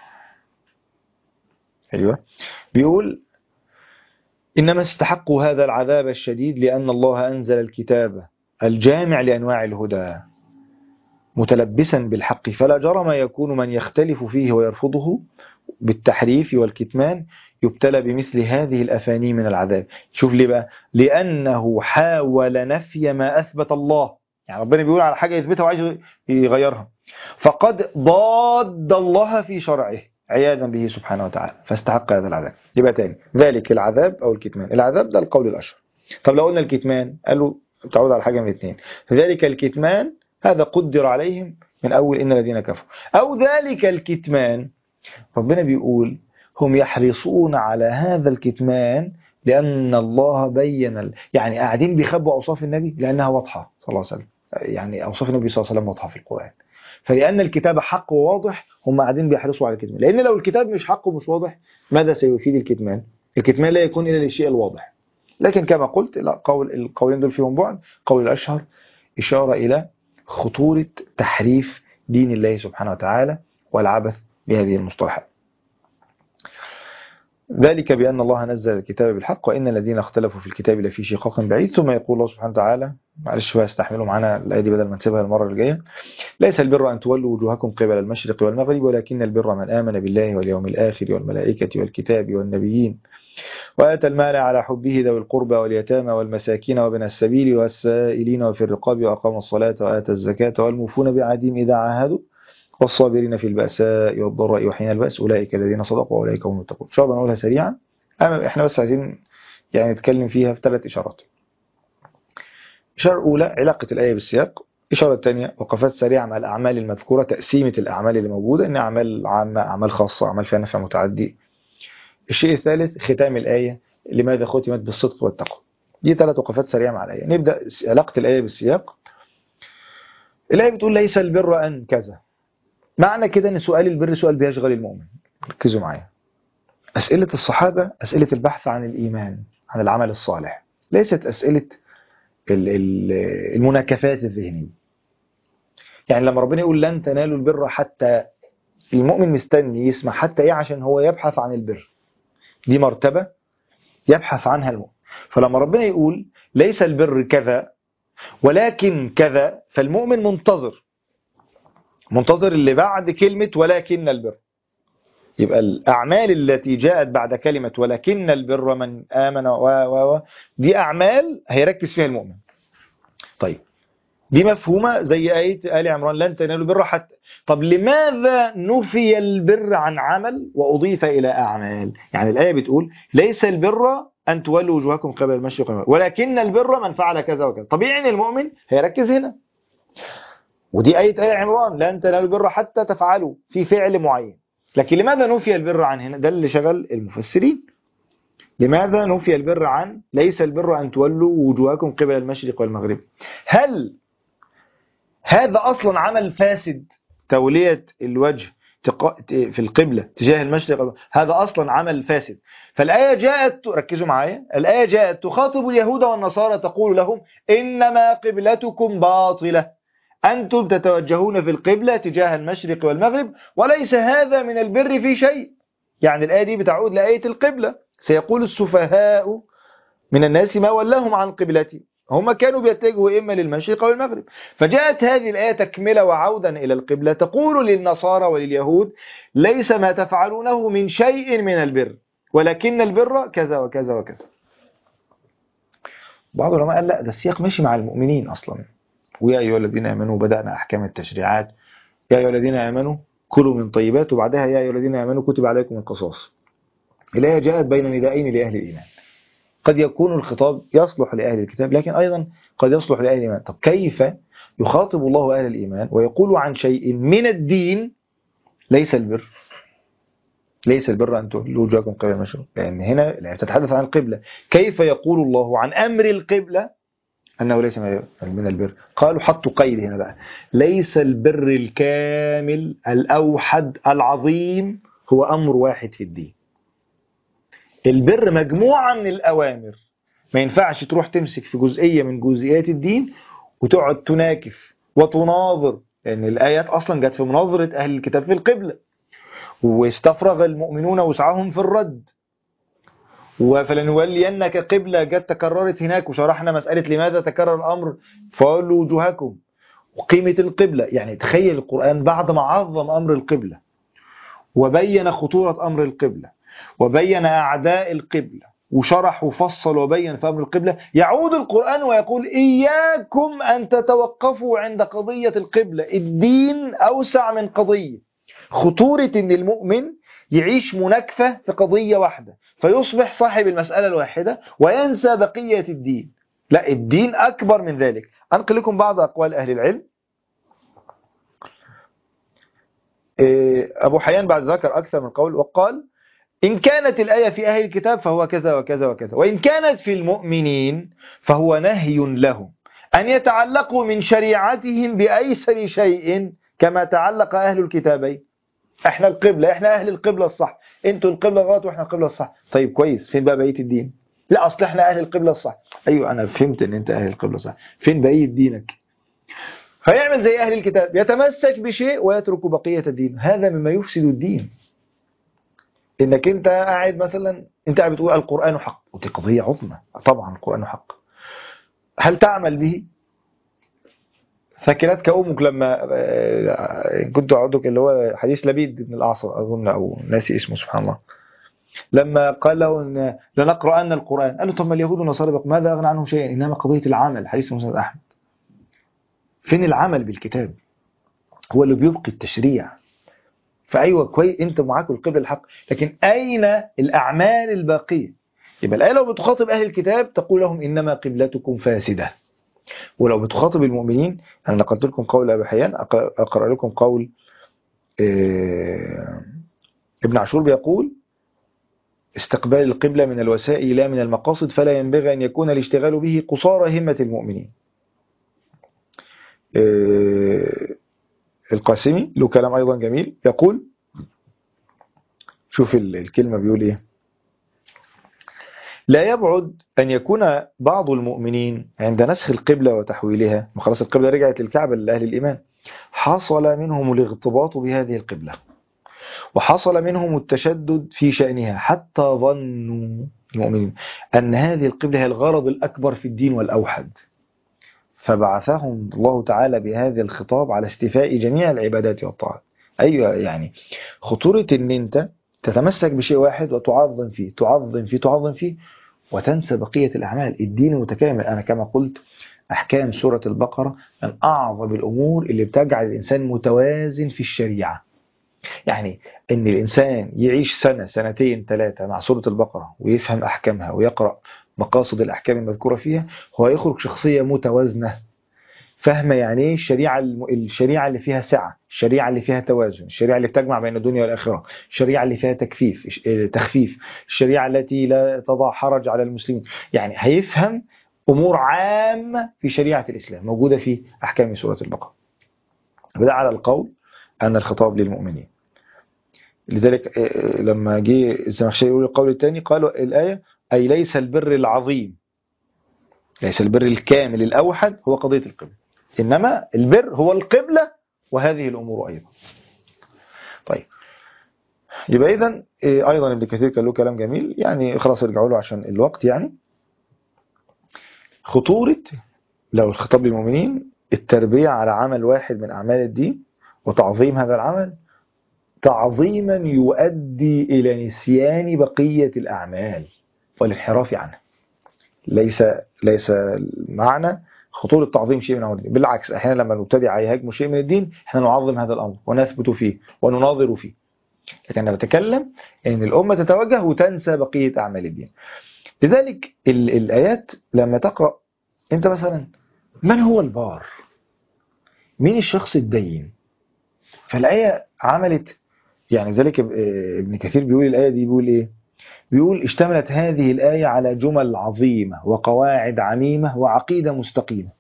أيوة بيقول إنما استحقوا هذا العذاب الشديد لأن الله أنزل الكتاب الجامع لأنواع الهدى متلبسا بالحق، فلا جرم يكون من يختلف فيه ويرفضه بالتحريف والكتمان يبتلى بمثل هذه الأفاني من العذاب. شوف ليه بقى؟ لأنه حاول نفي ما أثبت الله. يعني ربنا بيقول على حاجة يثبتها وعايز يغيرها، فقد ضاد الله في شرعه عياذا به سبحانه وتعالى، فاستحق هذا العذاب. يبقى تاني ذلك العذاب أو الكتمان. العذاب ده القول الأشهر. طب لو قلنا الكتمان قالوا تعود على حاجة من الاثنين، ذلك الكتمان هذا قدر عليهم من أول إن الذين كفروا، أو ذلك الكتمان ربنا بيقول هم يحرصون على هذا الكتمان لأن الله بين ال... يعني قاعدين بيخبوا أوصاف النبي لأنها واضحة صلى الله عليه وسلم. يعني أوصاف النبي صلى الله عليه وسلم واضحة في القرآن، فلأن الكتاب حق وواضح هم قاعدين بيحرصوا على الكتمان. لأن لو الكتاب مش حق ومش واضح ماذا سيفيد الكتمان؟ الكتمان لا يكون إلا للشيء الواضح. لكن كما قلت لا، قول القولين دول فيهم بعد. قول الأشهر إشارة إلى خطورة تحريف دين الله سبحانه وتعالى والعبث بهذه المصطلحات. ذلك بأن الله نزل الكتاب بالحق وإن الذين اختلفوا في الكتاب لفي شقاق بعيد. ثم يقول الله سبحانه وتعالى، معلش بقى استحملوا معنا الآية دي بدل ما نسيبها المرة الجاية، ليس البر أن تولوا وجوهكم قبل المشرق والمغرب ولكن البر من آمن بالله واليوم الآخر والملائكة والكتاب والنبيين وآتى المال على حبه ذوي القربى واليتامى والمساكين وابن السبيل والسائلين وفي الرقاب وأقام الصلاة وآتى الزكاة والموفون بعهدهم إذا عاهدوا والصابرين في البأساء والضراء وحين البأس أولئك الذين صدقوا وأولئك هم المتقون. إن شاء الله نقولها سريعا، أما إحنا بس عايزين يعني نتكلم فيها في ثلاث إشارات. إشارة أولى علاقة الآية بالسياق. إشارة ثانية وقفات سريعة مع الأعمال المذكورة، تقسيمة الأعمال اللي موجودة، إن أعمال عامة، أعمال خاصة، أعمال فيها نفع متعدي. الشيء الثالث ختام الآية، لماذا ختمت بالصدق والتقوى. دي ثلاث وقفات سريعة مع الآية. نبدأ علاقة الآية بالسياق. الآية بتقول ليس البر أن كذا. معنى كده أن سؤال البر سؤال بيشغل المؤمن. ركزوا معايا. أسئلة الصحابة أسئلة البحث عن الإيمان، عن العمل الصالح، ليست أسئلة المناكفات الذهنية. يعني لما ربنا يقول لن تنالوا البر حتى، المؤمن مستني يسمع حتى ايه عشان هو يبحث عن البر، دي مرتبة يبحث عنها المؤمن. فلما ربنا يقول ليس البر كذا ولكن كذا، فالمؤمن منتظر منتظر اللي بعد كلمة ولكن البر. يبقى الأعمال التي جاءت بعد كلمة ولكن البر من آمن و و و دي أعمال هيركز فيها المؤمن. طيب دي مفهومة زي آية آل عمران لن تنالوا البر حتى. طب لماذا نفي البر عن عمل وأضيف إلى أعمال؟ يعني الآية بتقول ليس البر أن تولوا وجوهكم قبل المشرق والمغرب ولكن البر من فعل كذا وكذا. طبيعي أن المؤمن هيركز هنا. ودي آية آل عمران لن تنالوا البر حتى تفعلوا في فعل معين. لكن لماذا نفي البر عن هنا؟ ده اللي شغل المفسرين. لماذا نفي البر عن ليس البر أن تولوا وجوهكم قبل المشرق والمغرب؟ هل هذا أصلا عمل فاسد؟ تولية الوجه في القبلة تجاه المشرق هذا أصلا عمل فاسد. فالآية جاءت، ركزوا معايا، الآية جاءت تخاطب اليهود والنصارى تقول لهم إنما قبلتكم باطلة، أنتم تتوجهون في القبلة تجاه المشرق والمغرب وليس هذا من البر في شيء. يعني الآية دي بتعود لآية القبلة، سيقول السفهاء من الناس ما ولاهم عن قبلتي، هم كانوا بيتجهوا إما للمشرق أو المغرب. فجاءت هذه الآية تكملة وعودا إلى القبلة تقول للنصارى ولليهود ليس ما تفعلونه من شيء من البر ولكن البر كذا وكذا وكذا. بعض العلماء قال لا، ده السياق ماشي مع المؤمنين أصلا. ويا أيها الذين آمنوا بدأنا أحكام التشريعات، يا أيها الذين آمنوا كلوا من طيبات، وبعدها يا أيها الذين آمنوا كتب عليكم القصاص. الآية جاءت بين ندائين لأهل الإيمان. قد يكون الخطاب يصلح لأهل الكتاب لكن أيضا قد يصلح لأهل الإيمان. طب كيف يخاطب الله أهل الإيمان ويقول عن شيء من الدين ليس البر ليس البر أن تولوا وجوهكم قبل المشرق؟ لأن هنا الآية تتحدث عن القبلة. كيف يقول الله عن أمر القبلة أنه ليس من البر؟ قالوا حطوا قيد هنا بقى، ليس البر الكامل الأوحد العظيم هو أمر واحد في الدين. البر مجموعة من الأوامر، ما ينفعش تروح تمسك في جزئية من جزئيات الدين وتقعد تناكف وتناظر، لأن الآيات أصلا جت في مناظرة أهل الكتاب في القبلة، واستفرغ المؤمنون وسعهم في الرد. وفلنولينك قبلة جت تكررت هناك، وشرحنا مسألة لماذا تكرر الأمر فولوا وجوهكم وقيمة القبلة. يعني تخيل القرآن بعد ما عظم أمر القبلة وبين خطورة أمر القبلة وبين أعداء القبلة وشرح وفصل وبين في أمر القبلة، يعود القرآن ويقول إياكم أن تتوقفوا عند قضية القبلة، الدين أوسع من قضية. خطورة أن المؤمن يعيش مناكفة في قضية واحدة فيصبح صاحب المسألة الواحدة وينسى بقية الدين. لا، الدين أكبر من ذلك. أنقل لكم بعض أقوال أهل العلم. أبو حيان بعد ذكر أكثر من قول وقال إن كانت الآية في أهل الكتاب فهو كذا وكذا وكذا، وإن كانت في المؤمنين فهو نهي لهم أن يتعلقوا من شريعتهم بأيسر شيء كما تعلق أهل الكتابين. احنا القبلة، احنا أهل القبلة الصح، انتوا القبلة غلط واحنا القبلة الصح. طيب كويس، فين بقى بقية الدين؟ لا أصل احنا أهل القبلة الصح. أيوة أنا فهمت أن أنت أهل القبلة الصح، فين بقية دينك؟ فيعمل زي أهل الكتاب، يتمسك بشيء ويترك بقية الدين. هذا مما يفسد الدين. انك انت قاعد مثلا انت قاعد بتقول القرآن حق، ودي قضية عظمى. طبعا القرآن حق، هل تعمل به؟ ثكلتك أمك لما كنت أعدك، اللي هو حديث لبيد بن الأعصر أظن أو ناسي اسمه سبحان الله، لما قال له إن لنقرأن القرآن، قال له طب ما اليهود والنصارى ماذا أغنى عنهم شيئا، إنما قضية العمل. حديث مسند أحمد. فين العمل بالكتاب؟ هو اللي بيبقي التشريع. فأيوة كويس أنت معاك القبلة الحق، لكن أين الأعمال الباقية؟ يبقى الآية لو بتخاطب أهل الكتاب تقول لهم إنما قبلتكم فاسدة، ولو بتخاطب المؤمنين أنا نقلت لكم قول أبي حيان، أقرأ لكم قول ابن عاشور بيقول استقبال القبلة من الوسائل لا من المقاصد، فلا ينبغي أن يكون الاشتغال به قصارى همة المؤمنين. القاسمي له كلام أيضا جميل، يقول شوف الكلمة بيقول إيه: لا يبعد أن يكون بعض المؤمنين عند نسخ القبلة وتحويلها، خلاص القبلة رجعت للكعبة لأهل الإيمان، حصل منهم الاغتباط بهذه القبلة، وحصل منهم التشدد في شأنها، حتى ظنوا المؤمنين أن هذه القبلة هي الغرض الأكبر في الدين والأوحد، فبعثهم الله تعالى بهذا الخطاب على استيفاء جميع العبادات والطاعات. أيوة، يعني خطورة أن أنت تتمسك بشيء واحد وتعظم فيه تعظم فيه تعظم فيه وتنسى بقية الأعمال. الدين متكامل. أنا كما قلت أحكام سورة البقرة من أعظم الأمور اللي بتجعل الإنسان متوازن في الشريعة. يعني أن الإنسان يعيش سنة سنتين ثلاثة مع سورة البقرة ويفهم أحكامها ويقرأ مقاصد الأحكام المذكورة فيها، هو يخرج شخصية متوازنة، فاهمة يعني ايه الشريعة الشريعة اللي فيها سعة، الشريعة اللي فيها توازن، الشريعة اللي بتجمع بين الدنيا والآخرة، الشريعة اللي فيها تكفيف تخفيف، الشريعة التي لا تضع حرج على المسلمين. يعني هيفهم أمور عامة في شريعة الإسلام موجودة في أحكام سورة البقرة. بدأ على القول أن الخطاب للمؤمنين. لذلك لما جه الزمخشري يقول القول الثاني قالوا الآية أي ليس البر العظيم، ليس البر الكامل الأوحد هو قضية القبلة، إنما البر هو القبلة وهذه الأمور أيضا. طيب، يبقى إذن أيضا ابن كثير كان له كلام جميل، يعني خلاص ارجعوا له عشان الوقت. يعني خطورة لو الخطاب للمؤمنين التربية على عمل واحد من أعمال الدين وتعظيم هذا العمل تعظيما يؤدي إلى نسيان بقية الأعمال والانحراف عنها. ليس ليس معنى خطورة تعظيم شيء من أمر الدين، بالعكس أحيانا لما المبتدع يهاجم شيء من الدين احنا نعظم هذا الأمر ونثبت فيه ونناظر فيه. لكن أنا بتكلم أن الأمة تتوجه وتنسى بقية أعمال الدين. لذلك ال الآيات لما تقرأ أنت مثلا من هو البار، مين الشخص الدين، فالآية عملت يعني ذلك. ابن كثير بيقول الآية دي بيقول إيه؟ بيقول اشتملت هذه الآية على جمل عظيمة وقواعد عميمة وعقيدة مستقيمة.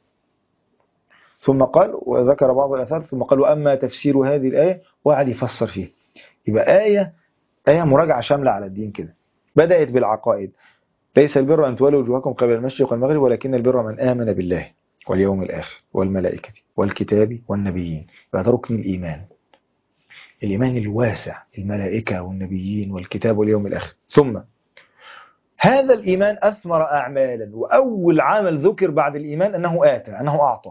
ثم قال وذكر بعض الأثار ثم قال وأما تفسير هذه الآية وقعد يفسر فيه. يبقى آية آية مراجعة شاملة على الدين كده. بدأت بالعقائد، ليس البر أن تولوا وجوهكم قبل المشرق والمغرب ولكن البر من آمن بالله واليوم الآخر والملائكة والكتاب والنبيين. يبقى ده ركن الإيمان، الإيمان الواسع، الملائكة والنبيين والكتاب واليوم الآخر. ثم هذا الإيمان أثمر أعمالا، وأول عمل ذكر بعد الإيمان أنه آتى، أنه أعطى.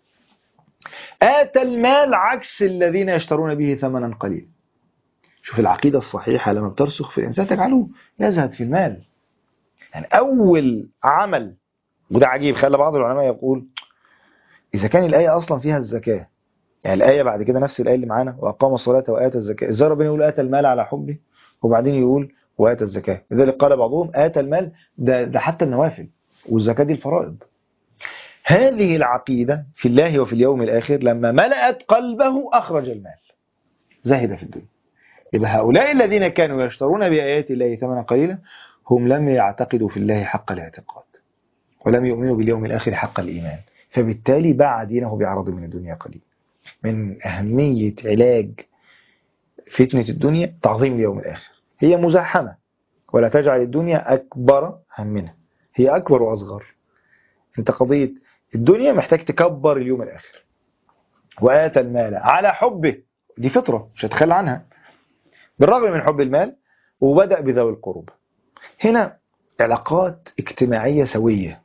آتى المال عكس الذين يشترون به ثمنا قليلا. شوف العقيدة الصحيحة لما بترسخ في الإنسان تجعله يزهد في المال. يعني أول عمل، وده عجيب، خلى بعض العلماء يقول إذا كان الآية أصلا فيها الزكاة، يعني الآية بعد كده نفس الآية اللي معانا وأقام الصلاة وآتى الزكاة، إزاي ربنا يقول آتى المال على حبه وبعدين يقول وآتى الزكاة؟ لذلك قال بعضهم آتى المال ده, ده حتى النوافل، والزكاة دي الفرائض. هذه العقيدة في الله وفي اليوم الآخر لما ملأت قلبه أخرج المال، زهد في الدنيا. يبقى هؤلاء الذين كانوا يشترون بآيات الله ثمنا قليلا هم لم يعتقدوا في الله حق الاعتقاد ولم يؤمنوا باليوم الآخر حق الإيمان، فبالتالي باع دينه بعرض من الدنيا قليل. من أهمية علاج فتنة الدنيا تعظيم اليوم الآخر. هي مزاحمة، ولا تجعل الدنيا أكبر همنا، هي أكبر وأصغر. أنت قضية الدنيا محتاج تكبر اليوم الآخر. وآتى المال على حبه، دي فطرة مش هتخلى عنها بالرغم من حب المال، وبدأ بذوي القرب. هنا علاقات اجتماعية سوية،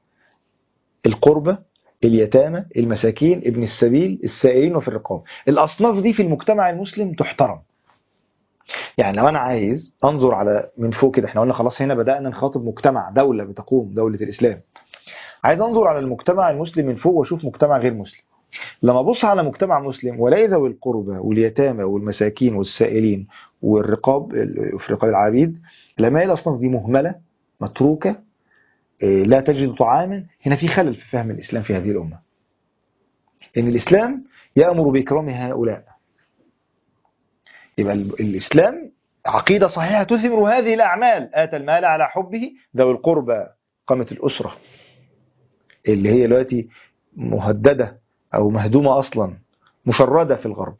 القربة، اليتامى، المساكين، ابن السبيل، السائلين، وفي الرقاب. الأصناف دي في المجتمع المسلم تحترم. يعني لو أنا عايز أنظر على من فوق كده، احنا قلنا خلاص هنا بدأنا نخاطب مجتمع، دولة بتقوم، دولة الإسلام. عايز أنظر على المجتمع المسلم من فوق وأشوف مجتمع غير مسلم. لما أبص على مجتمع مسلم ولاقي ذوي القربى واليتامى والمساكين والسائلين والرقاب، في رقاب العبيد، لما الأصناف دي مهملة متروكة لا تجد طعاما، هنا في خلل في فهم الإسلام في هذه الأمة. إن الإسلام يأمر بإكرام هؤلاء. يبقى الإسلام عقيدة صحيحة تثمر هذه الأعمال. آتى المال على حبه، ذوي القربى، قامة الأسرة اللي هي دلوقتي مهددة أو مهدومة أصلا، مشردة في الغرب.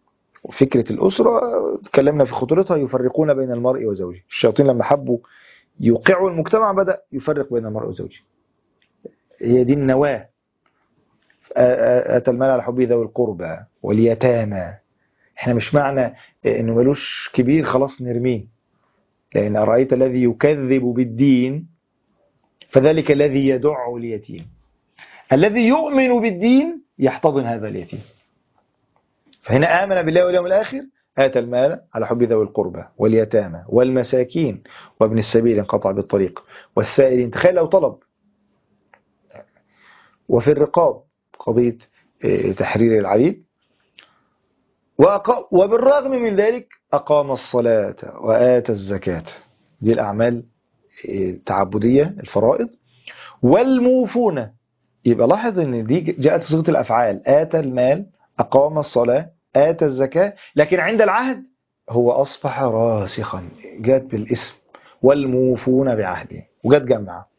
وفكرة الأسرة تكلمنا في خطورتها، يفرقون بين المرء وزوجه. الشياطين لما حبوا يوقعه المجتمع بدأ يفرق بين المرء وزوجه. هي دي النواة. آتى المال على حبه ذوي القربى واليتامى. احنا مش معنى انه ملوش كبير خلاص نرميه، لأن أرأيت الذي يكذب بالدين فذلك الذي يدع اليتيم. الذي يؤمن بالدين يحتضن هذا اليتيم. فهنا آمن بالله واليوم الآخر، آتى المال على حب ذوي القربى واليتامى والمساكين وابن السبيل انقطع بالطريق والسائلين. تخيل لو طلب. وفي الرقاب قضية تحرير العبيد. وبالرغم من ذلك أقام الصلاة وآتى الزكاة. دي الأعمال التعبدية الفرائض. والموفون، يبقى لاحظ ان دي جاءت صيغة الأفعال، آتى المال، أقام الصلاة، آتى الزكاة، لكن عند العهد هو أصبح راسخا، جاءت بالاسم والموفون بعهده وجاءت جمعة.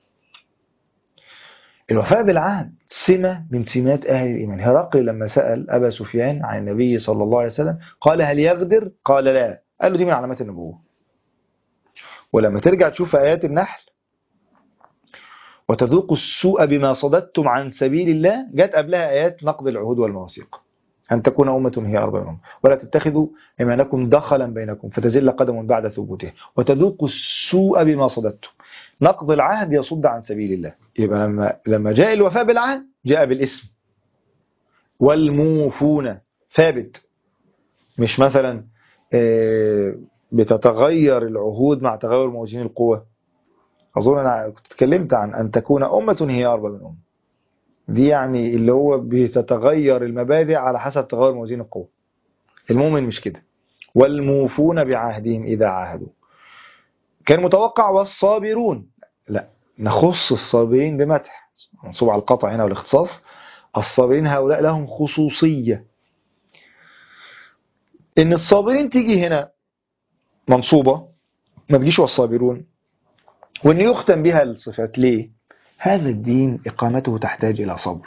الوفاء بالعهد سمة من سمات أهل الإيمان. هرقل لما سأل أبا سفيان عن النبي صلى الله عليه وسلم قال هل يغدر؟ قال لا. قال له دي من علامات النبوة. ولما ترجع تشوف آيات النحل وتذوقوا السوء بما صددتم عن سبيل الله، جاءت قبلها آيات نقض العهود والمواثيق. أن تكون أمة هي أربع أمم ولا تتخذوا إيمانكم دخلا بينكم فتزل قدم بعد ثبوته وتذوقوا السوء بما صددتم. نقض العهد يصد عن سبيل الله. يبقى لما لما جاء الوفاء بالعهد جاء بالاسم. والموفون ثابت، مش مثلا بتتغير العهود مع تغير موازين القوة. أظن أنا كنت اتكلمت عن أن تكون أمة هي أربع من أم، دي يعني اللي هو بتتغير المبادئ على حسب تغير موازين القوة. المؤمن مش كده. والموفون بعهدهم إذا عاهدوا. كان متوقع والصابرون، لا، نخص الصابرين بمدح منصوب على القطع هنا والاختصاص. الصابرين هؤلاء لهم خصوصية، إن الصابرين تيجي هنا منصوبة ما تجيش والصابرون، وإن يختم بها الصفات. ليه؟ هذا الدين إقامته تحتاج إلى صبر.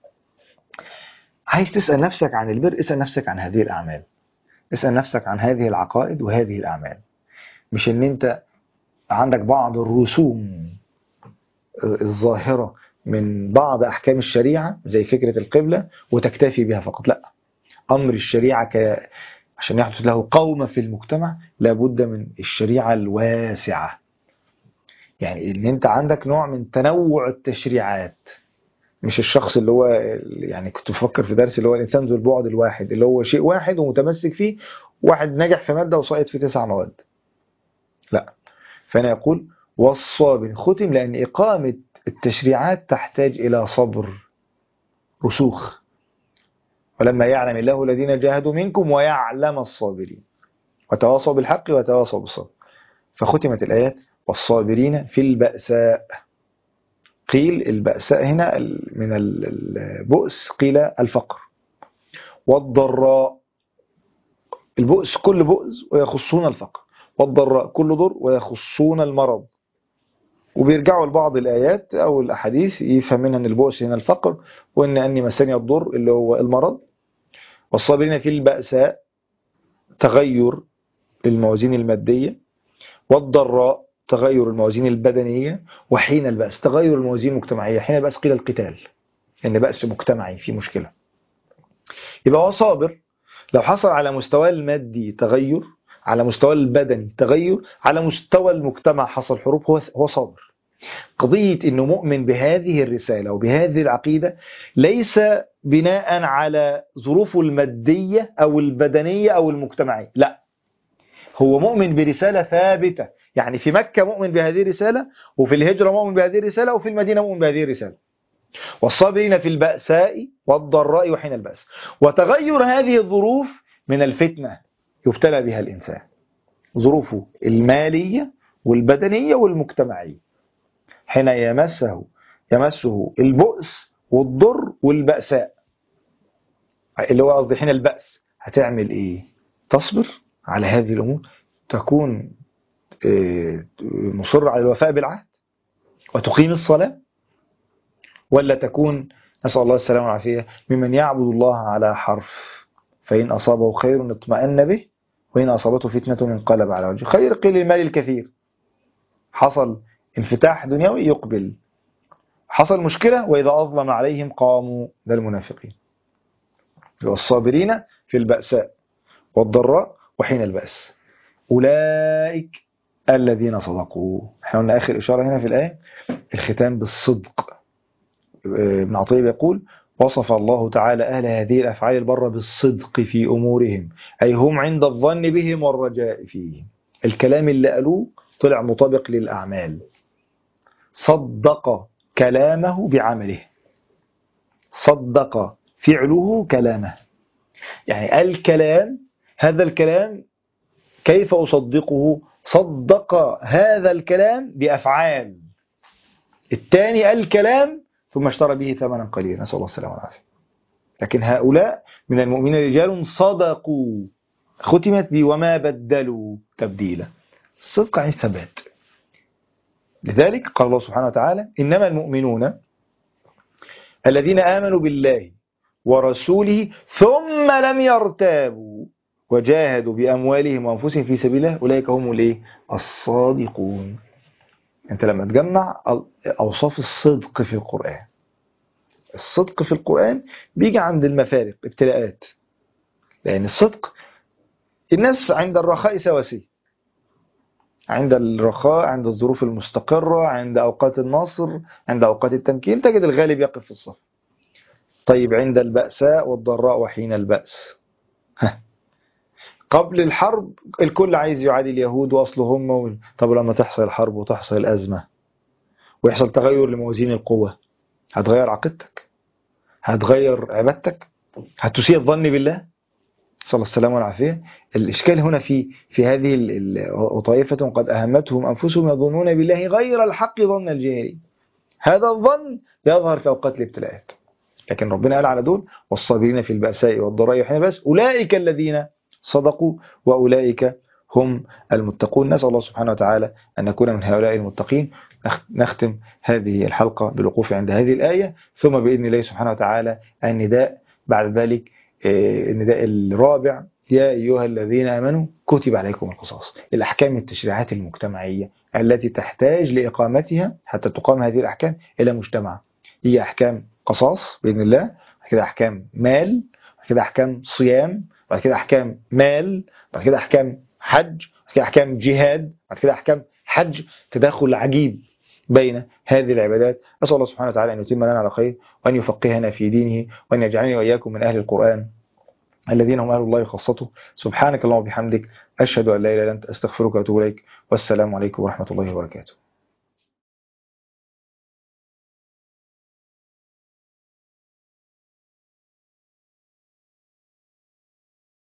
عايز تسأل نفسك عن البر، اسأل نفسك عن هذه الأعمال، اسأل نفسك عن هذه العقائد وهذه الأعمال. مش إن أنت عندك بعض الرسوم الظاهرة من بعض أحكام الشريعة زي فكرة القبلة وتكتفي بها فقط. لا، أمر الشريعة ك... عشان يحدث له قومة في المجتمع لابد من الشريعة الواسعة. يعني إن أنت عندك نوع من تنوع التشريعات، مش الشخص اللي هو يعني كنت بفكر في درس اللي هو الإنسان ذو البعد الواحد، اللي هو شيء واحد ومتمسك فيه، واحد نجح في مادة وسقط في تسع مواد. لا، فأنا يقول والصابر ختم لأن إقامة التشريعات تحتاج إلى صبر رسوخ. ولما يعلم الله الذين جاهدوا منكم ويعلم الصابرين وتواصوا بالحق وتواصوا بالصبر. فختمت الآيات والصابرين في البأساء. قيل البأساء هنا من البؤس، قيل الفقر. والضراء، البؤس كل بؤس ويخصون الفقر، والضراء كل ضر ويخصون المرض. وبيرجعوا لبعض الآيات أو الأحاديث يفهم منها أن البؤس هنا الفقر، وأن أني مسني الضر اللي هو المرض. والصابرين في البأساء تغير الموازين المادية، والضراء تغير الموازين البدنية، وحين البأس تغير الموازين المجتمعية. حين البأس قيل القتال، أن بأس مجتمعي في مشكلة. يبقى هو صابر لو حصل على مستوى المادي تغير، على مستوى البدني تغير، على مستوى المجتمع حصل حروب، هو هو صابر. قضية إنه مؤمن بهذه الرسالة وبهذه العقيدة ليس بناء على ظروفه المادية أو البدنية أو المجتمعية، لا، هو مؤمن برسالة ثابتة. يعني في مكة مؤمن بهذه الرسالة، وفي الهجرة مؤمن بهذه الرسالة، وفي المدينة مؤمن بهذه الرسالة. والصابرين في البأساء والضراء وحين البأس. وتغير هذه الظروف من الفتنة يبتلى بها الإنسان، ظروفه المالية والبدنية والمجتمعية. حين يمسه يمسه البؤس والضر والبأساء، اللي هو قصدي حين البأس، هتعمل إيه؟ تصبر على هذه الأمور، تكون مصر على الوفاء بالعهد وتقيم الصلاة، ولا تكون نسأل الله السلامة والعافية ممن يعبد الله على حرف، فإن أصابه خير اطمأن به وإن أصابته فتنة انقلب على وجهه. خير قيل المال الكثير، حصل انفتاح دنيوي يقبل، حصل مشكلة وإذا أظلم عليهم قاموا. ده المنافقين. والصابرين في البأساء والضراء وحين البأس أولئك الذين صدقوا. احنا قلنا آخر إشارة هنا في الآية الختام بالصدق. ابن عطية يقول وصف الله تعالى أهل هذه الأفعال البرة بالصدق في أمورهم، أي هم عند الظن بهم والرجاء فيهم. الكلام اللي قالوه طلع مطابق للأعمال، صدق كلامه بعمله، صدق فعله كلامه. يعني الكلام، هذا الكلام كيف أصدقه؟ صدق هذا الكلام بأفعال. الثاني الكلام ثم اشترى به ثمنا قليلا، نسأل الله السلامة والعافية. لكن هؤلاء من المؤمنين رجال صدقوا، ختمت بي وما بدلوا تبديلا. الصدق عن الثبات. لذلك قال الله سبحانه وتعالى إنما المؤمنون الذين آمنوا بالله ورسوله ثم لم يرتابوا وجاهدوا بأموالهم وأنفسهم في سبيل الله أولئك هم الايه؟ الصادقون. أنت لما تجمع أوصاف الصدق في القرآن، الصدق في القرآن بيجي عند المفارق ابتلاءات، لأن الصدق الناس عند الرخاء سواسية، عند الرخاء، عند الظروف المستقرة، عند أوقات النصر، عند أوقات التمكين تجد الغالب يقف في الصف. طيب عند البأساء والضراء وحين البأس، قبل الحرب الكل عايز يعادي اليهود وأصلهم و... طب لما تحصل الحرب وتحصل الأزمة ويحصل تغير لموازين القوة، هتغير عقيدتك؟ هتغير عبادتك؟ هتسيء الظن بالله؟ صلى الله السلام والعافية. الإشكال هنا في في هذه وطائفة قد أهمتهم أنفسهم يظنون بالله غير الحق ظن الجاهلين. هذا الظن يظهر في أوقات الابتلاءات، لكن ربنا قال على دول والصابرين في البأساء والضراء وحين البأس أولئك الذين صدقوا وأولئك هم المتقون. نسأل الله سبحانه وتعالى أن نكون من هؤلاء المتقين. نختم هذه الحلقة بالوقوف عند هذه الآية، ثم بإذن الله سبحانه وتعالى النداء بعد ذلك. النداء الرابع يا أيها الذين آمنوا كتب عليكم القصاص. الأحكام التشريعات المجتمعية التي تحتاج لإقامتها حتى تقام هذه الأحكام إلى مجتمع، هي أحكام قصاص بإذن الله، بعد كده أحكام مال، بعد كده أحكام صيام، بعد كده أحكام مال، بعد كده أحكام حج، بعد كده أحكام جهاد، بعد كده أحكام حج. تداخل عجيب بين هذه العبادات. أسأل الله سبحانه وتعالى أن يتم لنا على خير وأن يفقهنا في دينه وأن يجعلني وإياكم من أهل القرآن الذين هم أهل الله خاصته. سبحانك اللهم وبحمدك أشهد أن لا إله إلا أنت أستغفرك وأتوب إليك، والسلام عليكم ورحمة الله وبركاته.